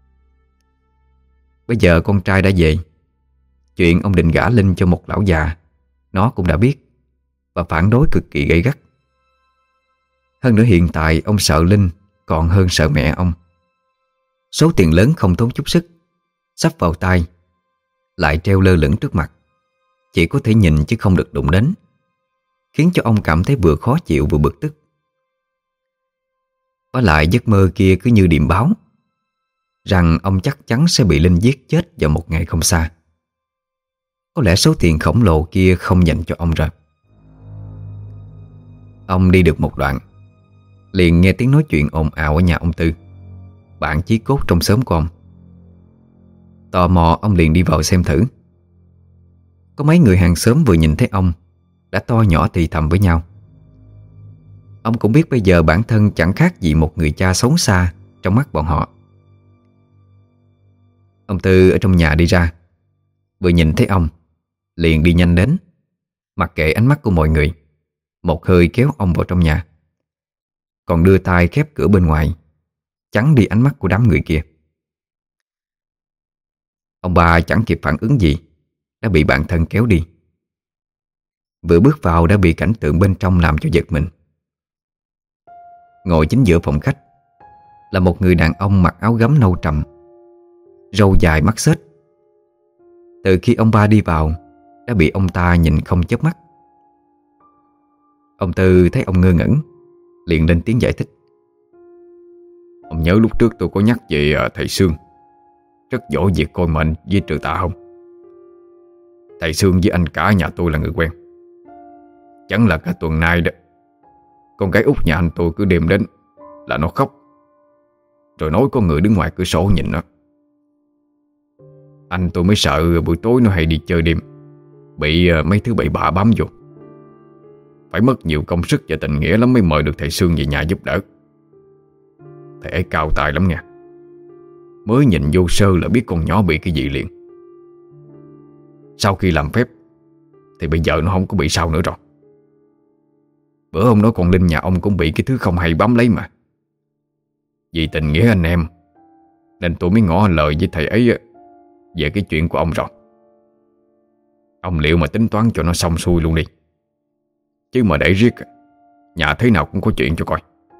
Bây giờ con trai đã về, chuyện ông định gả Linh cho một lão già nó cũng đã biết, và phản đối cực kỳ gay gắt. Hơn nữa hiện tại ông sợ Linh còn hơn sợ mẹ ông. Số tiền lớn không tốn chút sức, sắp vào tay, lại treo lơ lửng trước mặt, chỉ có thể nhìn chứ không được đụng đến, khiến cho ông cảm thấy vừa khó chịu vừa bực tức. Với lại giấc mơ kia cứ như điềm báo rằng ông chắc chắn sẽ bị Linh giết chết vào một ngày không xa. Có lẽ số tiền khổng lồ kia không dành cho ông rồi. Ông đi được một đoạn, liền nghe tiếng nói chuyện ồn ào ở nhà ông Tư, bạn chí cốt trong xóm của ông. Tò mò ông liền đi vào xem thử. Có mấy người hàng xóm vừa nhìn thấy ông đã to nhỏ thì thầm với nhau. Ông cũng biết bây giờ bản thân chẳng khác gì một người cha xấu xa trong mắt bọn họ. Ông Tư ở trong nhà đi ra, vừa nhìn thấy ông liền đi nhanh đến, mặc kệ ánh mắt của mọi người, một hơi kéo ông vào trong nhà, còn đưa tay khép cửa bên ngoài, chắn đi ánh mắt của đám người kia. Ông ba chẳng kịp phản ứng gì đã bị bạn thân kéo đi. Vừa bước vào đã bị cảnh tượng bên trong làm cho giật mình. Ngồi chính giữa phòng khách là một người đàn ông mặc áo gấm nâu trầm, râu dài mắt xếch. Từ khi ông ba đi vào đã bị ông ta nhìn không chớp mắt. Ông Tư thấy ông ngơ ngẩn, liền lên tiếng giải thích. Ông nhớ lúc trước tôi có nhắc về thầy Sương rất giỏi việc coi mệnh với trừ tà không? Thầy Sương với anh cả nhà tôi là người quen. Chẳng là cả tuần nay đó, con gái út nhà anh tôi cứ đêm đến là nó khóc, rồi nói có người đứng ngoài cửa sổ nhìn nó. Anh tôi mới sợ buổi tối nó hay đi chơi đêm, bị mấy thứ bậy bạ bám vô. Phải mất nhiều công sức và tình nghĩa lắm mới mời được thầy Sương về nhà giúp đỡ. Thầy ấy cao tài lắm nha. Mới nhìn vô sơ là biết con nhỏ bị cái gì liền. Sau khi làm phép thì bây giờ nó không có bị sao nữa rồi. Bữa hôm đó con Linh nhà ông cũng bị cái thứ không hay bám lấy mà. Vì tình nghĩa anh em nên tôi mới ngỏ lời với thầy ấy về cái chuyện của ông rồi. Ông liệu mà tính toán cho nó xong xuôi luôn đi, chứ mà để riết nhà thế nào cũng có chuyện cho coi.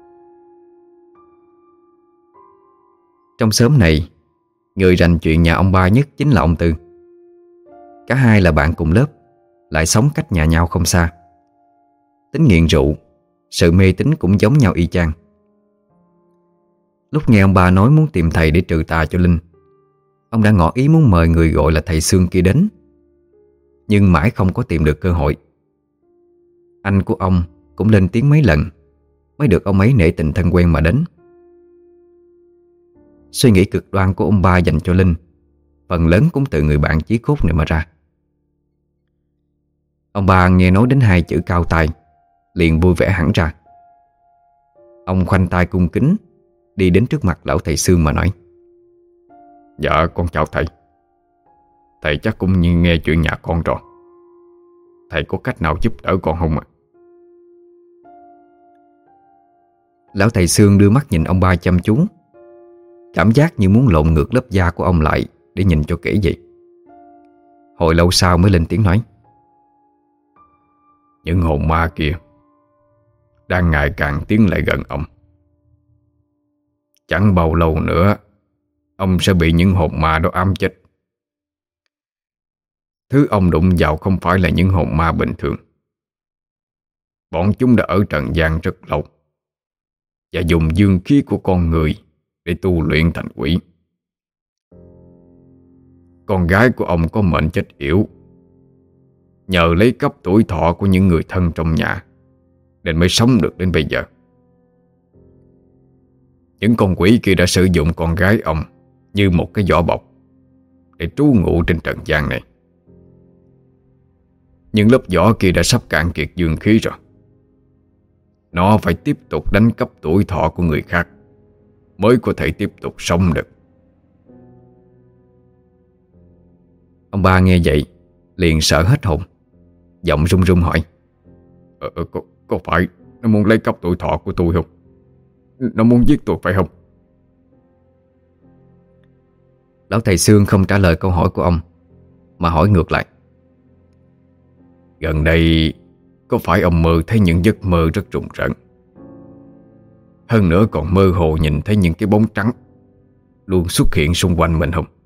Trong xóm này, người rành chuyện nhà ông ba nhất chính là ông Tư. Cả hai là bạn cùng lớp, lại sống cách nhà nhau không xa. Tính nghiện rượu, sự mê tín cũng giống nhau y chang. Lúc nghe ông ba nói muốn tìm thầy để trừ tà cho Linh, ông đã ngỏ ý muốn mời người gọi là thầy Sương kia đến, nhưng mãi không có tìm được cơ hội. Anh của ông cũng lên tiếng mấy lần mới được ông ấy nể tình thân quen mà đến. Suy nghĩ cực đoan của ông ba dành cho Linh phần lớn cũng từ người bạn chí cốt này mà ra. Ông ba nghe nói đến hai chữ cao tài liền vui vẻ hẳn ra. Ông khoanh tay cung kính đi đến trước mặt lão thầy Sương mà nói: Dạ con chào thầy. Thầy chắc cũng như nghe chuyện nhà con rồi. Thầy có cách nào giúp đỡ con không ạ? Lão thầy Sương đưa mắt nhìn ông ba chăm chú, cảm giác như muốn lộn ngược lớp da của ông lại để nhìn cho kỹ vậy. Hồi lâu sau mới lên tiếng nói: Những hồn ma kia đang ngày càng tiến lại gần ông. Chẳng bao lâu nữa ông sẽ bị những hồn ma đó ám chết. Thứ ông đụng vào không phải là những hồn ma bình thường. Bọn chúng đã ở trần gian rất lâu và dùng dương khí của con người để tu luyện thành quỷ. Con gái của ông có mệnh chết yểu, nhờ lấy cắp tuổi thọ của những người thân trong nhà nên mới sống được đến bây giờ. Những con quỷ kia đã sử dụng con gái ông như một cái vỏ bọc để trú ngụ trên trần gian này. Nhưng lớp vỏ kia đã sắp cạn kiệt dương khí rồi. Nó phải tiếp tục đánh cắp tuổi thọ của người khác mới có thể tiếp tục sống được. Ông ba nghe vậy liền sợ hết hồn, giọng run run hỏi: Có phải nó muốn lấy cắp tuổi thọ của tôi không? Nó muốn giết tôi phải không? Lão thầy Sương không trả lời câu hỏi của ông, mà hỏi ngược lại: Gần đây có phải ông mơ thấy những giấc mơ rất rùng rợn? Hơn nữa còn mơ hồ nhìn thấy những cái bóng trắng luôn xuất hiện xung quanh mình không?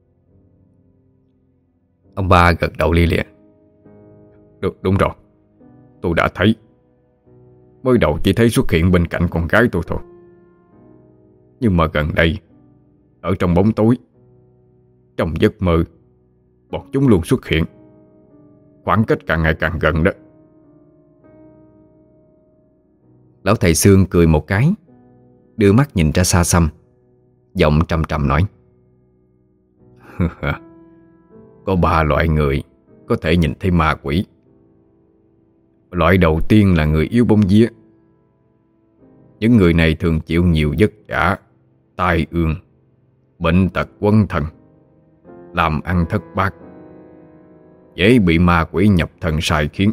Ông ba gật đầu lia lịa: Đúng rồi, tôi đã thấy. Mới đầu chỉ thấy xuất hiện bên cạnh con gái tôi thôi. Nhưng mà gần đây, ở trong bóng tối, trong giấc mơ, bọn chúng luôn xuất hiện. Khoảng cách càng ngày càng gần đó. Lão thầy Sương cười một cái, đưa mắt nhìn ra xa xăm, giọng trầm trầm nói: Có 3 loại người có thể nhìn thấy ma quỷ. Loại đầu tiên là người yếu bóng vía. Những người này thường chịu nhiều vất vả, tai ương, bệnh tật quấn thân, làm ăn thất bát, dễ bị ma quỷ nhập thân sai khiến.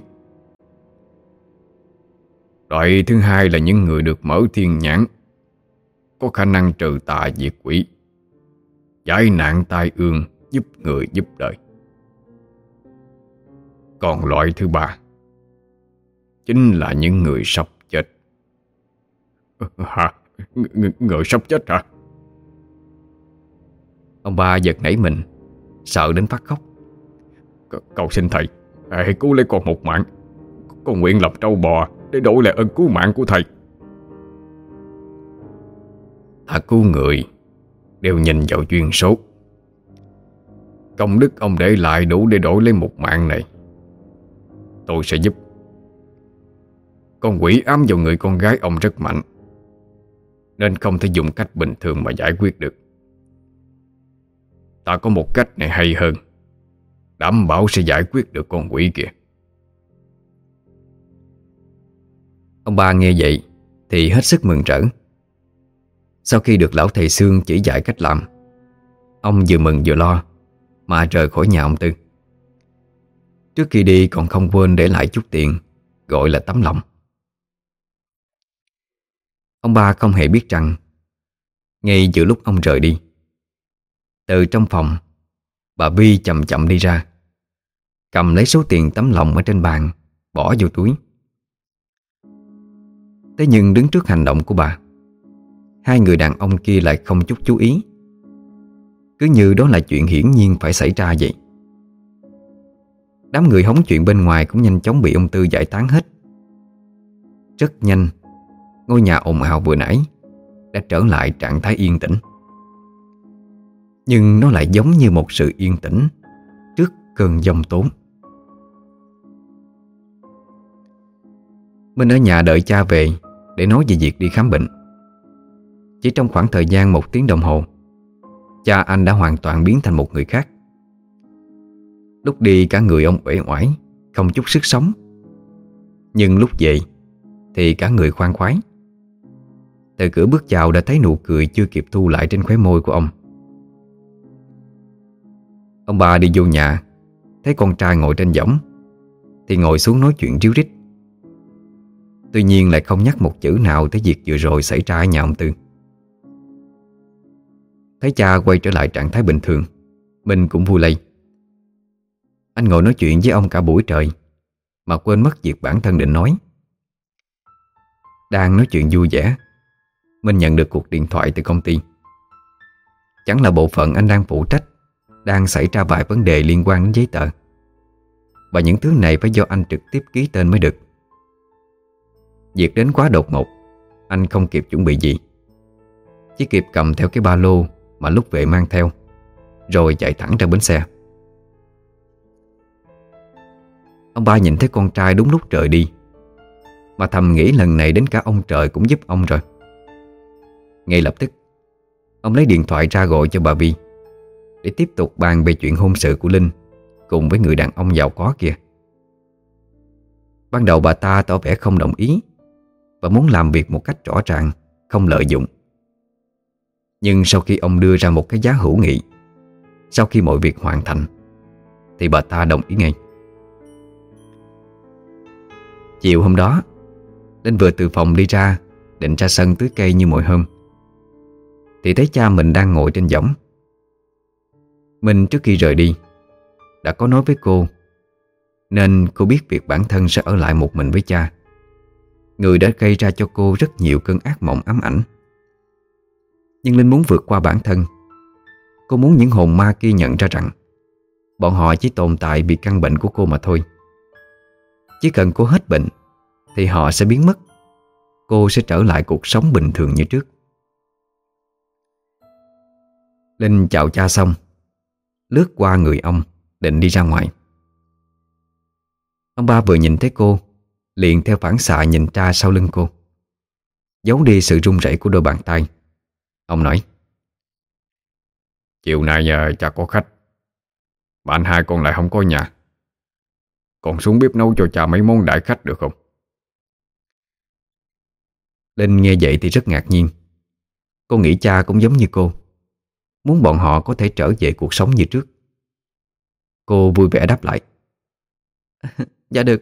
Loại thứ hai là những người được mở thiên nhãn, có khả năng trừ tà diệt quỷ, giải nạn tai ương, giúp người giúp đời. Còn loại thứ ba chính là những người sắp chết. Hả? Người sắp chết hả? Ông ba giật nảy mình, sợ đến phát khóc. Cầu xin thầy, hãy cứu lấy con một mạng. Con nguyện lập trâu bò để đổi lại ơn cứu mạng của thầy. Ta cứu người đều nhìn vào duyên số. Công đức ông để lại đủ để đổi lấy một mạng này. Tôi sẽ giúp. Con quỷ ám vào người con gái ông rất mạnh, nên không thể dùng cách bình thường mà giải quyết được. Ta có một cách này hay hơn, đảm bảo sẽ giải quyết được con quỷ kìa. Ông ba nghe vậy thì hết sức mừng rỡ. Sau khi được lão thầy Sương chỉ dạy cách làm, ông vừa mừng vừa lo mà rời khỏi nhà ông Tư. Trước khi đi còn không quên để lại chút tiền, gọi là tấm lòng. Ông ba không hề biết rằng ngay giữa lúc ông rời đi, từ trong phòng, bà Vi chậm chậm đi ra, cầm lấy số tiền tấm lòng ở trên bàn, bỏ vô túi. Thế nhưng đứng trước hành động của bà, hai người đàn ông kia lại không chút chú ý, cứ như đó là chuyện hiển nhiên phải xảy ra vậy. Đám người hóng chuyện bên ngoài cũng nhanh chóng bị ông Tư giải tán hết. Rất nhanh, ngôi nhà ồn ào vừa nãy đã trở lại trạng thái yên tĩnh. Nhưng nó lại giống như một sự yên tĩnh trước cơn giông tố. Minh ở nhà đợi cha về để nói về việc đi khám bệnh. Chỉ trong khoảng thời gian 1 tiếng đồng hồ, cha anh đã hoàn toàn biến thành một người khác. Lúc đi cả người ông uể oải, không chút sức sống. Nhưng lúc về thì cả người khoan khoái. Từ cửa bước vào đã thấy nụ cười chưa kịp thu lại trên khóe môi của ông. Ông bà đi vô nhà, thấy con trai ngồi trên võng thì ngồi xuống nói chuyện ríu rít. Tuy nhiên lại không nhắc một chữ nào tới việc vừa rồi xảy ra ở nhà ông Tư. Thấy cha quay trở lại trạng thái bình thường, Minh cũng vui lây. Anh ngồi nói chuyện với ông cả buổi trời mà quên mất việc bản thân định nói. Đang nói chuyện vui vẻ, Minh nhận được cuộc điện thoại từ công ty. Chẳng là bộ phận anh đang phụ trách đang xảy ra vài vấn đề liên quan đến giấy tờ, và những thứ này phải do anh trực tiếp ký tên mới được. Việc đến quá đột ngột, anh không kịp chuẩn bị gì, chỉ kịp cầm theo cái ba lô mà lúc về mang theo, rồi chạy thẳng ra bến xe. Ông ba nhìn thấy con trai đúng lúc trời đi, mà thầm nghĩ lần này đến cả ông trời cũng giúp ông rồi. Ngay lập tức, ông lấy điện thoại ra gọi cho bà Vi để tiếp tục bàn về chuyện hôn sự của Linh cùng với người đàn ông giàu có kia. Ban đầu bà ta tỏ vẻ không đồng ý và muốn làm việc một cách rõ ràng, không lợi dụng. Nhưng sau khi ông đưa ra một cái giá hữu nghị, sau khi mọi việc hoàn thành, thì bà ta đồng ý ngay. Chiều hôm đó, Linh vừa từ phòng đi ra, định ra sân tưới cây như mọi hôm, thì thấy cha mình đang ngồi trên võng. Minh trước khi rời đi đã có nói với cô, nên cô biết việc bản thân sẽ ở lại một mình với cha, người đã gây ra cho cô rất nhiều cơn ác mộng ám ảnh. Nhưng Linh muốn vượt qua bản thân. Cô muốn những hồn ma kia nhận ra rằng bọn họ chỉ tồn tại vì căn bệnh của cô mà thôi. Chỉ cần cô hết bệnh thì họ sẽ biến mất. Cô sẽ trở lại cuộc sống bình thường như trước. Linh chào cha xong, lướt qua người ông, định đi ra ngoài. Ông ba vừa nhìn thấy cô, liền theo phản xạ nhìn ra sau lưng cô, giấu đi sự run rẩy của đôi bàn tay. Ông nói: Chiều nay cha có khách, bạn hai con lại không có nhà. Con xuống bếp nấu cho cha mấy món đãi khách được không? Linh nghe vậy thì rất ngạc nhiên. Cô nghĩ cha cũng giống như cô, muốn bọn họ có thể trở về cuộc sống như trước. Cô vui vẻ đáp lại: Dạ được.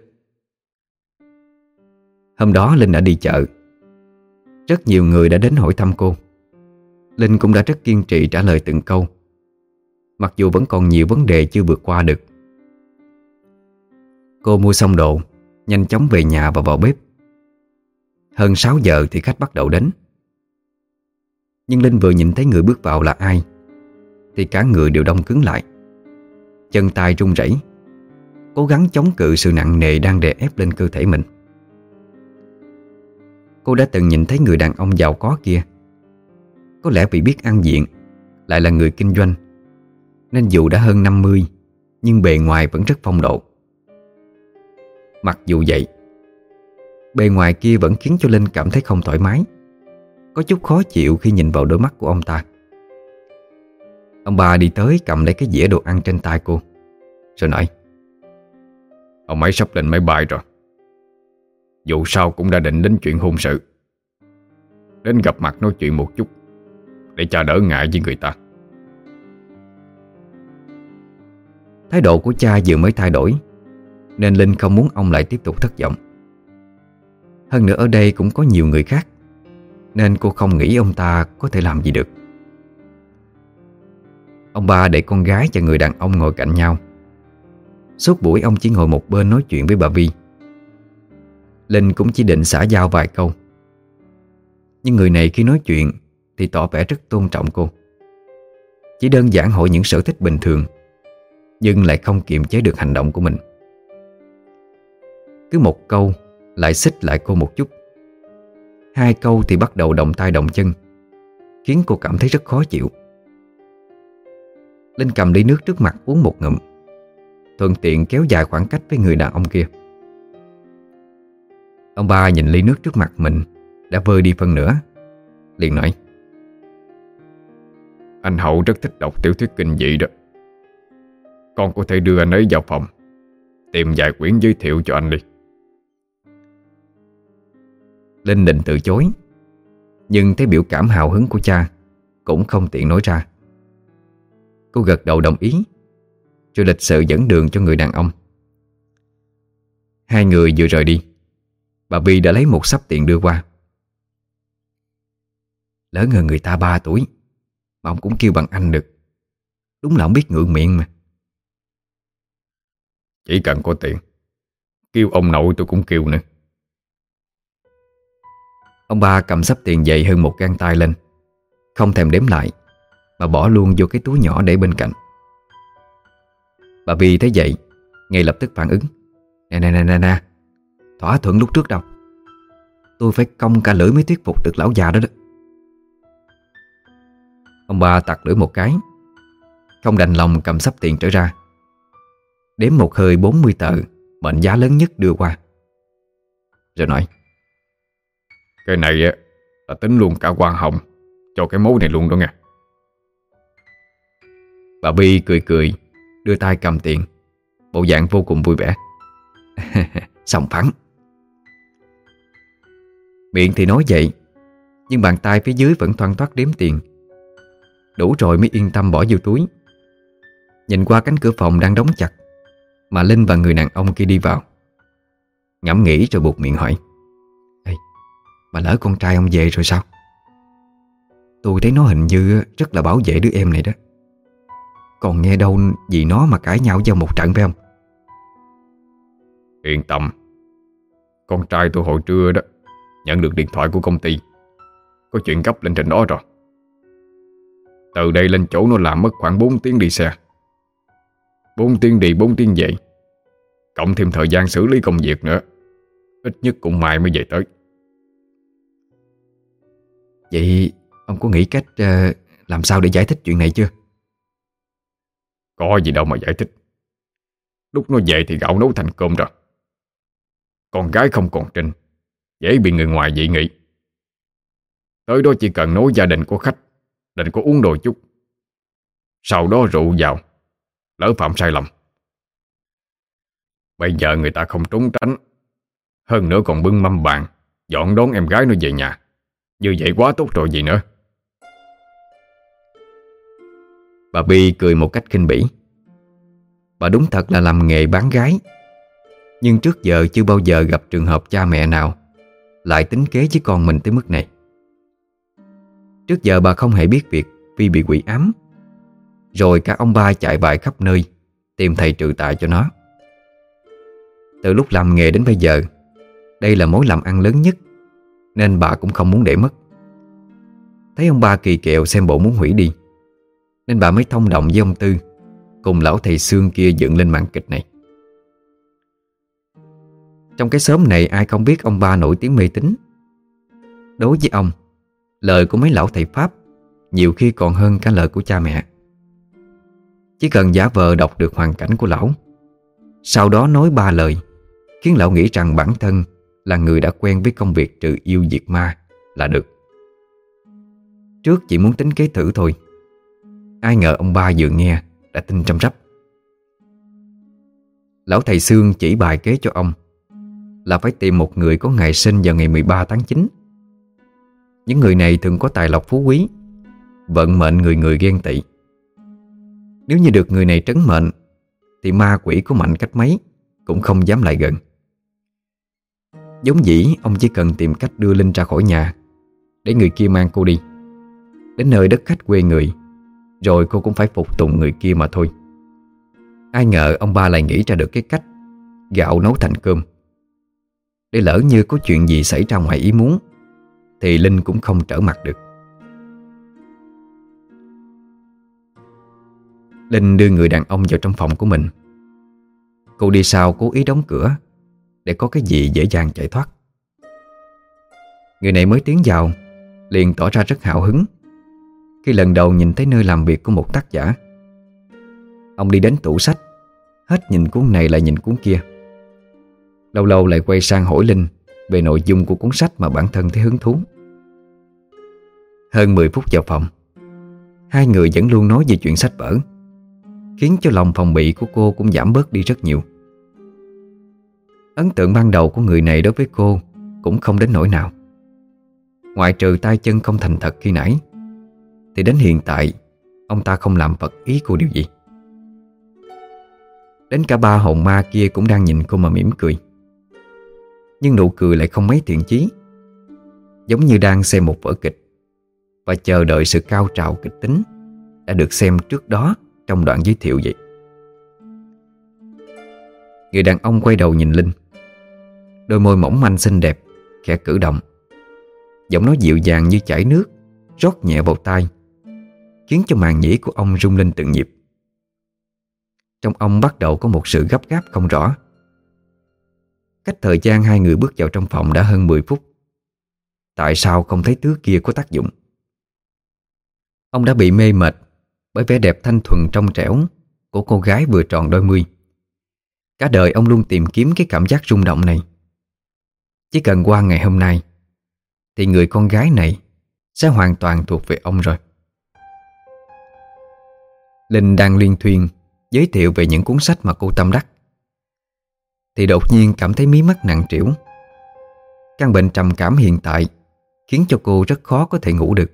Hôm đó Linh đã đi chợ. Rất nhiều người đã đến hỏi thăm cô. Linh cũng đã rất kiên trì trả lời từng câu, mặc dù vẫn còn nhiều vấn đề chưa vượt qua được. Cô mua xong đồ, nhanh chóng về nhà và vào bếp. Hơn 6 giờ thì khách bắt đầu đến. Nhưng Linh vừa nhìn thấy người bước vào là ai thì cả người đều đông cứng lại, chân tay run rẩy, cố gắng chống cự sự nặng nề đang đè ép lên cơ thể mình. Cô đã từng nhìn thấy người đàn ông giàu có kia. Có lẽ vì biết ăn diện, lại là người kinh doanh, nên dù đã hơn 50 nhưng bề ngoài vẫn rất phong độ. Mặc dù vậy, bề ngoài kia vẫn khiến cho Linh cảm thấy không thoải mái, có chút khó chịu khi nhìn vào đôi mắt của ông ta. Ông bà đi tới cầm lấy cái dĩa đồ ăn trên tay cô, rồi nói: Ông ấy sắp lên máy bay rồi. Dù sao cũng đã định đến chuyện hôn sự, đến gặp mặt nói chuyện một chút để cha đỡ ngại với người ta. Thái độ của cha vừa mới thay đổi, nên Linh không muốn ông lại tiếp tục thất vọng. Hơn nữa ở đây cũng có nhiều người khác, nên cô không nghĩ ông ta có thể làm gì được. Ông ba để con gái và người đàn ông ngồi cạnh nhau. Suốt buổi ông chỉ ngồi một bên nói chuyện với bà Vi. Linh cũng chỉ định xã giao vài câu, nhưng người này khi nói chuyện thì tỏ vẻ rất tôn trọng cô. Chỉ đơn giản hỏi những sở thích bình thường, nhưng lại không kiềm chế được hành động của mình. Cứ một câu lại xích lại cô một chút, 2 câu thì bắt đầu động tay động chân, khiến cô cảm thấy rất khó chịu. Linh cầm ly nước trước mặt uống một ngụm, thuận tiện kéo dài khoảng cách với người đàn ông kia. Ông ba nhìn ly nước trước mặt mình đã vơi đi phân nửa, liền nói: Anh Hậu rất thích đọc tiểu thuyết kinh dị đó. Con có thể đưa anh ấy vào phòng, tìm vài quyển giới thiệu cho anh đi. Linh định từ chối, nhưng thấy biểu cảm hào hứng của cha cũng không tiện nói ra. Cô gật đầu đồng ý, rồi lịch sự dẫn đường cho người đàn ông. Hai người vừa rời đi, bà Vi đã lấy một xấp tiền đưa qua. Lớn hơn người ta 3 tuổi mà ông cũng kêu bằng anh được, đúng là ông biết ngượng miệng mà. Chỉ cần có tiền, kêu ông nội tôi cũng kêu nữa. Ông ba cầm xấp tiền dày hơn một gang tay lên, không thèm đếm lại, mà bỏ luôn vô cái túi nhỏ để bên cạnh. Bà Bi thấy vậy ngay lập tức phản ứng: Nè, thỏa thuận lúc trước đâu, tôi phải cong cả lưỡi mới thuyết phục được lão già đó đó. Ông ba tặc lưỡi một cái, không đành lòng cầm xấp tiền trở ra, đếm một hơi 40 tờ mệnh giá lớn nhất đưa qua, rồi nói: Cái này á là tính luôn cả hoa hồng cho cái mối này luôn đó nghe. Bà Bi cười cười, đưa tay cầm tiền, bộ dạng vô cùng vui vẻ. Sòng phẳng. Miệng thì nói vậy, nhưng bàn tay phía dưới vẫn thoăn thoắt đếm tiền. Đủ rồi mới yên tâm bỏ vô túi. Nhìn qua cánh cửa phòng đang đóng chặt, mà Linh và người đàn ông kia đi vào. Ngẫm nghĩ rồi buột miệng hỏi: Ê, mà lỡ con trai ông về rồi sao? Tôi thấy nó hình như rất là bảo vệ đứa em này đó. Còn nghe đâu vì nó mà cãi nhau vào một trận phải không? Yên tâm, con trai tôi hồi trưa đó nhận được điện thoại của công ty, có chuyện gấp lên trên đó rồi. Từ đây lên chỗ nó làm mất khoảng 4 tiếng đi xe, 4 tiếng đi 4 tiếng về, cộng thêm thời gian xử lý công việc nữa, ít nhất cũng mai mới về tới. Vậy ông có nghĩ cách làm sao để giải thích chuyện này chưa? Có gì đâu mà giải thích. Lúc nó về thì gạo nấu thành cơm rồi. Con gái không còn trinh, dễ bị người ngoài dị nghị. Tới đó chỉ cần nói gia đình có khách, định có uống đồ chút, sau đó rượu vào, lỡ phạm sai lầm. Bây giờ người ta không trốn tránh, hơn nữa còn bưng mâm bàn dọn đón em gái nó về nhà. Như vậy quá tốt rồi gì nữa. Bà Bi cười một cách khinh bỉ. Bà đúng thật là làm nghề bán gái, nhưng trước giờ chưa bao giờ gặp trường hợp cha mẹ nào lại tính kế với con mình tới mức này. Trước giờ bà không hề biết việc Phi bị quỷ ám, rồi cả ông ba chạy bại khắp nơi tìm thầy trừ tà cho nó. Từ lúc làm nghề đến bây giờ, đây là mối làm ăn lớn nhất, nên bà cũng không muốn để mất. Thấy ông ba kỳ kèo xem bộ muốn hủy đi, nên bà mới thông đồng với ông Tư cùng lão thầy xương kia dựng lên màn kịch này. Trong cái xóm này ai không biết ông ba nổi tiếng mê tín. Đối với ông, lời của mấy lão thầy Pháp nhiều khi còn hơn cả lời của cha mẹ. Chỉ cần giả vờ đọc được hoàn cảnh của lão, sau đó nói 3 lời khiến lão nghĩ rằng bản thân là người đã quen với công việc trừ yêu diệt ma là được. Trước chỉ muốn tính kế thử thôi, ai ngờ ông ba vừa nghe đã tin trăm rắp. Lão thầy xương chỉ bài kế cho ông là phải tìm một người có ngày sinh vào ngày 13 tháng 9. Những người này thường có tài lộc phú quý, vận mệnh người người ghen tị. Nếu như được người này trấn mệnh thì ma quỷ có mạnh cách mấy cũng không dám lại gần. Giống dĩ ông chỉ cần tìm cách đưa Linh ra khỏi nhà để người kia mang cô đi đến nơi đất khách quê người, rồi cô cũng phải phục tùng người kia mà thôi. Ai ngờ ông ba lại nghĩ ra được cái cách gạo nấu thành cơm, để lỡ như có chuyện gì xảy ra ngoài ý muốn thì Linh cũng không trở mặt được. Linh đưa người đàn ông vào trong phòng của mình. Cô đi sau cố ý đóng cửa để có cái gì dễ dàng chạy thoát. Người này mới tiến vào liền tỏ ra rất hào hứng khi lần đầu nhìn thấy nơi làm việc của một tác giả. Ông đi đến tủ sách, hết nhìn cuốn này lại nhìn cuốn kia, lâu lâu lại quay sang hỏi Linh về nội dung của cuốn sách mà bản thân thấy hứng thú. Hơn 10 phút vào phòng, hai người vẫn luôn nói về chuyện sách vở, khiến cho lòng phòng bị của cô cũng giảm bớt đi rất nhiều. Ấn tượng ban đầu của người này đối với cô cũng không đến nỗi nào. Ngoại trừ tay chân không thành thật khi nãy, thì đến hiện tại ông ta không làm phật ý cô điều gì. Đến cả ba hồn ma kia cũng đang nhìn cô mà mỉm cười, nhưng nụ cười lại không mấy thiện chí, giống như đang xem một vở kịch và chờ đợi sự cao trào kịch tính đã được xem trước đó trong đoạn giới thiệu vậy. Người đàn ông quay đầu nhìn Linh, đôi môi mỏng manh xinh đẹp khẽ cử động, Giọng nói dịu dàng như chảy nước rót nhẹ vào tai, khiến cho màng nhĩ của ông rung lên từng nhịp. Trong ông bắt đầu có một sự gấp gáp không rõ. Cách thời gian hai người bước vào trong phòng đã hơn 10 phút. Tại sao không thấy thứ kia có tác dụng? Ông đã bị mê mệt bởi vẻ đẹp thanh thuần trong trẻo của cô gái vừa tròn đôi mươi. Cả đời ông luôn tìm kiếm cái cảm giác rung động này. Chỉ cần qua ngày hôm nay thì người con gái này sẽ hoàn toàn thuộc về ông rồi. Linh đang luyên thuyên giới thiệu về những cuốn sách mà cô tâm đắc thì đột nhiên cảm thấy mí mắt nặng trĩu. Căn bệnh trầm cảm hiện tại khiến cho cô rất khó có thể ngủ được.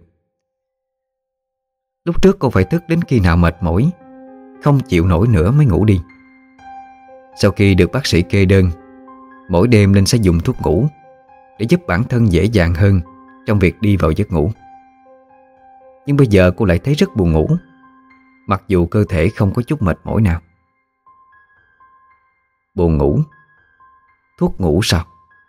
Lúc trước cô phải thức đến khi nào mệt mỏi, không chịu nổi nữa mới ngủ đi. Sau khi được bác sĩ kê đơn, mỗi đêm Linh sẽ dùng thuốc ngủ để giúp bản thân dễ dàng hơn trong việc đi vào giấc ngủ. Nhưng bây giờ cô lại thấy rất buồn ngủ, mặc dù cơ thể không có chút mệt mỏi nào. Buồn ngủ? Thuốc ngủ sao?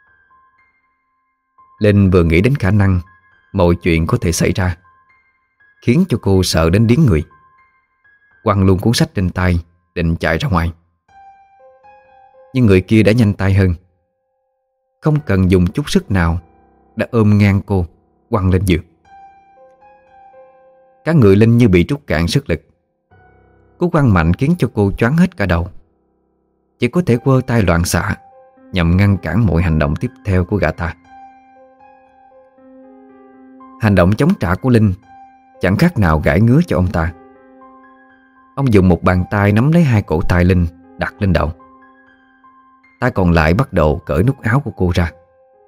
Linh vừa nghĩ đến khả năng mọi chuyện có thể xảy ra, khiến cho cô sợ đến điếng người. Quăng luôn cuốn sách trên tay, định chạy ra ngoài. Nhưng người kia đã nhanh tay hơn, không cần dùng chút sức nào đã ôm ngang cô, quăng lên giường. Cả người Linh như bị trút cạn sức lực. Cú quăng mạnh khiến cho cô choáng hết cả đầu, chỉ có thể quơ tay loạn xạ nhằm ngăn cản mọi hành động tiếp theo của gã ta. Hành động chống trả của Linh chẳng khác nào gãi ngứa cho ông ta. Ông dùng một bàn tay nắm lấy hai cổ tay Linh, đặt lên đầu. Tay còn lại bắt đầu cởi nút áo của cô ra.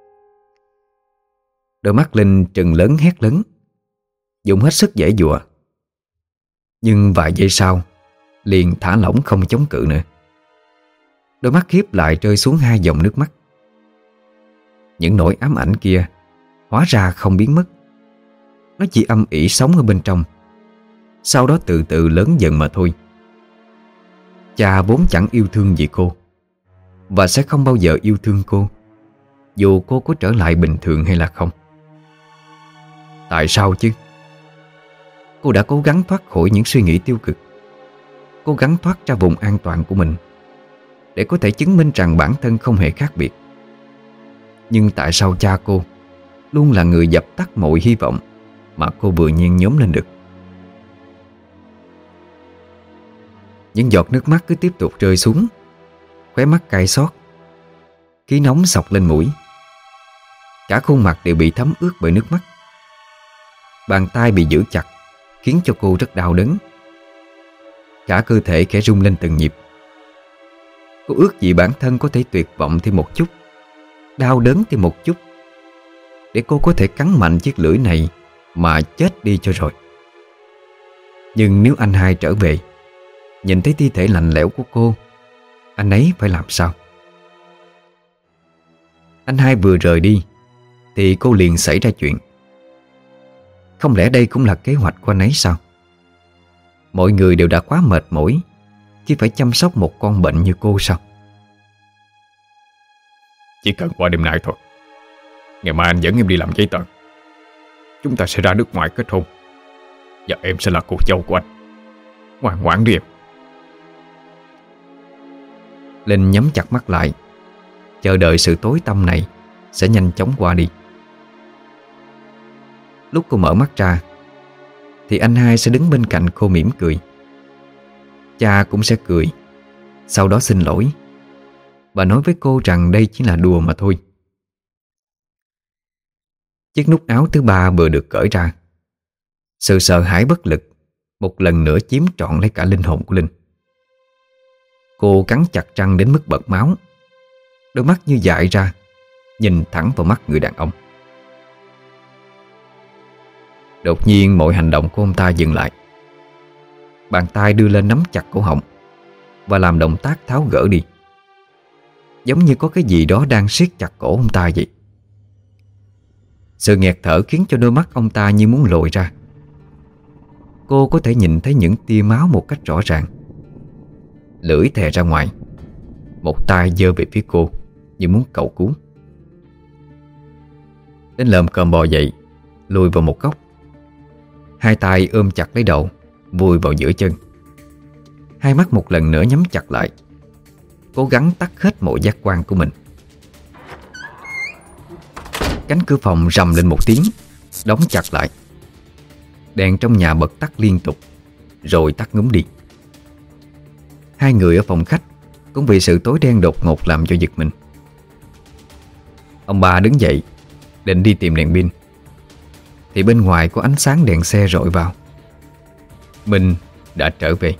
Đôi mắt Linh trừng lớn hét lớn, dùng hết sức giãy giụa. Nhưng vài giây sau liền thả lỏng không chống cự nữa. Đôi mắt hiếp lại rơi xuống hai dòng nước mắt. Những nỗi ám ảnh kia hóa ra không biến mất. Nó chỉ âm ỉ sống ở bên trong, sau đó từ từ lớn dần mà thôi. Cha vốn chẳng yêu thương gì cô, và sẽ không bao giờ yêu thương cô, dù cô có trở lại bình thường hay là không. Tại sao chứ? Cô đã cố gắng thoát khỏi những suy nghĩ tiêu cực, cố gắng thoát ra vùng an toàn của mình để có thể chứng minh rằng bản thân không hề khác biệt. Nhưng tại sao cha cô luôn là người dập tắt mọi hy vọng mà cô vừa nhiên nhóm lên được? Những giọt nước mắt cứ tiếp tục rơi xuống, khóe mắt cay xót, khí nóng xộc lên mũi. Cả khuôn mặt đều bị thấm ướt bởi nước mắt. Bàn tay bị giữ chặt khiến cho cô rất đau đớn. Cả cơ thể khẽ rung lên từng nhịp. Cô ước gì bản thân có thể tuyệt vọng thêm một chút, đau đớn thêm một chút, để cô có thể cắn mạnh chiếc lưỡi này mà chết đi cho rồi. Nhưng nếu anh hai trở về, nhìn thấy thi thể lạnh lẽo của cô, anh ấy phải làm sao? Anh hai vừa rời đi thì cô liền xảy ra chuyện. Không lẽ đây cũng là kế hoạch của anh ấy sao? Mọi người đều đã quá mệt mỏi khi phải chăm sóc một con bệnh như cô sao? Chỉ cần qua đêm nay thôi, ngày mai anh dẫn em đi làm giấy tờ. Chúng ta sẽ ra nước ngoài kết hôn, và em sẽ là cô dâu của anh. Ngoan ngoãn đi em. Linh nhắm chặt mắt lại, chờ đợi sự tối tăm này sẽ nhanh chóng qua đi. Lúc cô mở mắt ra thì anh hai sẽ đứng bên cạnh cô mỉm cười. Cha cũng sẽ cười, sau đó xin lỗi và nói với cô rằng đây chỉ là đùa mà thôi. Chiếc nút áo thứ ba vừa được cởi ra. Sự sợ hãi bất lực một lần nữa chiếm trọn lấy cả linh hồn của Linh. Cô cắn chặt răng đến mức bật máu, đôi mắt như dại ra, nhìn thẳng vào mắt người đàn ông. Đột nhiên mọi hành động của ông ta dừng lại. Bàn tay đưa lên nắm chặt cổ họng và làm động tác tháo gỡ đi, giống như có cái gì đó đang siết chặt cổ ông ta vậy. Sự nghẹt thở khiến cho đôi mắt ông ta như muốn lồi ra. Cô có thể nhìn thấy những tia máu một cách rõ ràng. Lưỡi thè ra ngoài, một tay giơ về phía cô như muốn cầu cứu. đến lồm cồm bò dậy, lùi vào một góc. Hai tay ôm chặt lấy đầu, vùi vào giữa chân. Hai mắt một lần nữa nhắm chặt lại, cố gắng tắt hết mọi giác quan của mình. Cánh cửa phòng rầm lên một tiếng, đóng chặt lại. Đèn trong nhà bật tắt liên tục, rồi tắt ngúm đi. Hai người ở phòng khách cũng vì sự tối đen đột ngột làm cho giật mình. Ông ba đứng dậy định đi tìm đèn pin, thì bên ngoài có ánh sáng đèn xe rọi vào. Minh đã trở về.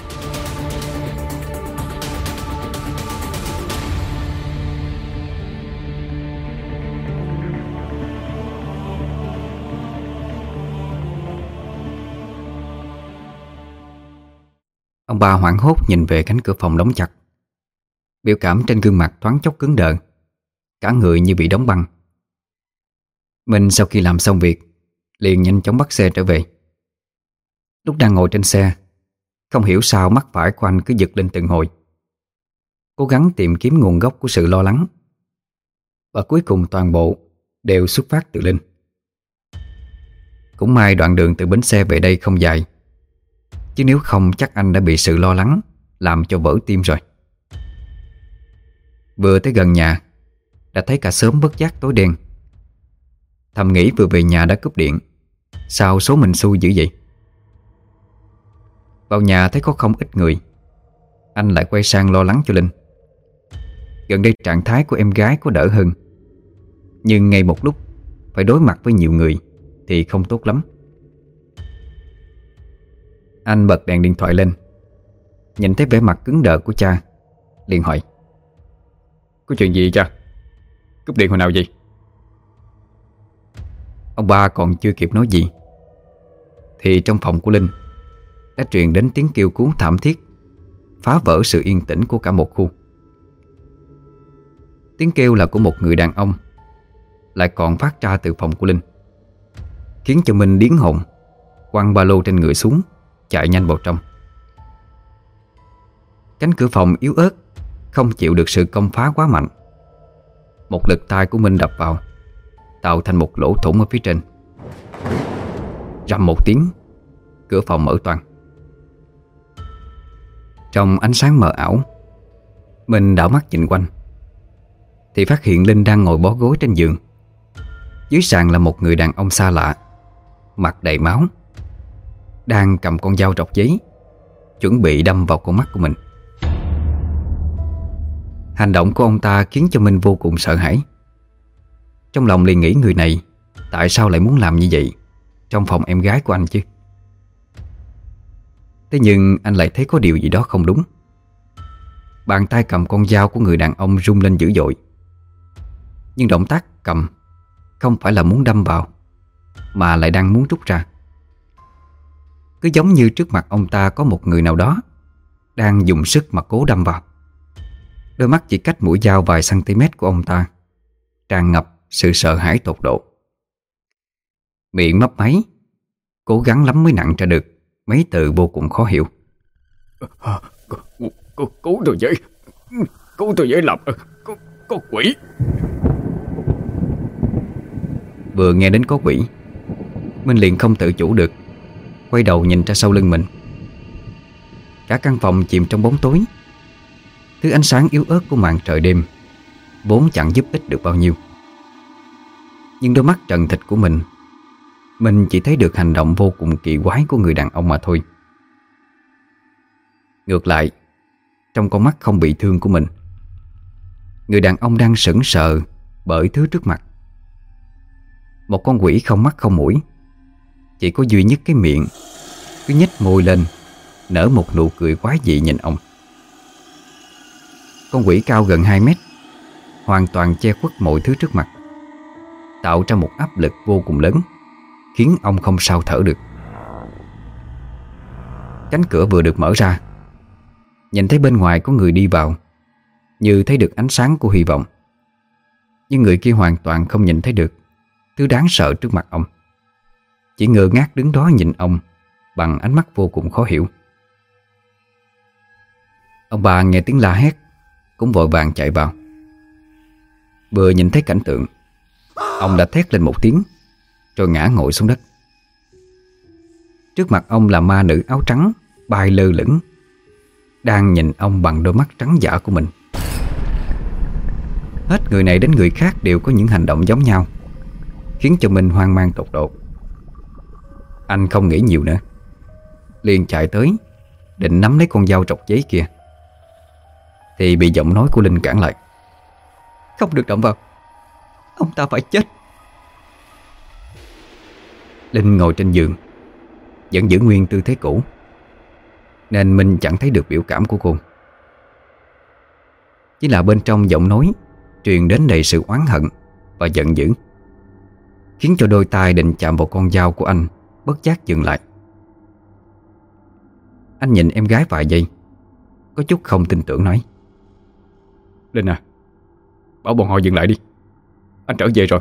Ông ba hoảng hốt nhìn về cánh cửa phòng đóng chặt. Biểu cảm trên gương mặt thoáng chốc cứng đờ, cả người như bị đóng băng. Minh sau khi làm xong việc liền nhanh chóng bắt xe trở về. Lúc đang ngồi trên xe, không hiểu sao mắt phải của anh cứ giật lên từng hồi, cố gắng tìm kiếm nguồn gốc của sự lo lắng. Và cuối cùng toàn bộ đều xuất phát từ Linh. Cũng may đoạn đường từ bến xe về đây không dài, chứ nếu không chắc anh đã bị sự lo lắng làm cho vỡ tim rồi. Vừa tới gần nhà đã thấy cả xóm bất giác tối đen. Thầm nghĩ vừa về nhà đã cúp điện, sao số mình xui dữ vậy. Vào nhà thấy có không ít người, anh lại quay sang lo lắng cho Linh. Gần đây trạng thái của em gái có đỡ hơn, nhưng ngay một lúc phải đối mặt với nhiều người thì không tốt lắm. Anh bật đèn điện thoại lên, nhìn thấy vẻ mặt cứng đờ của cha, liền hỏi: Có chuyện gì cha? Cúp điện hồi nào vậy? Ông ba còn chưa kịp nói gì thì trong phòng của Linh đã truyền đến tiếng kêu cứu thảm thiết, phá vỡ sự yên tĩnh của cả một khu. Tiếng kêu là của một người đàn ông, lại còn phát ra từ phòng của Linh, khiến cho Minh điếng hồn, quăng ba lô trên người xuống, chạy nhanh vào trong. Cánh cửa phòng yếu ớt, không chịu được sự công phá quá mạnh. Một lực tay của Minh đập vào, tạo thành một lỗ thủng ở phía trên. Rầm một tiếng, cửa phòng mở toang. Trong ánh sáng mờ ảo, Minh đảo mắt nhìn quanh thì phát hiện Linh đang ngồi bó gối trên giường. Dưới sàn là một người đàn ông xa lạ, mặt đầy máu, đang cầm con dao rọc giấy, chuẩn bị đâm vào con mắt của mình. Hành động của ông ta khiến cho Minh vô cùng sợ hãi. Trong lòng liền nghĩ người này tại sao lại muốn làm như vậy trong phòng em gái của anh chứ. Thế nhưng anh lại thấy có điều gì đó không đúng. Bàn tay cầm con dao của người đàn ông rung lên dữ dội, nhưng động tác cầm không phải là muốn đâm vào, mà lại đang muốn rút ra. Cứ giống như trước mặt ông ta có một người nào đó đang dùng sức mà cố đâm vào. Đôi mắt chỉ cách mũi dao vài cm của ông ta tràn ngập sự sợ hãi tột độ. Miệng mấp máy, cố gắng lắm mới nặn ra được mấy từ vô cùng khó hiểu. Cứu tôi với, cứu tôi với, làm có quỷ. Vừa nghe đến có quỷ, Minh liền không tự chủ được quay đầu nhìn ra sau lưng mình. Cả căn phòng chìm trong bóng tối. Thứ ánh sáng yếu ớt của màn trời đêm vốn chẳng giúp ích được bao nhiêu. Nhưng đôi mắt trần thịt của mình chỉ thấy được hành động vô cùng kỳ quái của người đàn ông mà thôi. Ngược lại, trong con mắt không bị thương của mình, người đàn ông đang sững sờ bởi thứ trước mặt. Một con quỷ không mắt không mũi, chỉ có duy nhất cái miệng cứ nhếch môi lên, nở một nụ cười quái dị nhìn ông. Con quỷ cao gần 2 mét, hoàn toàn che khuất mọi thứ trước mặt, tạo ra một áp lực vô cùng lớn, khiến ông không sao thở được. Cánh cửa vừa được mở ra, nhìn thấy bên ngoài có người đi vào, như thấy được ánh sáng của hy vọng. Nhưng người kia hoàn toàn không nhìn thấy được thứ đáng sợ trước mặt ông, chỉ ngơ ngác đứng đó nhìn ông bằng ánh mắt vô cùng khó hiểu. Ông bà nghe tiếng la hét cũng vội vàng chạy vào. Vừa nhìn thấy cảnh tượng, Ông đã thét lên một tiếng rồi ngã ngồi xuống đất. Trước mặt ông là ma nữ áo trắng bay lơ lửng, đang nhìn ông bằng đôi mắt trắng dã của mình. Hết người này đến người khác đều có những hành động giống nhau, khiến cho Minh hoang mang tột độ. Anh không nghĩ nhiều nữa, liền chạy tới định nắm lấy con dao trọc giấy kia, thì bị giọng nói của Linh cản lại. Không được động vào, ông ta phải chết. Linh ngồi trên giường, vẫn giữ nguyên tư thế cũ, nên Minh chẳng thấy được biểu cảm của cô. Chỉ là bên trong giọng nói truyền đến đầy sự oán hận và giận dữ, khiến cho đôi tay định chạm vào con dao của anh bất giác dừng lại. Anh nhìn em gái vài giây, có chút không tin tưởng nói: Linh à, bảo bọn họ dừng lại đi, anh trở về rồi.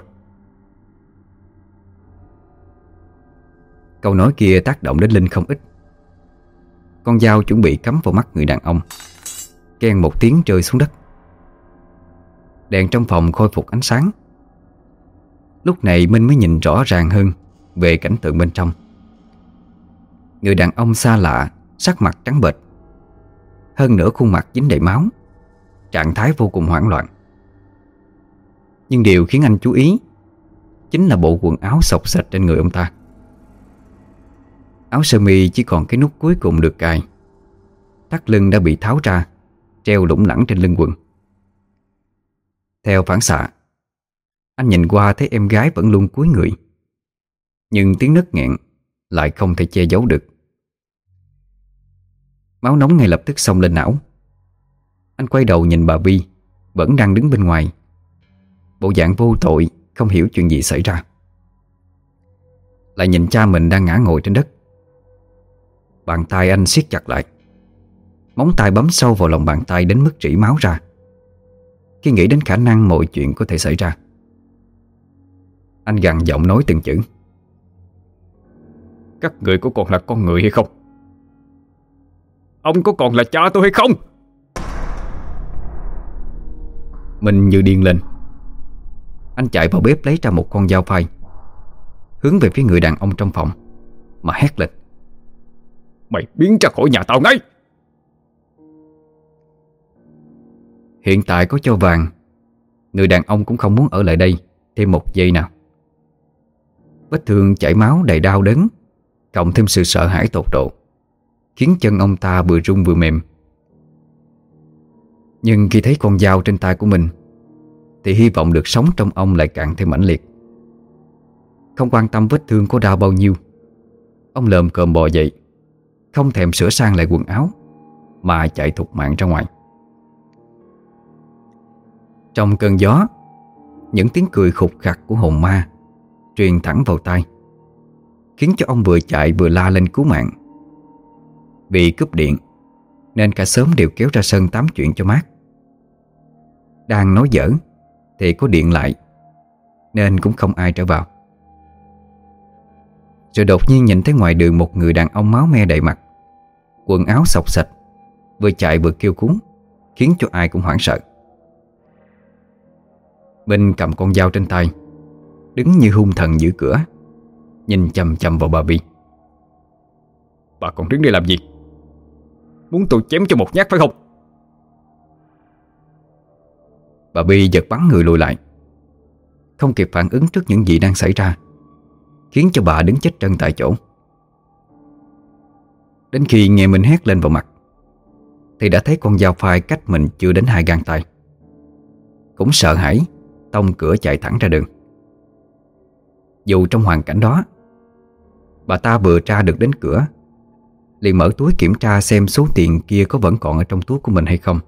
Câu nói kia tác động đến Linh không ít. Con dao chuẩn bị cắm vào mắt người đàn ông, keng một tiếng rơi xuống đất. Đèn trong phòng khôi phục ánh sáng. Lúc này Minh mới nhìn rõ ràng hơn về cảnh tượng bên trong. Người đàn ông xa lạ, sắc mặt trắng bệch, hơn nữa khuôn mặt dính đầy máu, trạng thái vô cùng hoảng loạn. Nhưng điều khiến anh chú ý chính là bộ quần áo xộc xệch trên người ông ta. Áo sơ mi chỉ còn cái nút cuối cùng được cài, thắt lưng đã bị tháo ra, treo lủng lẳng trên lưng quần. Theo phản xạ, anh nhìn qua thấy em gái vẫn luôn cúi người, nhưng tiếng nấc nghẹn lại không thể che giấu được. Máu nóng ngay lập tức xông lên não. Anh quay đầu nhìn bà Vi vẫn đang đứng bên ngoài, bộ dạng vô tội, không hiểu chuyện gì xảy ra. Lại nhìn cha mình đang ngã ngồi trên đất. Bàn tay anh siết chặt lại, móng tay bấm sâu vào lòng bàn tay đến mức rỉ máu ra, khi nghĩ đến khả năng mọi chuyện có thể xảy ra. Anh gằn giọng nói từng chữ: Các người có còn là con người hay không? Ông có còn là cha tôi hay không? Mình như điên lên. Anh chạy vào bếp lấy ra một con dao phay, hướng về phía người đàn ông trong phòng mà hét lên: Mày biến ra khỏi nhà tao ngay! Hiện tại có cho vàng, người đàn ông cũng không muốn ở lại đây thêm một giây nào. Vết thương chảy máu đầy đau đớn, cộng thêm sự sợ hãi tột độ, khiến chân ông ta vừa run vừa mềm. Nhưng khi thấy con dao trên tay của mình, thì hy vọng được sống trong ông lại càng thêm mãnh liệt. Không quan tâm vết thương có đau bao nhiêu, ông lồm cồm bò dậy, không thèm sửa sang lại quần áo, mà chạy thục mạng ra ngoài. Trong cơn gió, những tiếng cười khục khặc của hồn ma truyền thẳng vào tai, khiến cho ông vừa chạy vừa la lên cứu mạng. Vì cúp điện nên cả xóm đều kéo ra sân tám chuyện cho mát. Đang nói giỡn thì có điện lại, nên cũng không ai trở vào. Rồi đột nhiên nhìn thấy ngoài đường một người đàn ông máu me đầy mặt, quần áo xộc xệch, vừa chạy vừa kêu cứu, khiến cho ai cũng hoảng sợ. Minh cầm con dao trên tay, đứng như hung thần giữ cửa, nhìn chằm chằm vào bà Vi. Bà còn đứng đây làm gì? Muốn tôi chém cho một nhát phải không? Bà Vi giật bắn người lùi lại, không kịp phản ứng trước những gì đang xảy ra, khiến cho bà đứng chết chân tại chỗ. Đến khi nghe mình hét lên vào mặt, thì đã thấy con dao phai cách mình chưa đến 2 gang tay. Cũng sợ hãi tông cửa chạy thẳng ra đường. Dù trong hoàn cảnh đó, bà ta vừa ra được đến cửa, liền mở túi kiểm tra xem số tiền kia có vẫn còn ở trong túi của mình hay không.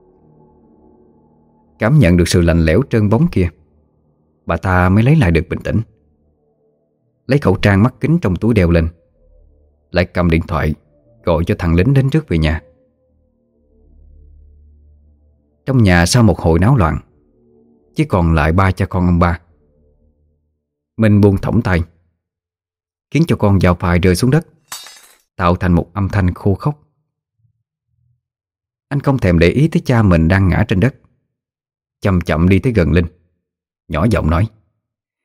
Cảm nhận được sự lạnh lẽo trơn bóng kia, bà ta mới lấy lại được bình tĩnh. Lấy khẩu trang mắt kính trong túi đeo lên, lại cầm điện thoại gọi cho thằng lính đến rước về nhà. Trong nhà sau một hồi náo loạn, chỉ còn lại 3 cha con ông ba. Mình buông thõng tay, khiến cho con dao phai rơi xuống đất, tạo thành một âm thanh khô khốc. Anh không thèm để ý tới cha mình đang ngã trên đất, chậm chậm đi tới gần Linh, nhỏ giọng nói: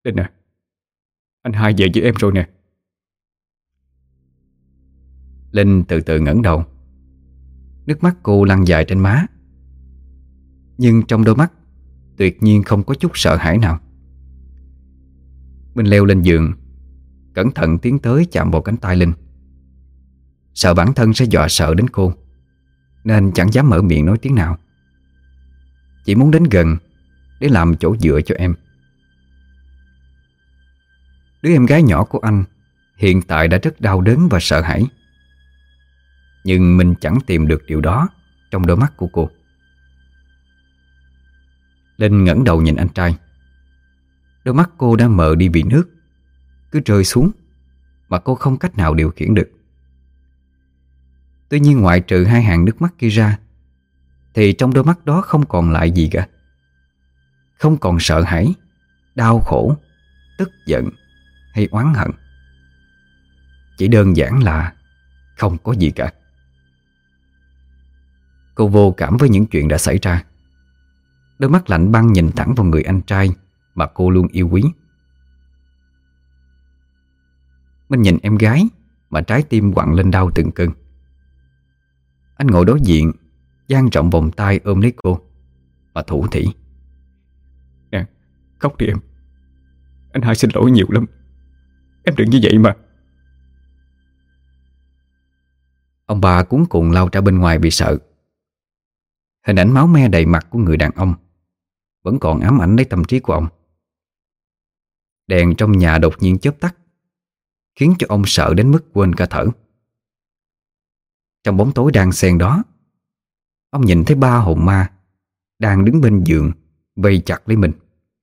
Linh à, anh hai về với em rồi nè. Linh từ từ ngẩng đầu. Nước mắt cô lăn dài trên má, nhưng trong đôi mắt tuyệt nhiên không có chút sợ hãi nào. Minh leo lên giường, cẩn thận tiến tới chạm vào cánh tay Linh. Sợ bản thân sẽ dọa sợ đến cô, nên chẳng dám mở miệng nói tiếng nào. Chỉ muốn đến gần để làm chỗ dựa cho em. Đứa em gái nhỏ của anh hiện tại đã rất đau đớn và sợ hãi, nhưng mình chẳng tìm được điều đó trong đôi mắt của cô. Linh ngẩng đầu nhìn anh trai. Đôi mắt cô đã mờ đi vì nước cứ rơi xuống mà cô không cách nào điều khiển được. Tuy nhiên ngoại trừ hai hàng nước mắt kia ra, thì trong đôi mắt đó không còn lại gì cả. Không còn sợ hãi, đau khổ, tức giận hay oán hận. Chỉ đơn giản là không có gì cả. Cô vô cảm với những chuyện đã xảy ra. Đôi mắt lạnh băng nhìn thẳng vào người anh trai mà cô luôn yêu quý. Mình nhìn em gái mà trái tim quặn lên đau từng cơn. Anh ngồi đối diện, dang rộng vòng tay ôm lấy cô mà thủ thỉ. Nè, khóc đi em. Anh hai xin lỗi nhiều lắm. Em đừng như vậy mà. Ông bà cuống cuồng lao ra bên ngoài vì sợ. Hình ảnh máu me đầy mặt của người đàn ông vẫn còn ám ảnh lấy tâm trí của ông. Đèn trong nhà đột nhiên chớp tắt, khiến cho ông sợ đến mức quên cả thở. Trong bóng tối đang xen đó, ông nhìn thấy ba hồn ma đang đứng bên giường vây chặt lấy mình.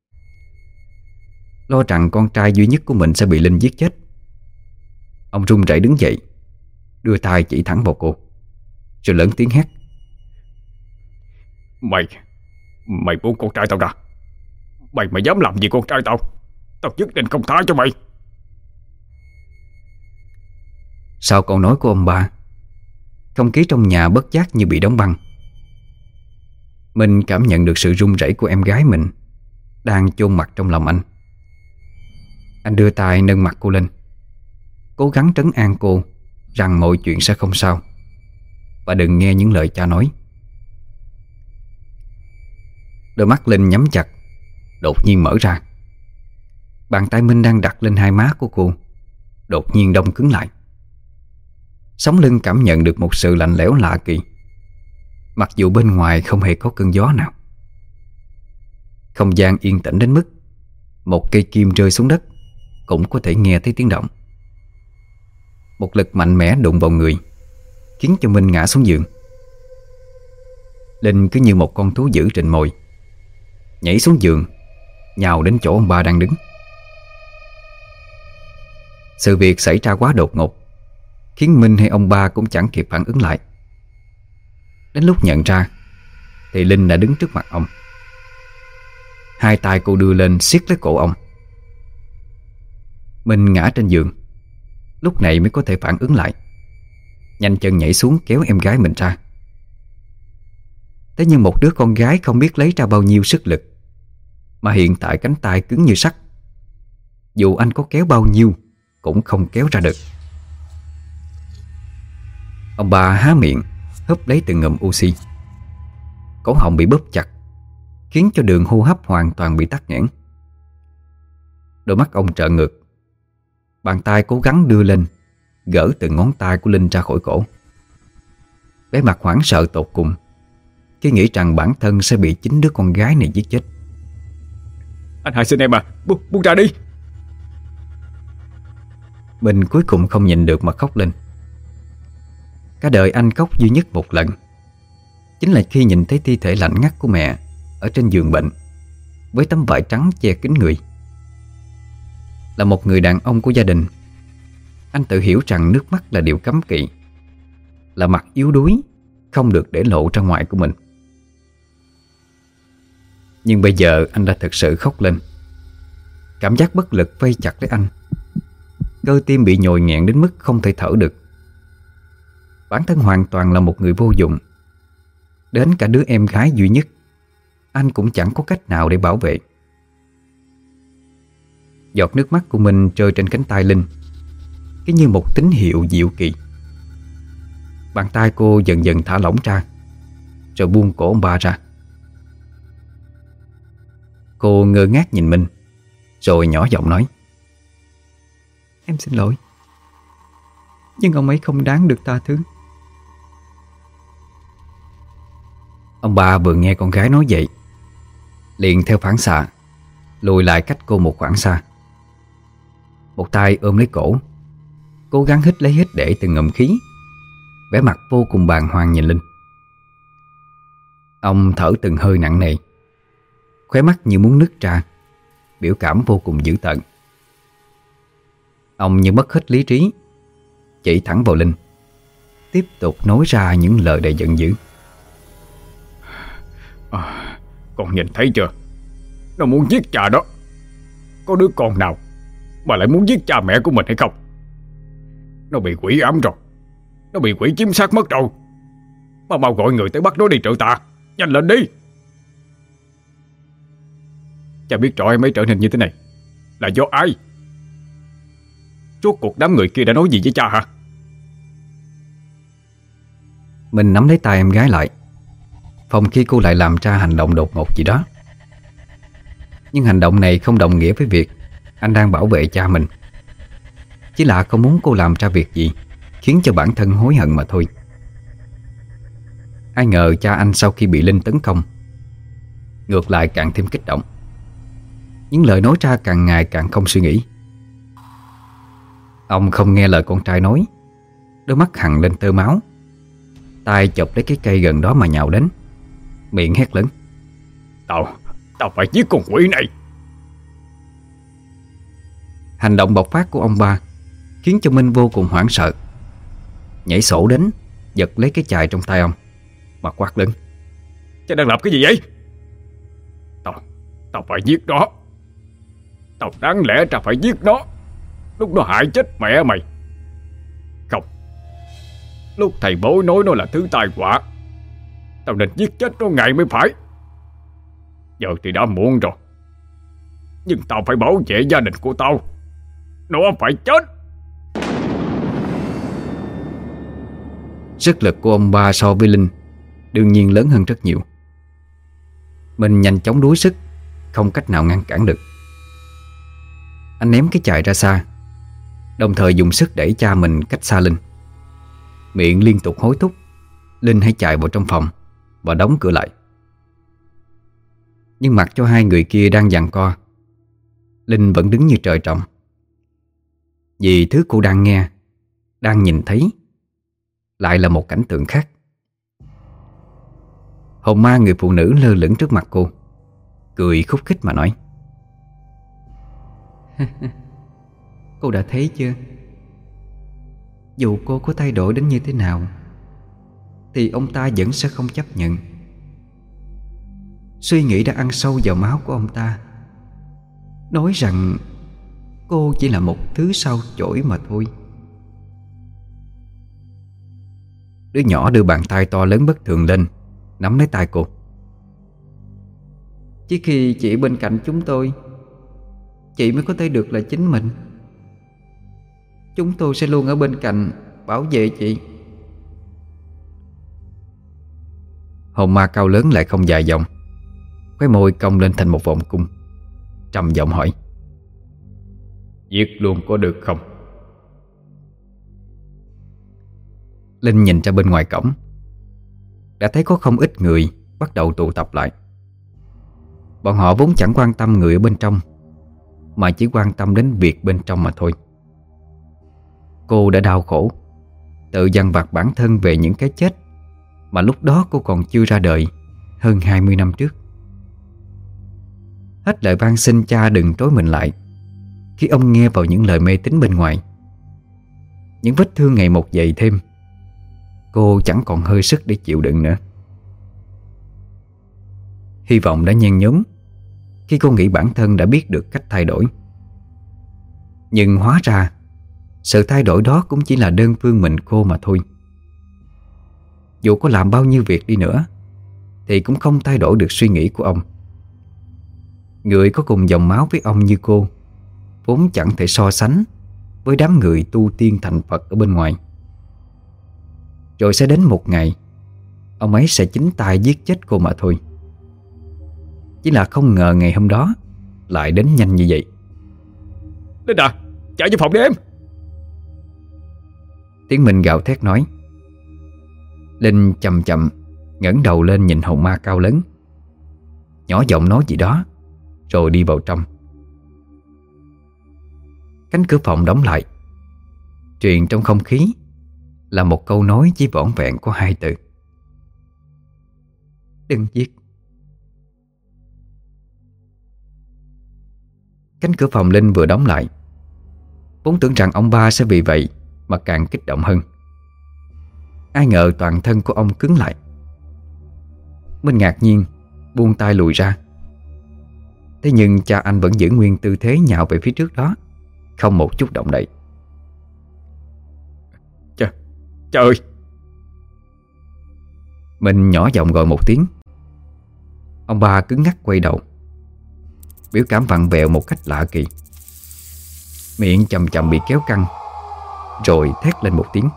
Lo rằng con trai duy nhất của mình sẽ bị Linh giết chết, ông run rẩy đứng dậy, đưa tay chỉ thẳng vào cô, rồi lớn tiếng hét. Mày buông con trai tao ra. Mày dám làm gì con trai tao, tao nhất định không tha cho mày. Sau câu nói của ông ba, không khí trong nhà bất giác như bị đóng băng. Mình cảm nhận được sự run rẩy của em gái mình đang chôn mặt trong lòng anh. Anh đưa tay nâng mặt cô lên, cố gắng trấn an cô rằng mọi chuyện sẽ không sao, và đừng nghe những lời cha nói. Đôi mắt Linh nhắm chặt, đột nhiên mở ra. Bàn tay Minh đang đặt lên hai má của cô đột nhiên đông cứng lại. Sống lưng cảm nhận được một sự lạnh lẽo lạ kỳ, mặc dù bên ngoài không hề có cơn gió nào. Không gian yên tĩnh đến mức một cây kim rơi xuống đất cũng có thể nghe thấy tiếng động. Một lực mạnh mẽ đụng vào người, khiến cho Minh ngã xuống giường. Linh cứ như một con thú dữ trên mồi, nhảy xuống giường, nhào đến chỗ ông ba đang đứng. Sự việc xảy ra quá đột ngột, khiến Minh hay ông ba cũng chẳng kịp phản ứng lại. Đến lúc nhận ra thì Linh đã đứng trước mặt ông. Hai tay cô đưa lên siết lấy cổ ông. Minh ngã trên giường, lúc này mới có thể phản ứng lại, nhanh chân nhảy xuống kéo em gái mình ra. Thế nhưng một đứa con gái không biết lấy ra bao nhiêu sức lực, mà hiện tại cánh tay cứng như sắt. Dù anh có kéo bao nhiêu cũng không kéo ra được. Ông bà há miệng húp lấy từng ngụm oxy. Cổ họng bị bóp chặt, khiến cho đường hô hấp hoàn toàn bị tắc nghẽn. Đôi mắt ông trợn ngược. Bàn tay cố gắng đưa lên, gỡ từng ngón tay của Linh ra khỏi cổ. Vẻ mặt hoảng sợ tột cùng khi nghĩ rằng bản thân sẽ bị chính đứa con gái này giết chết. Anh hai xin em à, buông ra đi. Mình cuối cùng không nhịn được mà khóc lên. Cả đời anh khóc duy nhất một lần, chính là khi nhìn thấy thi thể lạnh ngắt của mẹ ở trên giường bệnh, với tấm vải trắng che kín người. Là một người đàn ông của gia đình, anh tự hiểu rằng nước mắt là điều cấm kỵ, là mặt yếu đuối không được để lộ ra ngoài của mình. Nhưng bây giờ anh đã thực sự khóc lên. Cảm giác bất lực vây chặt lấy anh. Cơ tim bị nhồi nghẹn đến mức không thể thở được. Bản thân hoàn toàn là một người vô dụng. Đến cả đứa em gái duy nhất anh cũng chẳng có cách nào để bảo vệ. Giọt nước mắt của Minh rơi trên cánh tay Linh, cứ như một tín hiệu diệu kỳ. Bàn tay cô dần dần thả lỏng ra, rồi buông cổ ông ba ra. Cô ngơ ngác nhìn Minh, rồi nhỏ giọng nói: Em xin lỗi, nhưng ông ấy không đáng được tha thứ. Ông ba vừa nghe con gái nói vậy, liền theo phản xạ lùi lại cách cô một khoảng xa. Một tay ôm lấy cổ, cố gắng hít lấy hít để từng ngụm khí, vẻ mặt vô cùng bàng hoàng nhìn Linh. Ông thở từng hơi nặng nề, khóe mắt như muốn nứt ra, biểu cảm vô cùng dữ tợn. Ông như mất hết lý trí, chỉ thẳng vào Linh, tiếp tục nói ra những lời đầy giận dữ. Con nhìn thấy chưa? Nó muốn giết cha đó. Có đứa con nào mà lại muốn giết cha mẹ của mình hay không? Nó bị quỷ ám rồi. Nó bị quỷ chiếm xác mất rồi. Mau gọi người tới bắt nó đi trừ tà. Nhanh lên đi. Cha biết rõ em ấy trở nên như thế này là do ai? Rốt cuộc đám người kia đã nói gì với cha hả? Mình nắm lấy tay em gái lại, phòng khi cô lại làm ra hành động đột ngột gì đó. Nhưng hành động này không đồng nghĩa với việc anh đang bảo vệ cha mình, chỉ là không muốn cô làm ra việc gì khiến cho bản thân hối hận mà thôi. Ai ngờ cha anh sau khi bị Linh tấn công, ngược lại càng thêm kích động. Những lời nói ra càng ngày càng không suy nghĩ. Ông không nghe lời con trai nói, đôi mắt hằn lên tơ máu, tay chộp lấy cái cây gần đó mà nhào đến, miệng hét lớn: Tao phải giết con quỷ này. Hành động bộc phát của ông ba khiến cho Minh vô cùng hoảng sợ, nhảy sổ đến giật lấy cái chài trong tay ông mà quát lớn: Cha đang làm cái gì vậy? Tao phải giết nó. Tao đáng lẽ ra phải giết nó lúc nó hại chết mẹ mày. Không, lúc thầy bói nói nó là thứ tai họa, tao nên giết chết nó ngày mới phải. Giờ thì đã muộn rồi, nhưng tao phải bảo vệ gia đình của tao. Nó phải chết. Sức lực của ông ba so với Linh đương nhiên lớn hơn rất nhiều. Mình nhanh chóng đuối sức, không cách nào ngăn cản được. Anh ném cái chài ra xa, đồng thời dùng sức đẩy cha mình cách xa Linh, miệng liên tục hối thúc Linh hãy chạy vào trong phòng và đóng cửa lại. Nhưng mặc cho hai người kia đang giằng co, Linh vẫn đứng như trời trồng. Vì thứ cô đang nghe, đang nhìn thấy lại là một cảnh tượng khác. Hồn ma người phụ nữ lơ lửng trước mặt cô, cười khúc khích mà nói: Cô đã thấy chưa? Dù cô có thay đổi đến như thế nào thì ông ta vẫn sẽ không chấp nhận. Suy nghĩ đã ăn sâu vào máu của ông ta, nói rằng cô chỉ là một thứ sao chổi mà thôi. Đứa nhỏ đưa bàn tay to lớn bất thường lên, nắm lấy tay cô. Chỉ khi chị bên cạnh chúng tôi, chị mới có thể được là chính mình. Chúng tôi sẽ luôn ở bên cạnh bảo vệ chị. Hồn ma cao lớn lại không dài dòng, khóe môi cong lên thành một vòng cung, trầm giọng hỏi: Giết luôn có được không? Linh nhìn ra bên ngoài cổng, đã thấy có không ít người bắt đầu tụ tập lại. Bọn họ vốn chẳng quan tâm người ở bên trong, mà chỉ quan tâm đến việc bên trong mà thôi. Cô đã đau khổ, tự dằn vặt bản thân về những cái chết mà lúc đó cô còn chưa ra đời hơn 20 năm trước. Hết lời van xin cha đừng trối mình lại khi ông nghe vào những lời mê tín bên ngoài. Những vết thương ngày một dày thêm, cô chẳng còn hơi sức để chịu đựng nữa. Hy vọng đã nhen nhóm khi cô nghĩ bản thân đã biết được cách thay đổi. Nhưng hóa ra sự thay đổi đó cũng chỉ là đơn phương mình cô mà thôi. Dù có làm bao nhiêu việc đi nữa thì cũng không thay đổi được suy nghĩ của ông. Người có cùng dòng máu với ông như cô vốn chẳng thể so sánh với đám người tu tiên thành Phật ở bên ngoài. Rồi sẽ đến một ngày ông ấy sẽ chính tay giết chết cô mà thôi. Chỉ là không ngờ ngày hôm đó lại đến nhanh như vậy. Linh à, chạy vô phòng đi em. Tiếng Minh gào thét nói. Linh chậm chậm ngẩng đầu lên nhìn hồn ma cao lớn, nhỏ giọng nói gì đó rồi đi vào trong. Cánh cửa phòng đóng lại. Truyền trong không khí là một câu nói chỉ vỏn vẹn có 2 từ: đừng giết. Cánh cửa phòng Linh vừa đóng lại, vốn tưởng rằng ông ba sẽ vì vậy mà càng kích động hơn. Ai ngờ toàn thân của ông cứng lại. Minh ngạc nhiên buông tay lùi ra. Thế nhưng cha anh vẫn giữ nguyên tư thế nhào về phía trước đó, không một chút động đậy. Cha ơi! Mình nhỏ giọng gọi một tiếng. Ông ba cứng ngắc quay đầu, biểu cảm vặn vẹo một cách lạ kỳ. Miệng chậm chậm bị kéo căng, rồi thét lên một tiếng.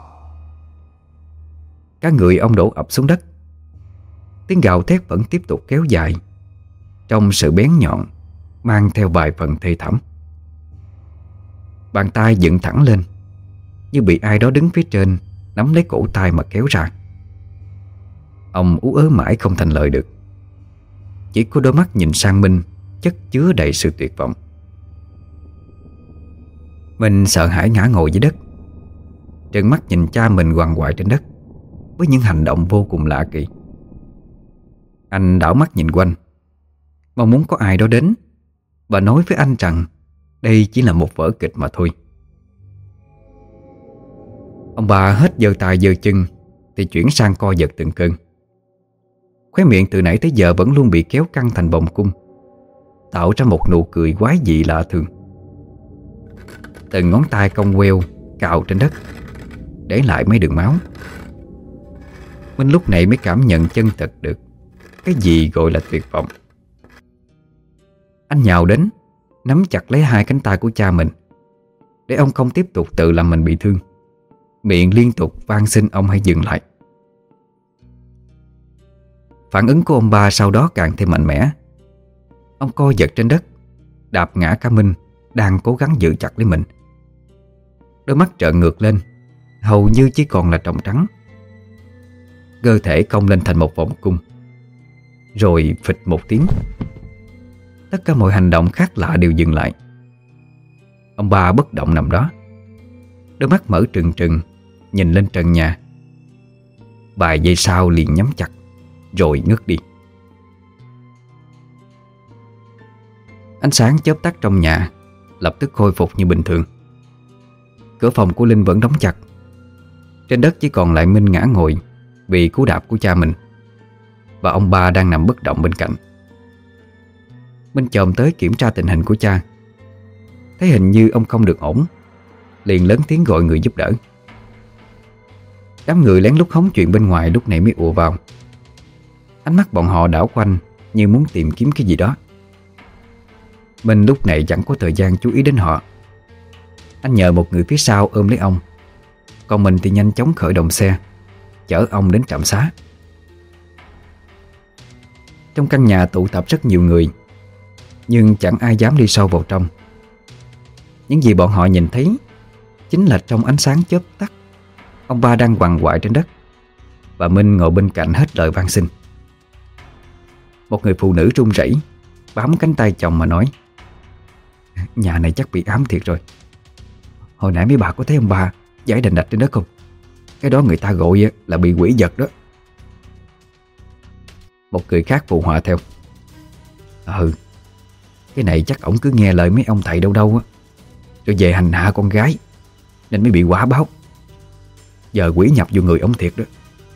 Cả người ông đổ ập xuống đất. Tiếng gào thét vẫn tiếp tục kéo dài, trong sự bén nhọn mang theo vài phần thê thảm. Bàn tay dựng thẳng lên, như bị ai đó đứng phía trên nắm lấy cổ tay mà kéo ra. Ông ú ớ mãi không thành lời được, chỉ có đôi mắt nhìn sang Minh chất chứa đầy sự tuyệt vọng. Minh sợ hãi ngã ngồi dưới đất, trợn mắt nhìn cha mình quằn quại trên đất với những hành động vô cùng lạ kỳ. Anh đảo mắt nhìn quanh, mong muốn có ai đó đến và nói với anh rằng đây chỉ là một vở kịch mà thôi. Ông bà hết giơ tay giơ chân thì chuyển sang co giật từng cơn. Khóe miệng từ nãy tới giờ vẫn luôn bị kéo căng thành vòng cung, tạo ra một nụ cười quái dị lạ thường. Từng ngón tay cong queo cào trên đất, để lại mấy đường máu. Minh lúc này mới cảm nhận chân thật được cái gì gọi là tuyệt vọng. Anh nhào đến, nắm chặt lấy 2 cánh tay của cha mình, để ông không tiếp tục tự làm mình bị thương, miệng liên tục van xin ông hãy dừng lại. Phản ứng của ông ba sau đó càng thêm mạnh mẽ. Ông co giật trên đất, đạp ngã cả Minh đang cố gắng giữ chặt lấy mình. Đôi mắt trợn ngược lên, hầu như chỉ còn là tròng trắng. Cơ thể cong lên thành một vòng cung. Rồi phịch một tiếng, tất cả mọi hành động khác lạ đều dừng lại. Ông ba bất động nằm đó, đôi mắt mở trừng trừng nhìn lên trần nhà. Vài giây sau liền nhắm chặt, rồi ngất đi. Ánh sáng chớp tắt trong nhà lập tức khôi phục như bình thường. Cửa phòng của Linh vẫn đóng chặt. Trên đất chỉ còn lại Minh ngã ngồi vì cú đạp của cha mình, và ông ba đang nằm bất động bên cạnh. Minh chồm tới kiểm tra tình hình của cha, thấy hình như ông không được ổn, liền lớn tiếng gọi người giúp đỡ. Đám người lén lút hóng chuyện bên ngoài lúc này mới ùa vào. Ánh mắt bọn họ đảo quanh như muốn tìm kiếm cái gì đó. Minh lúc này chẳng có thời gian chú ý đến họ. Anh nhờ một người phía sau ôm lấy ông, còn mình thì nhanh chóng khởi động xe, chở ông đến trạm xá. Trong căn nhà tụ tập rất nhiều người, nhưng chẳng ai dám đi sâu vào trong. Những gì bọn họ nhìn thấy chính là trong ánh sáng chớp tắt, ông ba đang quằn quại trên đất, và Minh ngồi bên cạnh hết lời van xin. Một người phụ nữ run rẩy bám cánh tay chồng mà nói: "Nhà này chắc bị ám thiệt rồi. Hồi nãy mấy bà có thấy ông ba giãi đành đạch trên đất không? Cái đó người ta gọi là bị quỷ giật đó." Một người khác phụ họa theo: Cái này chắc ổng cứ nghe lời mấy ông thầy đâu đâu á, rồi về hành hạ con gái, nên mới bị quả báo. Giờ quỷ nhập vô người ổng thiệt đó."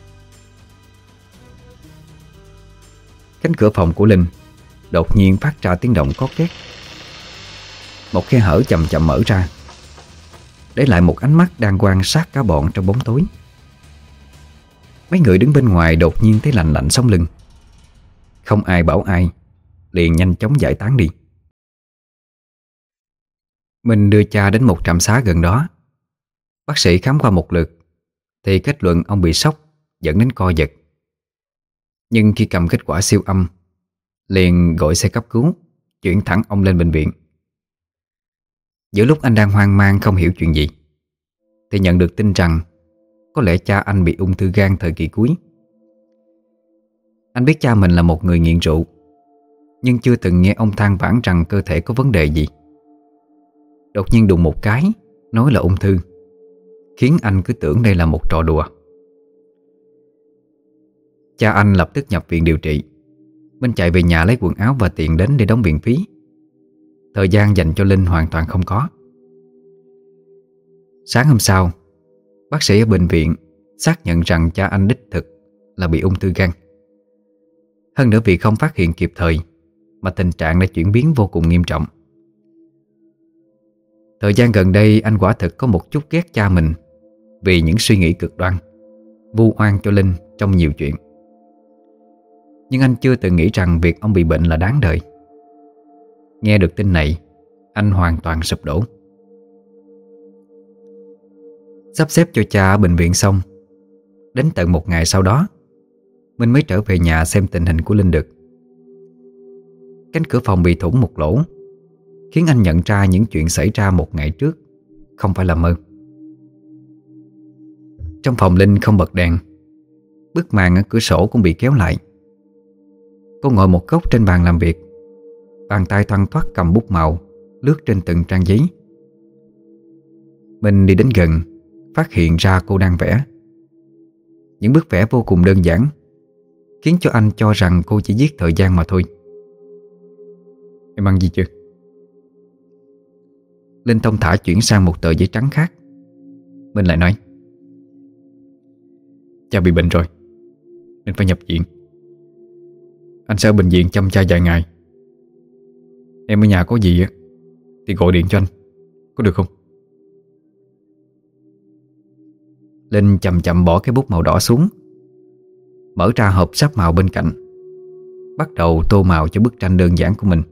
Cánh cửa phòng của Linh đột nhiên phát ra tiếng động có két. Một khe hở chậm chậm mở ra, để lại một ánh mắt đang quan sát cả bọn trong bóng tối. Mấy người đứng bên ngoài đột nhiên thấy lạnh lạnh sống lưng. Không ai bảo ai, liền nhanh chóng giải tán đi. Mình đưa cha đến một trạm xá gần đó. Bác sĩ khám qua một lượt thì kết luận ông bị sốc dẫn đến co giật. Nhưng khi cầm kết quả siêu âm, liền gọi xe cấp cứu chuyển thẳng ông lên bệnh viện. Giữa lúc anh đang hoang mang không hiểu chuyện gì thì nhận được tin rằng có lẽ cha anh bị ung thư gan thời kỳ cuối. Anh biết cha mình là một người nghiện rượu, nhưng chưa từng nghe ông than vãn rằng cơ thể có vấn đề gì. Đột nhiên đùng một cái nói là ung thư, khiến anh cứ tưởng đây là một trò đùa. Cha anh lập tức nhập viện điều trị. Minh chạy về nhà lấy quần áo và tiền đến để đóng viện phí. Thời gian dành cho Linh hoàn toàn không có. Sáng hôm sau, bác sĩ ở bệnh viện xác nhận rằng cha anh đích thực là bị ung thư gan. Hơn nữa vì không phát hiện kịp thời mà tình trạng đã chuyển biến vô cùng nghiêm trọng. Thời gian gần đây anh quả thực có một chút ghét cha mình vì những suy nghĩ cực đoan, vu oan cho Linh trong nhiều chuyện. Nhưng anh chưa từng nghĩ rằng việc ông bị bệnh là đáng đời. Nghe được tin này, anh hoàn toàn sụp đổ. Sắp xếp cho cha ở bệnh viện xong, đến tận một ngày sau đó Minh mới trở về nhà xem tình hình của Linh được. Cánh cửa phòng bị thủng một lỗ, khiến anh nhận ra những chuyện xảy ra một ngày trước không phải là mơ. Trong phòng Linh không bật đèn, bức màn ở cửa sổ cũng bị kéo lại. Cô ngồi một góc trên bàn làm việc, bàn tay thoăn thoắt cầm bút màu lướt trên từng trang giấy. Mình đi đến gần, phát hiện ra cô đang vẽ. Những bức vẽ vô cùng đơn giản, khiến cho anh cho rằng cô chỉ giết thời gian mà thôi. Em ăn gì chưa? Linh thông thả chuyển sang một tờ giấy trắng khác. Mình lại nói: cha bị bệnh rồi nên phải nhập viện. Anh sẽ ở bệnh viện chăm cha vài ngày. Em ở nhà có gì á thì gọi điện cho anh, có được không? Linh chậm chậm bỏ cái bút màu đỏ xuống, mở ra hộp sáp màu bên cạnh, bắt đầu tô màu cho bức tranh đơn giản của mình.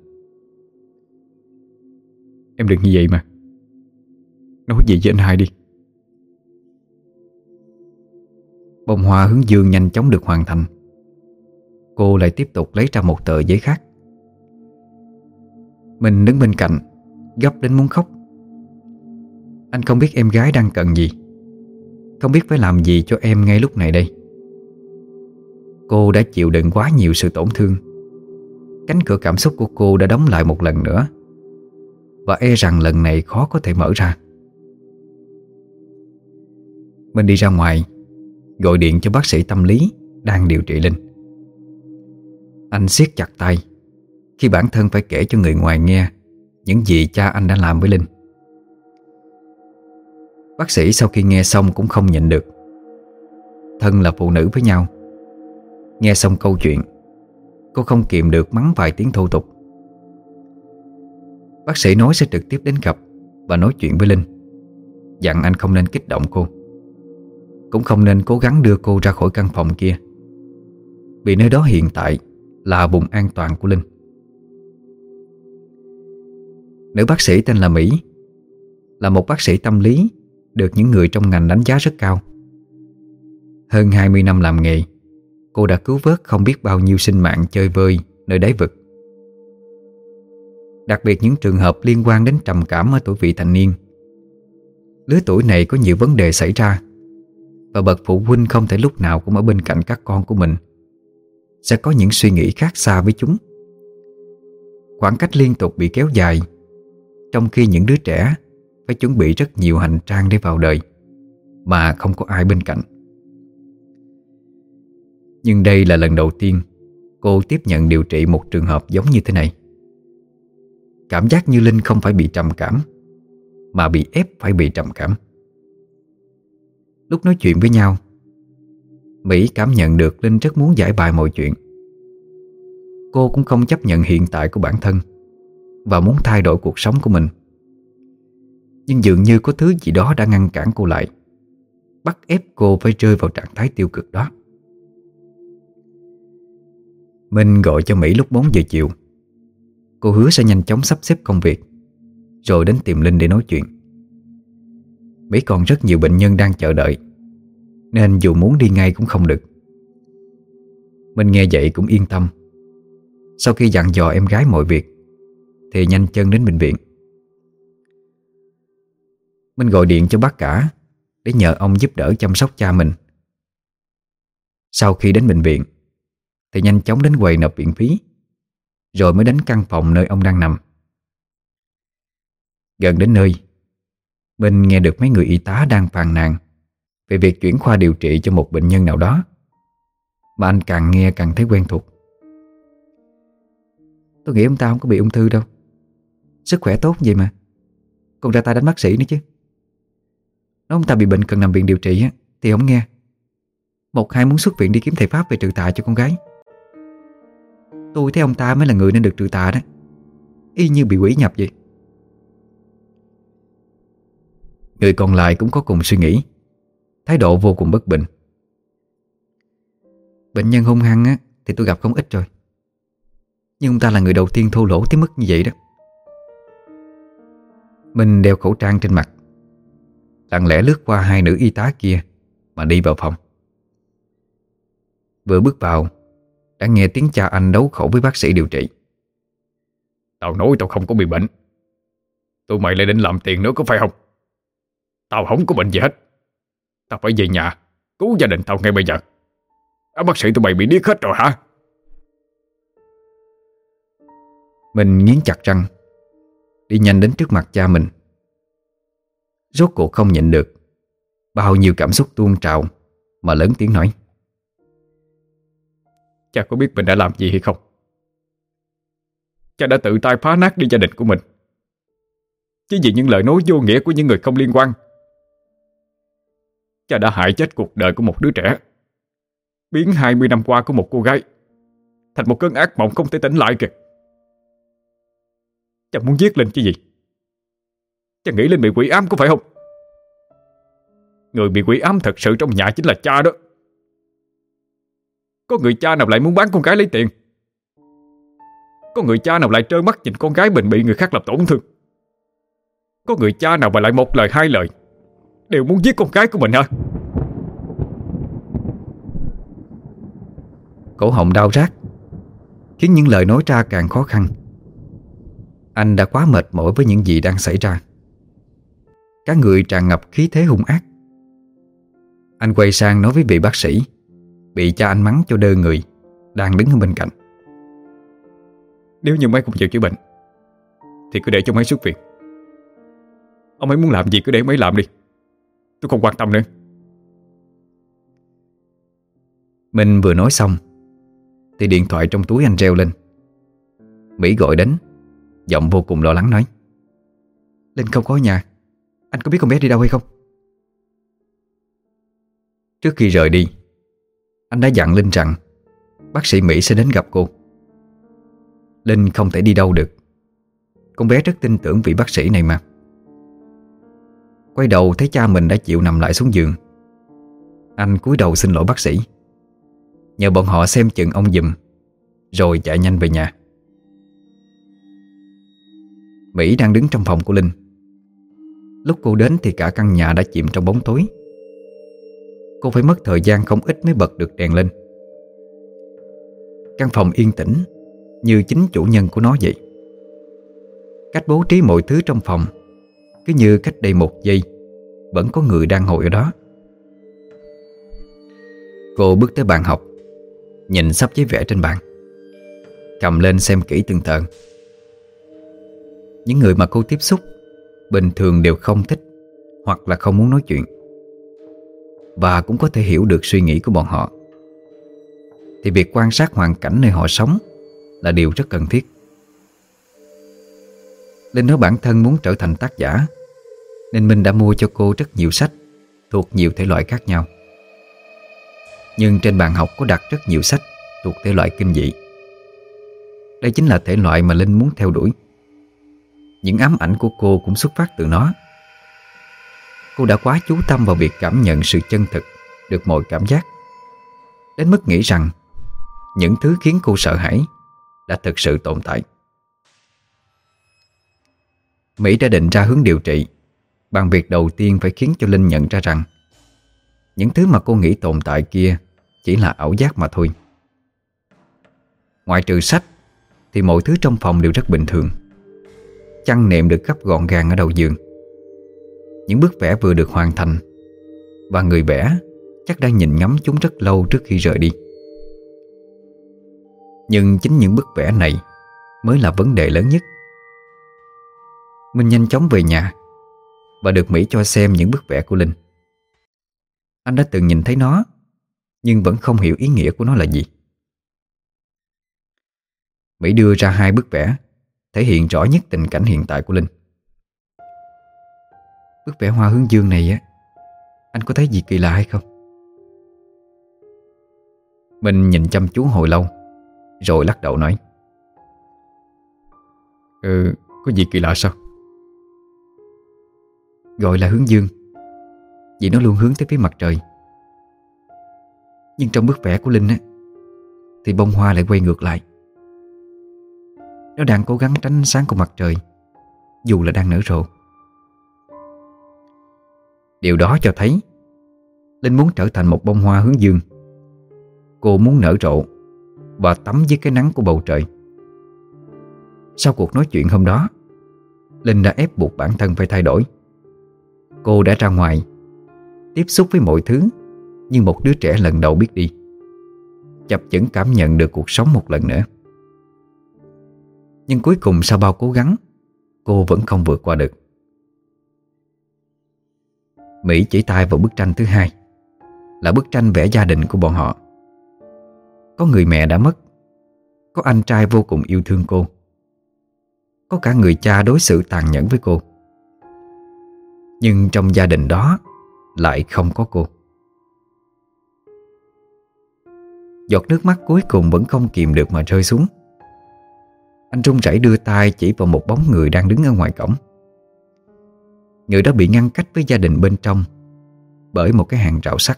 Em đừng như vậy mà, nói gì với anh hai đi. Bông hoa hướng dương nhanh chóng được hoàn thành. Cô lại tiếp tục lấy ra một tờ giấy khác. Mình đứng bên cạnh, gấp đến muốn khóc. Anh không biết em gái đang cần gì, không biết phải làm gì cho em ngay lúc này đây. Cô đã chịu đựng quá nhiều sự tổn thương. Cánh cửa cảm xúc của cô đã đóng lại một lần nữa, và e rằng lần này khó có thể mở ra. Mình đi ra ngoài, gọi điện cho bác sĩ tâm lý đang điều trị Linh. Anh siết chặt tay khi bản thân phải kể cho người ngoài nghe những gì cha anh đã làm với Linh. Bác sĩ sau khi nghe xong cũng không nhịn được. Thân là phụ nữ với nhau, nghe xong câu chuyện, cô không kìm được mắng vài tiếng thô tục. Bác sĩ nói sẽ trực tiếp đến gặp và nói chuyện với Linh, dặn anh không nên kích động cô, cũng không nên cố gắng đưa cô ra khỏi căn phòng kia, vì nơi đó hiện tại là vùng an toàn của Linh. Nữ bác sĩ tên là Mỹ, là một bác sĩ tâm lý được những người trong ngành đánh giá rất cao. Hơn 20 năm làm nghề, cô đã cứu vớt không biết bao nhiêu sinh mạng chơi vơi nơi đáy vực. Đặc biệt những trường hợp liên quan đến trầm cảm ở tuổi vị thành niên. Lứa tuổi này có nhiều vấn đề xảy ra, và bậc phụ huynh không thể lúc nào cũng ở bên cạnh các con của mình, sẽ có những suy nghĩ khác xa với chúng. Khoảng cách liên tục bị kéo dài, trong khi những đứa trẻ phải chuẩn bị rất nhiều hành trang để vào đời mà không có ai bên cạnh. Nhưng đây là lần đầu tiên cô tiếp nhận điều trị một trường hợp giống như thế này. Cảm giác như Linh không phải bị trầm cảm, mà bị ép phải bị trầm cảm. Lúc nói chuyện với nhau, Mỹ cảm nhận được Linh rất muốn giải bài mọi chuyện. Cô cũng không chấp nhận hiện tại của bản thân và muốn thay đổi cuộc sống của mình. Nhưng dường như có thứ gì đó đã ngăn cản cô lại, bắt ép cô phải rơi vào trạng thái tiêu cực đó. Minh gọi cho Mỹ lúc 4 giờ chiều. Cô hứa sẽ nhanh chóng sắp xếp công việc, rồi đến tìm Linh để nói chuyện. Mỹ còn rất nhiều bệnh nhân đang chờ đợi, nên dù muốn đi ngay cũng không được. Minh nghe vậy cũng yên tâm. Sau khi dặn dò em gái mọi việc thì nhanh chân đến bệnh viện. Minh gọi điện cho bác cả để nhờ ông giúp đỡ chăm sóc cha mình. Sau khi đến bệnh viện thì nhanh chóng đến quầy nộp viện phí, rồi mới đến căn phòng nơi ông đang nằm. Gần đến nơi, Minh nghe được mấy người y tá đang phàn nàn về việc chuyển khoa điều trị cho một bệnh nhân nào đó, mà anh càng nghe càng thấy quen thuộc. Tôi nghĩ ông ta không có bị ung thư đâu, sức khỏe tốt vậy mà, còn ra tay đánh bác sĩ nữa chứ. Nếu ông ta bị bệnh cần nằm viện điều trị thì ông nghe, một hai muốn xuất viện đi kiếm thầy Pháp về trừ tà cho con gái. Tôi thấy ông ta mới là người nên được trừ tà đó, y như bị quỷ nhập vậy. Người còn lại cũng có cùng suy nghĩ, thái độ vô cùng bất bình. Bệnh nhân hung hăng thì tôi gặp không ít rồi, nhưng ông ta là người đầu tiên thô lỗ tới mức như vậy đó. Minh đeo khẩu trang trên mặt, lặng lẽ lướt qua hai nữ y tá kia mà đi vào phòng. Vừa bước vào đã nghe tiếng cha anh đấu khẩu với bác sĩ điều trị. Tao nói tao không có bị bệnh, tụi mày lại định làm tiền nữa có phải không? Tao không có bệnh gì hết. Tao phải về nhà cứu gia đình tao ngay bây giờ. Bác sĩ tụi mày bị điếc hết rồi hả? Mình nghiến chặt răng, đi nhanh đến trước mặt cha mình. Rốt cuộc không nhịn được, bao nhiêu cảm xúc tuôn trào mà lớn tiếng nói: Cha có biết mình đã làm gì hay không? Cha đã tự tay phá nát đi gia đình của mình, chỉ vì những lời nói vô nghĩa của những người không liên quan. Cha đã hại chết cuộc đời của một đứa trẻ, biến 20 năm qua của một cô gái thành một cơn ác mộng không thể tỉnh lại kìa. Cha muốn giết Linh chứ gì? Cha nghĩ Linh bị quỷ ám có phải không? Người bị quỷ ám thật sự trong nhà chính là cha đó. Có người cha nào lại muốn bán con gái lấy tiền? Có người cha nào lại trơ mắt nhìn con gái mình bị người khác làm tổn thương? Có người cha nào mà lại một lời hai lời đều muốn giết con gái của mình hả? Cổ họng đau rát, khiến những lời nói ra càng khó khăn. Anh đã quá mệt mỏi với những gì đang xảy ra. Cả người tràn ngập khí thế hung ác. Anh quay sang nói với vị bác sĩ bị cha anh mắng cho đơ người đang đứng ở bên cạnh: Nếu như mấy không chịu chữa bệnh thì cứ để cho mấy xuất viện. Ông ấy muốn làm gì cứ để mấy làm đi, tôi không quan tâm nữa. Minh vừa nói xong thì điện thoại trong túi anh reo lên. Mỹ gọi đến, giọng vô cùng lo lắng nói: Linh không có ở nhà, anh có biết con bé đi đâu hay không? Trước khi rời đi, anh đã dặn Linh rằng bác sĩ Mỹ sẽ đến gặp cô. Linh không thể đi đâu được, con bé rất tin tưởng vị bác sĩ này mà. Quay đầu thấy cha mình đã chịu nằm lại xuống giường, anh cúi đầu xin lỗi bác sĩ, nhờ bọn họ xem chừng ông giùm, rồi chạy nhanh về nhà. Mỹ đang đứng trong phòng của Linh. Lúc cô đến thì cả căn nhà đã chìm trong bóng tối. Cô phải mất thời gian không ít mới bật được đèn lên. Căn phòng yên tĩnh như chính chủ nhân của nó vậy. Cách bố trí mọi thứ trong phòng cứ như cách đây một giây vẫn có người đang ngồi ở đó. Cô bước tới bàn học, nhìn sắp giấy vẽ trên bàn, cầm lên xem kỹ từng tờ. Những người mà cô tiếp xúc bình thường đều không thích hoặc là không muốn nói chuyện, và cũng có thể hiểu được suy nghĩ của bọn họ. Thì việc quan sát hoàn cảnh nơi họ sống là điều rất cần thiết. Linh nói bản thân muốn trở thành tác giả, nên Minh đã mua cho cô rất nhiều sách thuộc nhiều thể loại khác nhau. Nhưng trên bàn học có đặt rất nhiều sách thuộc thể loại kinh dị. Đây chính là thể loại mà Linh muốn theo đuổi. Những ám ảnh của cô cũng xuất phát từ nó. Cô đã quá chú tâm vào việc cảm nhận sự chân thực, được mọi cảm giác, đến mức nghĩ rằng những thứ khiến cô sợ hãi đã thực sự tồn tại. Mỹ đã định ra hướng điều trị bằng việc đầu tiên phải khiến cho Linh nhận ra rằng những thứ mà cô nghĩ tồn tại kia chỉ là ảo giác mà thôi. Ngoại trừ sách thì mọi thứ trong phòng đều rất bình thường. Chăn nệm được gấp gọn gàng ở đầu giường. Những bức vẽ vừa được hoàn thành, và người vẽ chắc đã nhìn ngắm chúng rất lâu trước khi rời đi. Nhưng chính những bức vẽ này mới là vấn đề lớn nhất. Minh nhanh chóng về nhà và được Mỹ cho xem những bức vẽ của Linh. Anh đã từng nhìn thấy nó, nhưng vẫn không hiểu ý nghĩa của nó là gì. Mỹ đưa ra 2 bức vẽ thể hiện rõ nhất tình cảnh hiện tại của Linh. Bức vẽ hoa hướng dương này á, anh có thấy gì kỳ lạ hay không? Mình nhìn chăm chú hồi lâu, rồi lắc đầu nói: Có gì kỳ lạ sao? Gọi là hướng dương vì nó luôn hướng tới phía mặt trời. Nhưng trong bức vẽ của Linh á, thì bông hoa lại quay ngược lại. Nó đang cố gắng tránh ánh sáng của mặt trời, dù là đang nở rộ. Điều đó cho thấy Linh muốn trở thành một bông hoa hướng dương. Cô muốn nở rộ và tắm dưới cái nắng của bầu trời. Sau cuộc nói chuyện hôm đó, Linh đã ép buộc bản thân phải thay đổi. Cô đã ra ngoài, tiếp xúc với mọi thứ như một đứa trẻ lần đầu biết đi, chập chững cảm nhận được cuộc sống một lần nữa. Nhưng cuối cùng sau bao cố gắng, cô vẫn không vượt qua được. Mỹ chỉ tay vào bức tranh thứ 2, là bức tranh vẽ gia đình của bọn họ. Có người mẹ đã mất, có anh trai vô cùng yêu thương cô, có cả người cha đối xử tàn nhẫn với cô. Nhưng trong gia đình đó lại không có cô. Giọt nước mắt cuối cùng vẫn không kìm được mà rơi xuống. Anh run rẩy đưa tay chỉ vào một bóng người đang đứng ở ngoài cổng. Người đó bị ngăn cách với gia đình bên trong bởi một cái hàng rào sắt.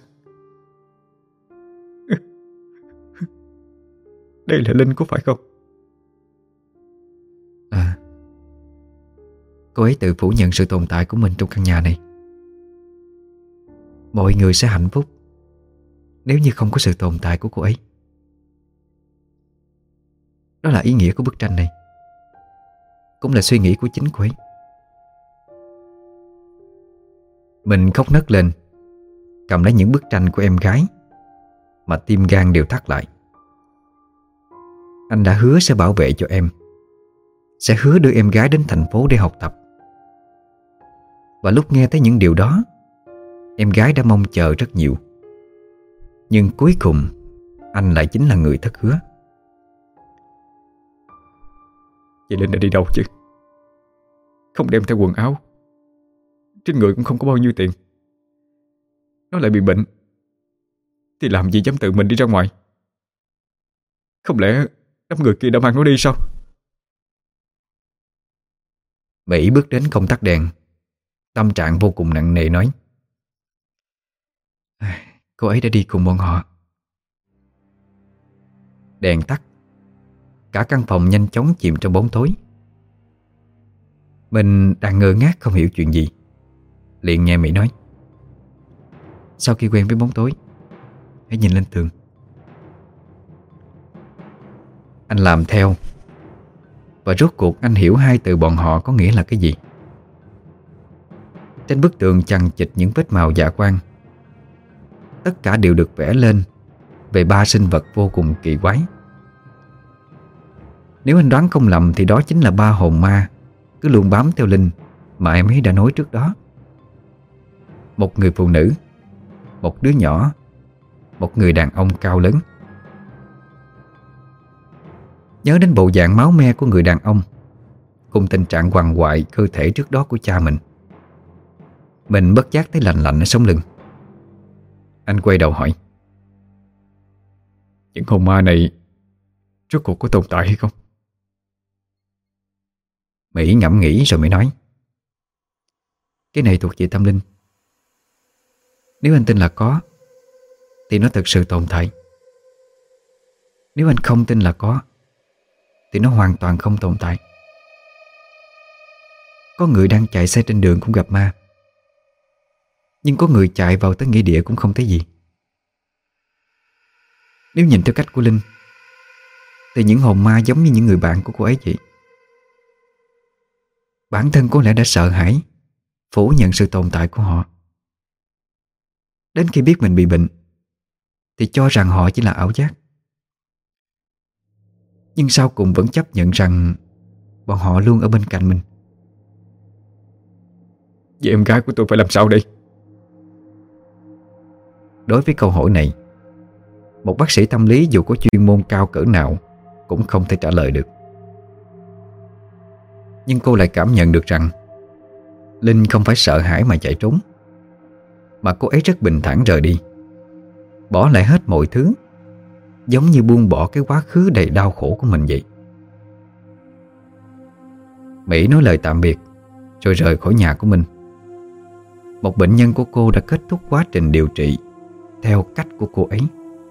Đây là Linh có phải không? Cô ấy tự phủ nhận sự tồn tại của mình trong căn nhà này. Mọi người sẽ hạnh phúc nếu như không có sự tồn tại của cô ấy. Đó là ý nghĩa của bức tranh này, cũng là suy nghĩ của chính cô ấy. Mình khóc nấc lên, cầm lấy những bức tranh của em gái mà tim gan đều thắt lại. Anh đã hứa sẽ bảo vệ cho em, sẽ hứa đưa em gái đến thành phố để học tập. Và lúc nghe thấy những điều đó, em gái đã mong chờ rất nhiều. Nhưng cuối cùng anh lại chính là người thất hứa. Vậy Linh đã đi đâu chứ? Không đem theo quần áo, trên người cũng không có bao nhiêu tiền. Nó lại bị bệnh, thì làm gì dám tự mình đi ra ngoài? Không lẽ đám người kia đã mang nó đi sao? Mỹ bước đến công tắc đèn, tâm trạng vô cùng nặng nề nói: Cô ấy đã đi cùng bọn họ. Đèn tắt, cả căn phòng nhanh chóng chìm trong bóng tối. Mình đang ngơ ngác không hiểu chuyện gì, liền nghe Mỹ nói: Sau khi quen với bóng tối, hãy nhìn lên tường. Anh làm theo, và rốt cuộc anh hiểu 2 từ bọn họ có nghĩa là cái gì. Trên bức tường chằng chịt những vết màu dạ quang. Tất cả đều được vẽ lên về 3 sinh vật vô cùng kỳ quái. Nếu anh đoán không lầm thì đó chính là 3 hồn ma cứ luôn bám theo Linh mà em ấy đã nói trước đó. Một người phụ nữ, một đứa nhỏ, một người đàn ông cao lớn. Nhớ đến bộ dạng máu me của người đàn ông cùng tình trạng quằn quại cơ thể trước đó của cha mình bất giác thấy lạnh lạnh ở sống lưng. Anh quay đầu hỏi: Những hồn ma này rốt cuộc có tồn tại hay không? Mỹ ngẫm nghĩ rồi mới nói: Cái này thuộc về tâm linh. Nếu anh tin là có thì nó thực sự tồn tại. Nếu anh không tin là có thì nó hoàn toàn không tồn tại. Có người đang chạy xe trên đường cũng gặp ma, nhưng có người chạy vào tới nghĩa địa cũng không thấy gì. Nếu nhìn theo cách của Linh thì những hồn ma giống như những người bạn của cô ấy vậy. Bản thân có lẽ đã sợ hãi, phủ nhận sự tồn tại của họ. Đến khi biết mình bị bệnh thì cho rằng họ chỉ là ảo giác. Nhưng sau cùng vẫn chấp nhận rằng bọn họ luôn ở bên cạnh mình. Vậy em gái của tôi phải làm sao đây? Đối với câu hỏi này, một bác sĩ tâm lý dù có chuyên môn cao cỡ nào cũng không thể trả lời được. Nhưng cô lại cảm nhận được rằng Linh không phải sợ hãi mà chạy trốn, mà cô ấy rất bình thản rời đi, bỏ lại hết mọi thứ, giống như buông bỏ cái quá khứ đầy đau khổ của mình vậy. Mỹ nói lời tạm biệt rồi rời khỏi nhà của mình. Một bệnh nhân của cô đã kết thúc quá trình điều trị theo cách của cô ấy.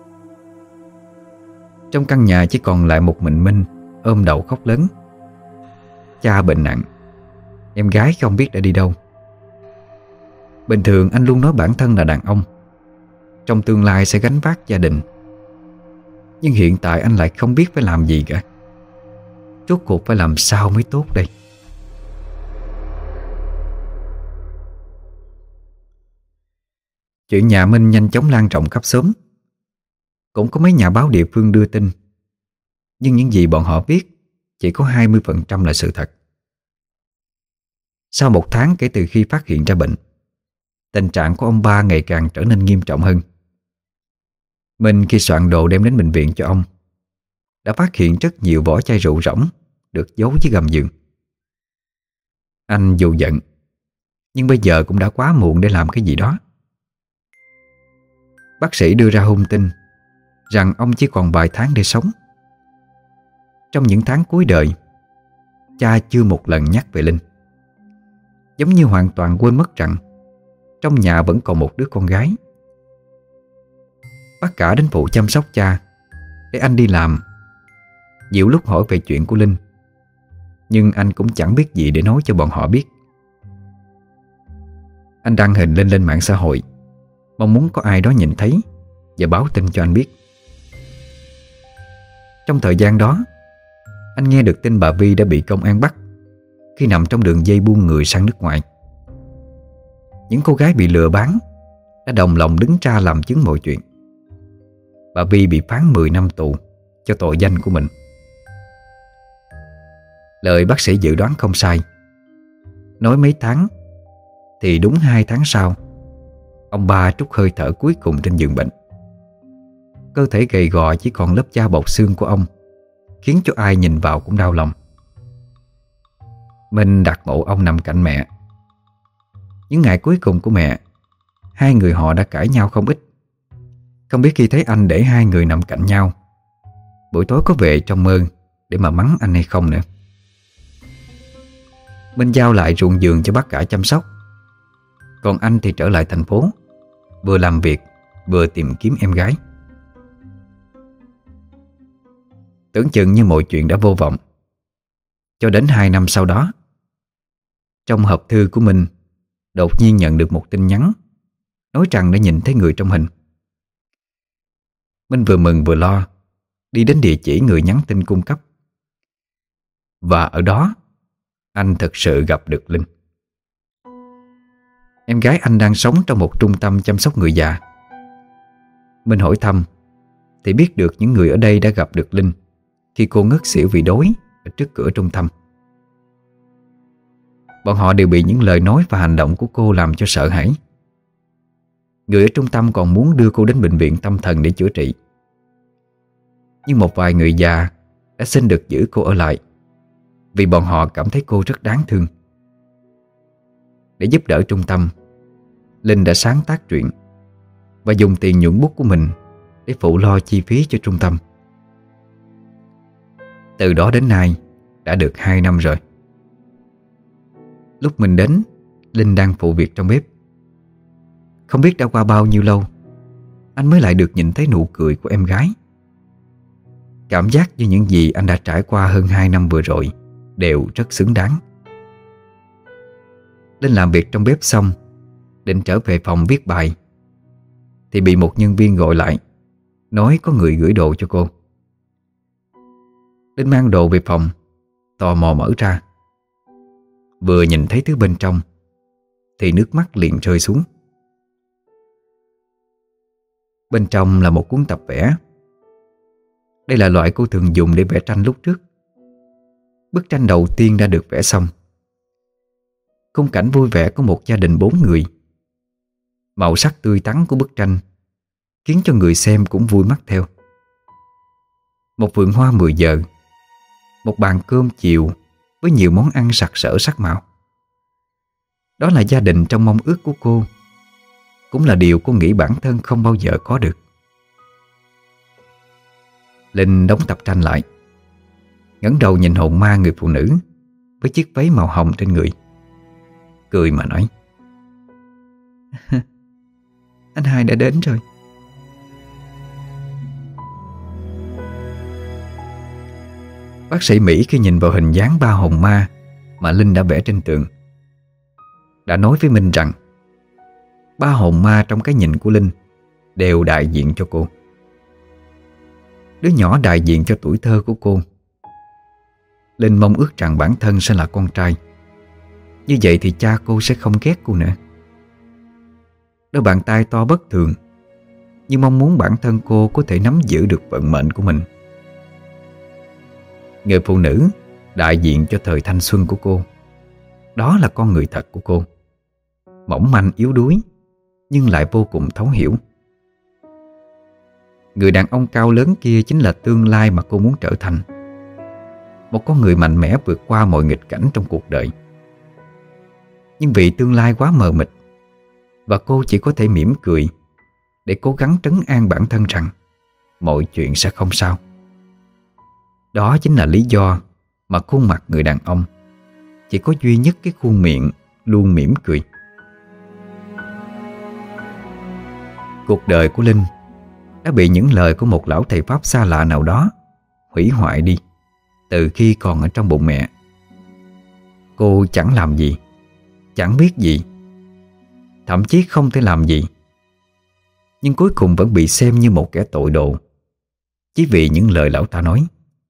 Trong căn nhà chỉ còn lại một mình Minh ôm đầu khóc lớn. Cha bệnh nặng, em gái không biết đã đi đâu. Bình thường anh luôn nói bản thân là đàn ông, trong tương lai sẽ gánh vác gia đình. Nhưng hiện tại anh lại không biết phải làm gì cả. Rốt cuộc phải làm sao mới tốt đây? Chuyện nhà Minh nhanh chóng lan rộng khắp xóm. Cũng có mấy nhà báo địa phương đưa tin, nhưng những gì bọn họ biết chỉ có 20% là sự thật. Sau 1 tháng kể từ khi phát hiện ra bệnh, tình trạng của ông ba ngày càng trở nên nghiêm trọng hơn. Minh khi soạn đồ đem đến bệnh viện cho ông đã phát hiện rất nhiều vỏ chai rượu rỗng được giấu dưới gầm giường. Anh dù giận, nhưng bây giờ cũng đã quá muộn để làm cái gì đó. Bác sĩ đưa ra hung tin rằng ông chỉ còn vài tháng để sống. Trong những tháng cuối đời, cha chưa một lần nhắc về Linh, giống như hoàn toàn quên mất rằng trong nhà vẫn còn một đứa con gái. Bác cả đến phụ chăm sóc cha để anh đi làm. Nhiều lúc hỏi về chuyện của Linh, nhưng anh cũng chẳng biết gì để nói cho bọn họ biết. Anh đăng hình lên mạng xã hội, mong muốn có ai đó nhìn thấy và báo tin cho anh biết. Trong thời gian đó, anh nghe được tin bà Vi đã bị công an bắt khi nằm trong đường dây buôn người sang nước ngoài. Những cô gái bị lừa bán đã đồng lòng đứng ra làm chứng mọi chuyện. Bà Vi bị phán 10 năm tù cho tội danh của mình. Lời bác sĩ dự đoán không sai. Nói mấy tháng thì đúng 2 tháng sau, ông ba trút hơi thở cuối cùng trên giường bệnh. Cơ thể gầy gò chỉ còn lớp da bọc xương của ông, khiến cho ai nhìn vào cũng đau lòng. Minh đặt mộ ông nằm cạnh mẹ. Những ngày cuối cùng của mẹ, hai người họ đã cãi nhau không ít. Không biết khi thấy anh để hai người nằm cạnh nhau, buổi tối có về trong mơ để mà mắng anh hay không nữa. Minh giao lại ruộng vườn cho bác cả chăm sóc, còn anh thì trở lại thành phố, vừa làm việc vừa tìm kiếm em gái. Tưởng chừng như mọi chuyện đã vô vọng, cho đến 2 năm sau đó, trong hộp thư của mình đột nhiên nhận được một tin nhắn nói rằng đã nhìn thấy người trong hình. Minh vừa mừng vừa lo đi đến địa chỉ người nhắn tin cung cấp. Và ở đó anh thực sự gặp được Linh. Em gái anh đang sống trong một trung tâm chăm sóc người già. Minh hỏi thăm thì biết được những người ở đây đã gặp được Linh khi cô ngất xỉu vì đói ở trước cửa trung tâm. Bọn họ đều bị những lời nói và hành động của cô làm cho sợ hãi. Người ở trung tâm còn muốn đưa cô đến bệnh viện tâm thần để chữa trị, nhưng một vài người già đã xin được giữ cô ở lại vì bọn họ cảm thấy cô rất đáng thương. Để giúp đỡ trung tâm, Linh đã sáng tác truyện và dùng tiền nhuận bút của mình để phụ lo chi phí cho trung tâm. Từ đó đến nay đã được 2 năm rồi. Lúc mình đến, Linh đang phụ việc trong bếp. Không biết đã qua bao nhiêu lâu, anh mới lại được nhìn thấy nụ cười của em gái. Cảm giác như những gì anh đã trải qua hơn 2 năm vừa rồi đều rất xứng đáng. Linh làm việc trong bếp xong, định trở về phòng viết bài, thì bị một nhân viên gọi lại, nói có người gửi đồ cho cô. Linh mang đồ về phòng, tò mò mở ra. Vừa nhìn thấy thứ bên trong thì nước mắt liền rơi xuống. Bên trong là một cuốn tập vẽ. Đây là loại cô thường dùng để vẽ tranh lúc trước. Bức tranh đầu tiên đã được vẽ xong. Khung cảnh vui vẻ của một gia đình 4 người. Màu sắc tươi tắn của bức tranh khiến cho người xem cũng vui mắt theo. Một vườn hoa 10 giờ, một bàn cơm chiều với nhiều món ăn sặc sỡ sắc màu. Đó là gia đình trong mong ước của cô, cũng là điều cô nghĩ bản thân không bao giờ có được. Linh đóng tập tranh lại, ngẩng đầu nhìn hồn ma người phụ nữ với chiếc váy màu hồng trên người, cười mà nói: Anh hai đã đến rồi. Bác sĩ Mỹ khi nhìn vào hình dáng 3 hồn ma mà Linh đã vẽ trên tường, đã nói với Minh rằng 3 hồn ma trong cái nhìn của Linh đều đại diện cho cô. Đứa nhỏ đại diện cho tuổi thơ của cô. Linh mong ước rằng bản thân sẽ là con trai. Như vậy thì cha cô sẽ không ghét cô nữa. Đôi bàn tay to bất thường, nhưng mong muốn bản thân cô có thể nắm giữ được vận mệnh của mình. Người phụ nữ đại diện cho thời thanh xuân của cô. Đó là con người thật của cô, mỏng manh yếu đuối nhưng lại vô cùng thấu hiểu. Người đàn ông cao lớn kia chính là tương lai mà cô muốn trở thành. Một con người mạnh mẽ vượt qua mọi nghịch cảnh trong cuộc đời. Nhưng vì tương lai quá mờ mịt, và cô chỉ có thể mỉm cười để cố gắng trấn an bản thân rằng mọi chuyện sẽ không sao. Đó chính là lý do mà khuôn mặt người đàn ông chỉ có duy nhất cái khuôn miệng luôn mỉm cười. Cuộc đời của Linh đã bị những lời của một lão thầy Pháp xa lạ nào đó hủy hoại đi từ khi còn ở trong bụng mẹ. Cô chẳng làm gì, chẳng biết gì, thậm chí không thể làm gì, nhưng cuối cùng vẫn bị xem như một kẻ tội đồ chỉ vì những lời lão ta nói.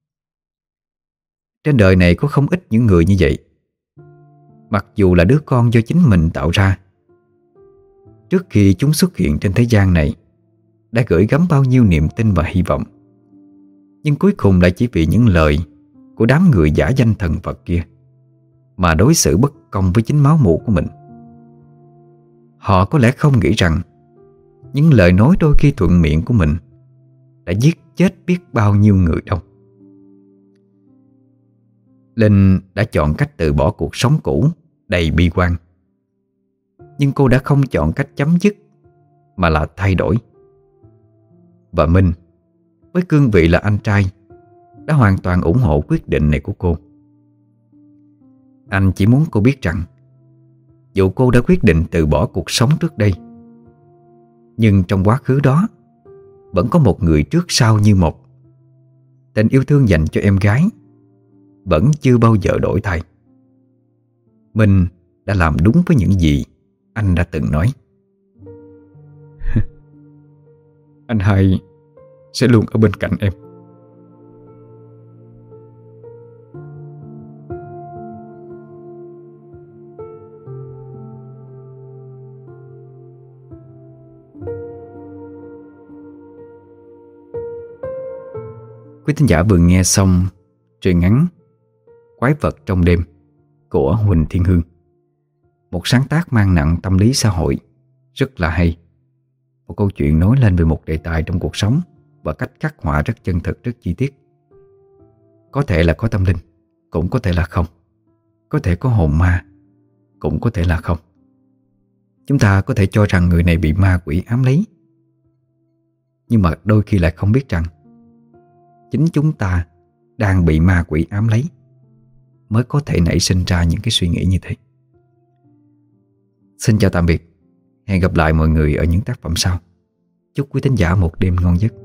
Trên đời này có không ít những người như vậy. Mặc dù là đứa con do chính mình tạo ra, trước khi chúng xuất hiện trên thế gian này đã gửi gắm bao nhiêu niềm tin và hy vọng, nhưng cuối cùng lại chỉ vì những lời của đám người giả danh thần Phật kia mà đối xử bất công với chính máu mủ của mình. Họ có lẽ không nghĩ rằng những lời nói đôi khi thuận miệng của mình đã giết chết biết bao nhiêu người đâu. Linh đã chọn cách từ bỏ cuộc sống cũ đầy bi quan, nhưng cô đã không chọn cách chấm dứt mà là thay đổi. Và Minh, với cương vị là anh trai, đã hoàn toàn ủng hộ quyết định này của cô. Anh chỉ muốn cô biết rằng dù cô đã quyết định từ bỏ cuộc sống trước đây, nhưng trong quá khứ đó vẫn có một người trước sau như một. Tình yêu thương dành cho em gái vẫn chưa bao giờ đổi thay. Minh đã làm đúng với những gì anh đã từng nói. Anh hai sẽ luôn ở bên cạnh em. Quý thính giả vừa nghe xong truyện ngắn Quái vật trong đêm của Huỳnh Thiên Hương. Một sáng tác mang nặng tâm lý xã hội rất là hay. Một câu chuyện nói lên về một đề tài trong cuộc sống và cách khắc họa rất chân thực, rất chi tiết. Có thể là có tâm linh, cũng có thể là không. Có thể có hồn ma, cũng có thể là không. Chúng ta có thể cho rằng người này bị ma quỷ ám lấy, nhưng mà đôi khi lại không biết rằng chính chúng ta đang bị ma quỷ ám lấy mới có thể nảy sinh ra những cái suy nghĩ như thế. Xin chào tạm biệt. Hẹn gặp lại mọi người ở những tác phẩm sau. Chúc quý thính giả một đêm ngon giấc.